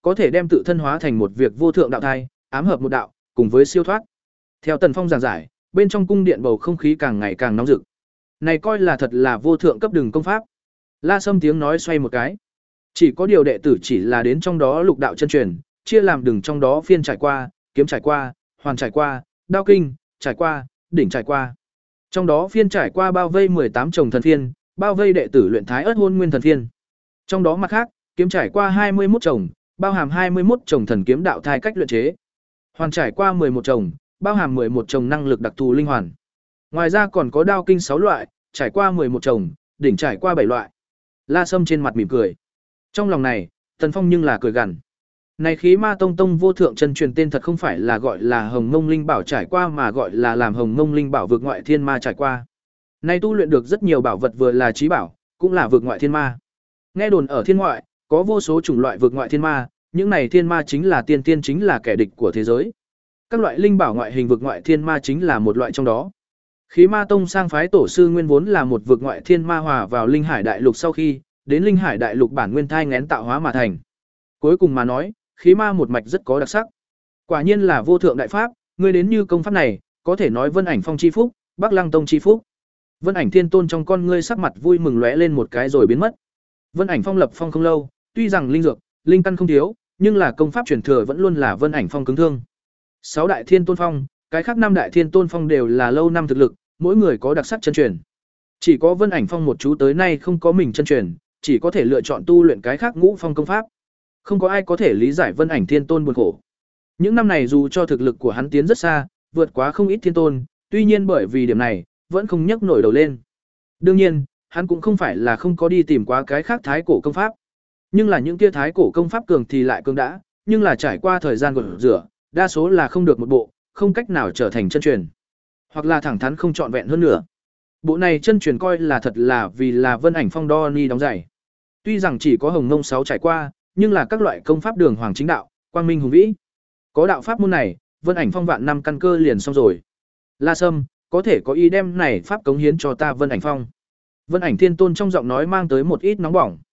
có thể đem tự thân hóa thành một việc vô thượng đạo thai, ám hợp một đạo, cùng với siêu thoát. Theo Tần Phong giảng giải, bên trong cung điện bầu không khí càng ngày càng nóng rực. Này coi là thật là vô thượng cấp đường công pháp. La Sâm tiếng nói xoay một cái. Chỉ có điều đệ tử chỉ là đến trong đó lục đạo chân truyền, chia làm đường trong đó phiên trải qua, kiếm trải qua, hoàn trải qua, đao kinh, trải qua, đỉnh trải qua. Trong đó phiên trải qua bao vây mười tám chồng thần phiên, bao vây đệ tử luyện thái ớt hôn nguyên thần phiên. Trong đó mặt khác, kiếm trải qua hai mươi mốt chồng, bao hàm hai mươi mốt chồng thần kiếm đạo thai cách luyện chế. Hoàn trải qua mười một chồng, bao hàm mười một chồng năng lực đặc thù linh hoàn. Ngoài ra còn có đao kinh sáu loại, trải qua mười một chồng, đỉnh trải qua bảy loại. La Sâm trên mặt mỉm cười. Trong lòng này, Tần Phong nhưng là cười gằn. Này khí ma tông tông vô thượng chân truyền tên thật không phải là gọi là Hồng Mông Linh Bảo trải qua mà gọi là làm Hồng Mông Linh Bảo vượt ngoại thiên ma trải qua. Này tu luyện được rất nhiều bảo vật vừa là trí bảo, cũng là vượt ngoại thiên ma. Nghe đồn ở thiên ngoại, có vô số chủng loại vượt ngoại thiên ma, những này thiên ma chính là tiên tiên chính là kẻ địch của thế giới. Các loại linh bảo ngoại hình vượt ngoại thiên ma chính là một loại trong đó. Khí ma tông sang phái tổ sư nguyên vốn là một vượt ngoại thiên ma hòa vào linh hải đại lục sau khi, đến linh hải đại lục bản nguyên thai ngén tạo hóa mà thành. Cuối cùng mà nói, khí ma một mạch rất có đặc sắc. Quả nhiên là vô thượng đại pháp, người đến như công pháp này, có thể nói Vân Ảnh Phong chi phúc, Bắc Lăng Tông chi phúc. Vân Ảnh Thiên Tôn trong con ngươi sắc mặt vui mừng lóe lên một cái rồi biến mất. Vân Ảnh Phong lập phong không lâu, tuy rằng linh dược, linh căn không thiếu, nhưng là công pháp truyền thừa vẫn luôn là Vân Ảnh Phong cứng thương. Sáu đại Thiên Tôn Phong, cái khác năm đại Thiên Tôn Phong đều là lâu năm thực lực, mỗi người có đặc sắc chân truyền. Chỉ có Vân Ảnh Phong một chú tới nay không có mình chân truyền, chỉ có thể lựa chọn tu luyện cái khác ngũ phong công pháp. Không có ai có thể lý giải Vân Ảnh Thiên Tôn buồn khổ. Những năm này dù cho thực lực của hắn tiến rất xa, vượt quá không ít thiên tôn, tuy nhiên bởi vì điểm này, vẫn không nhấc nổi đầu lên. Đương nhiên, hắn cũng không phải là không có đi tìm quá cái khác thái cổ công pháp. Nhưng là những kia thái cổ công pháp cường thì lại cường đã, nhưng là trải qua thời gian gột rửa, đa số là không được một bộ, không cách nào trở thành chân truyền, hoặc là thẳng thắn không trọn vẹn hơn nữa. Bộ này chân truyền coi là thật là vì là Vân Ảnh Phong đo ni đóng giày. Tuy rằng chỉ có Hồng Mông sáu trải qua, nhưng là các loại công pháp đường hoàng chính đạo, quang minh hùng vĩ. Có đạo pháp môn này, Vân Ảnh Phong vạn năm căn cơ liền xong rồi. La Sâm, có thể có ý đem này pháp cống hiến cho ta Vân Ảnh Phong. Vân Ảnh Thiên Tôn trong giọng nói mang tới một ít nóng bỏng.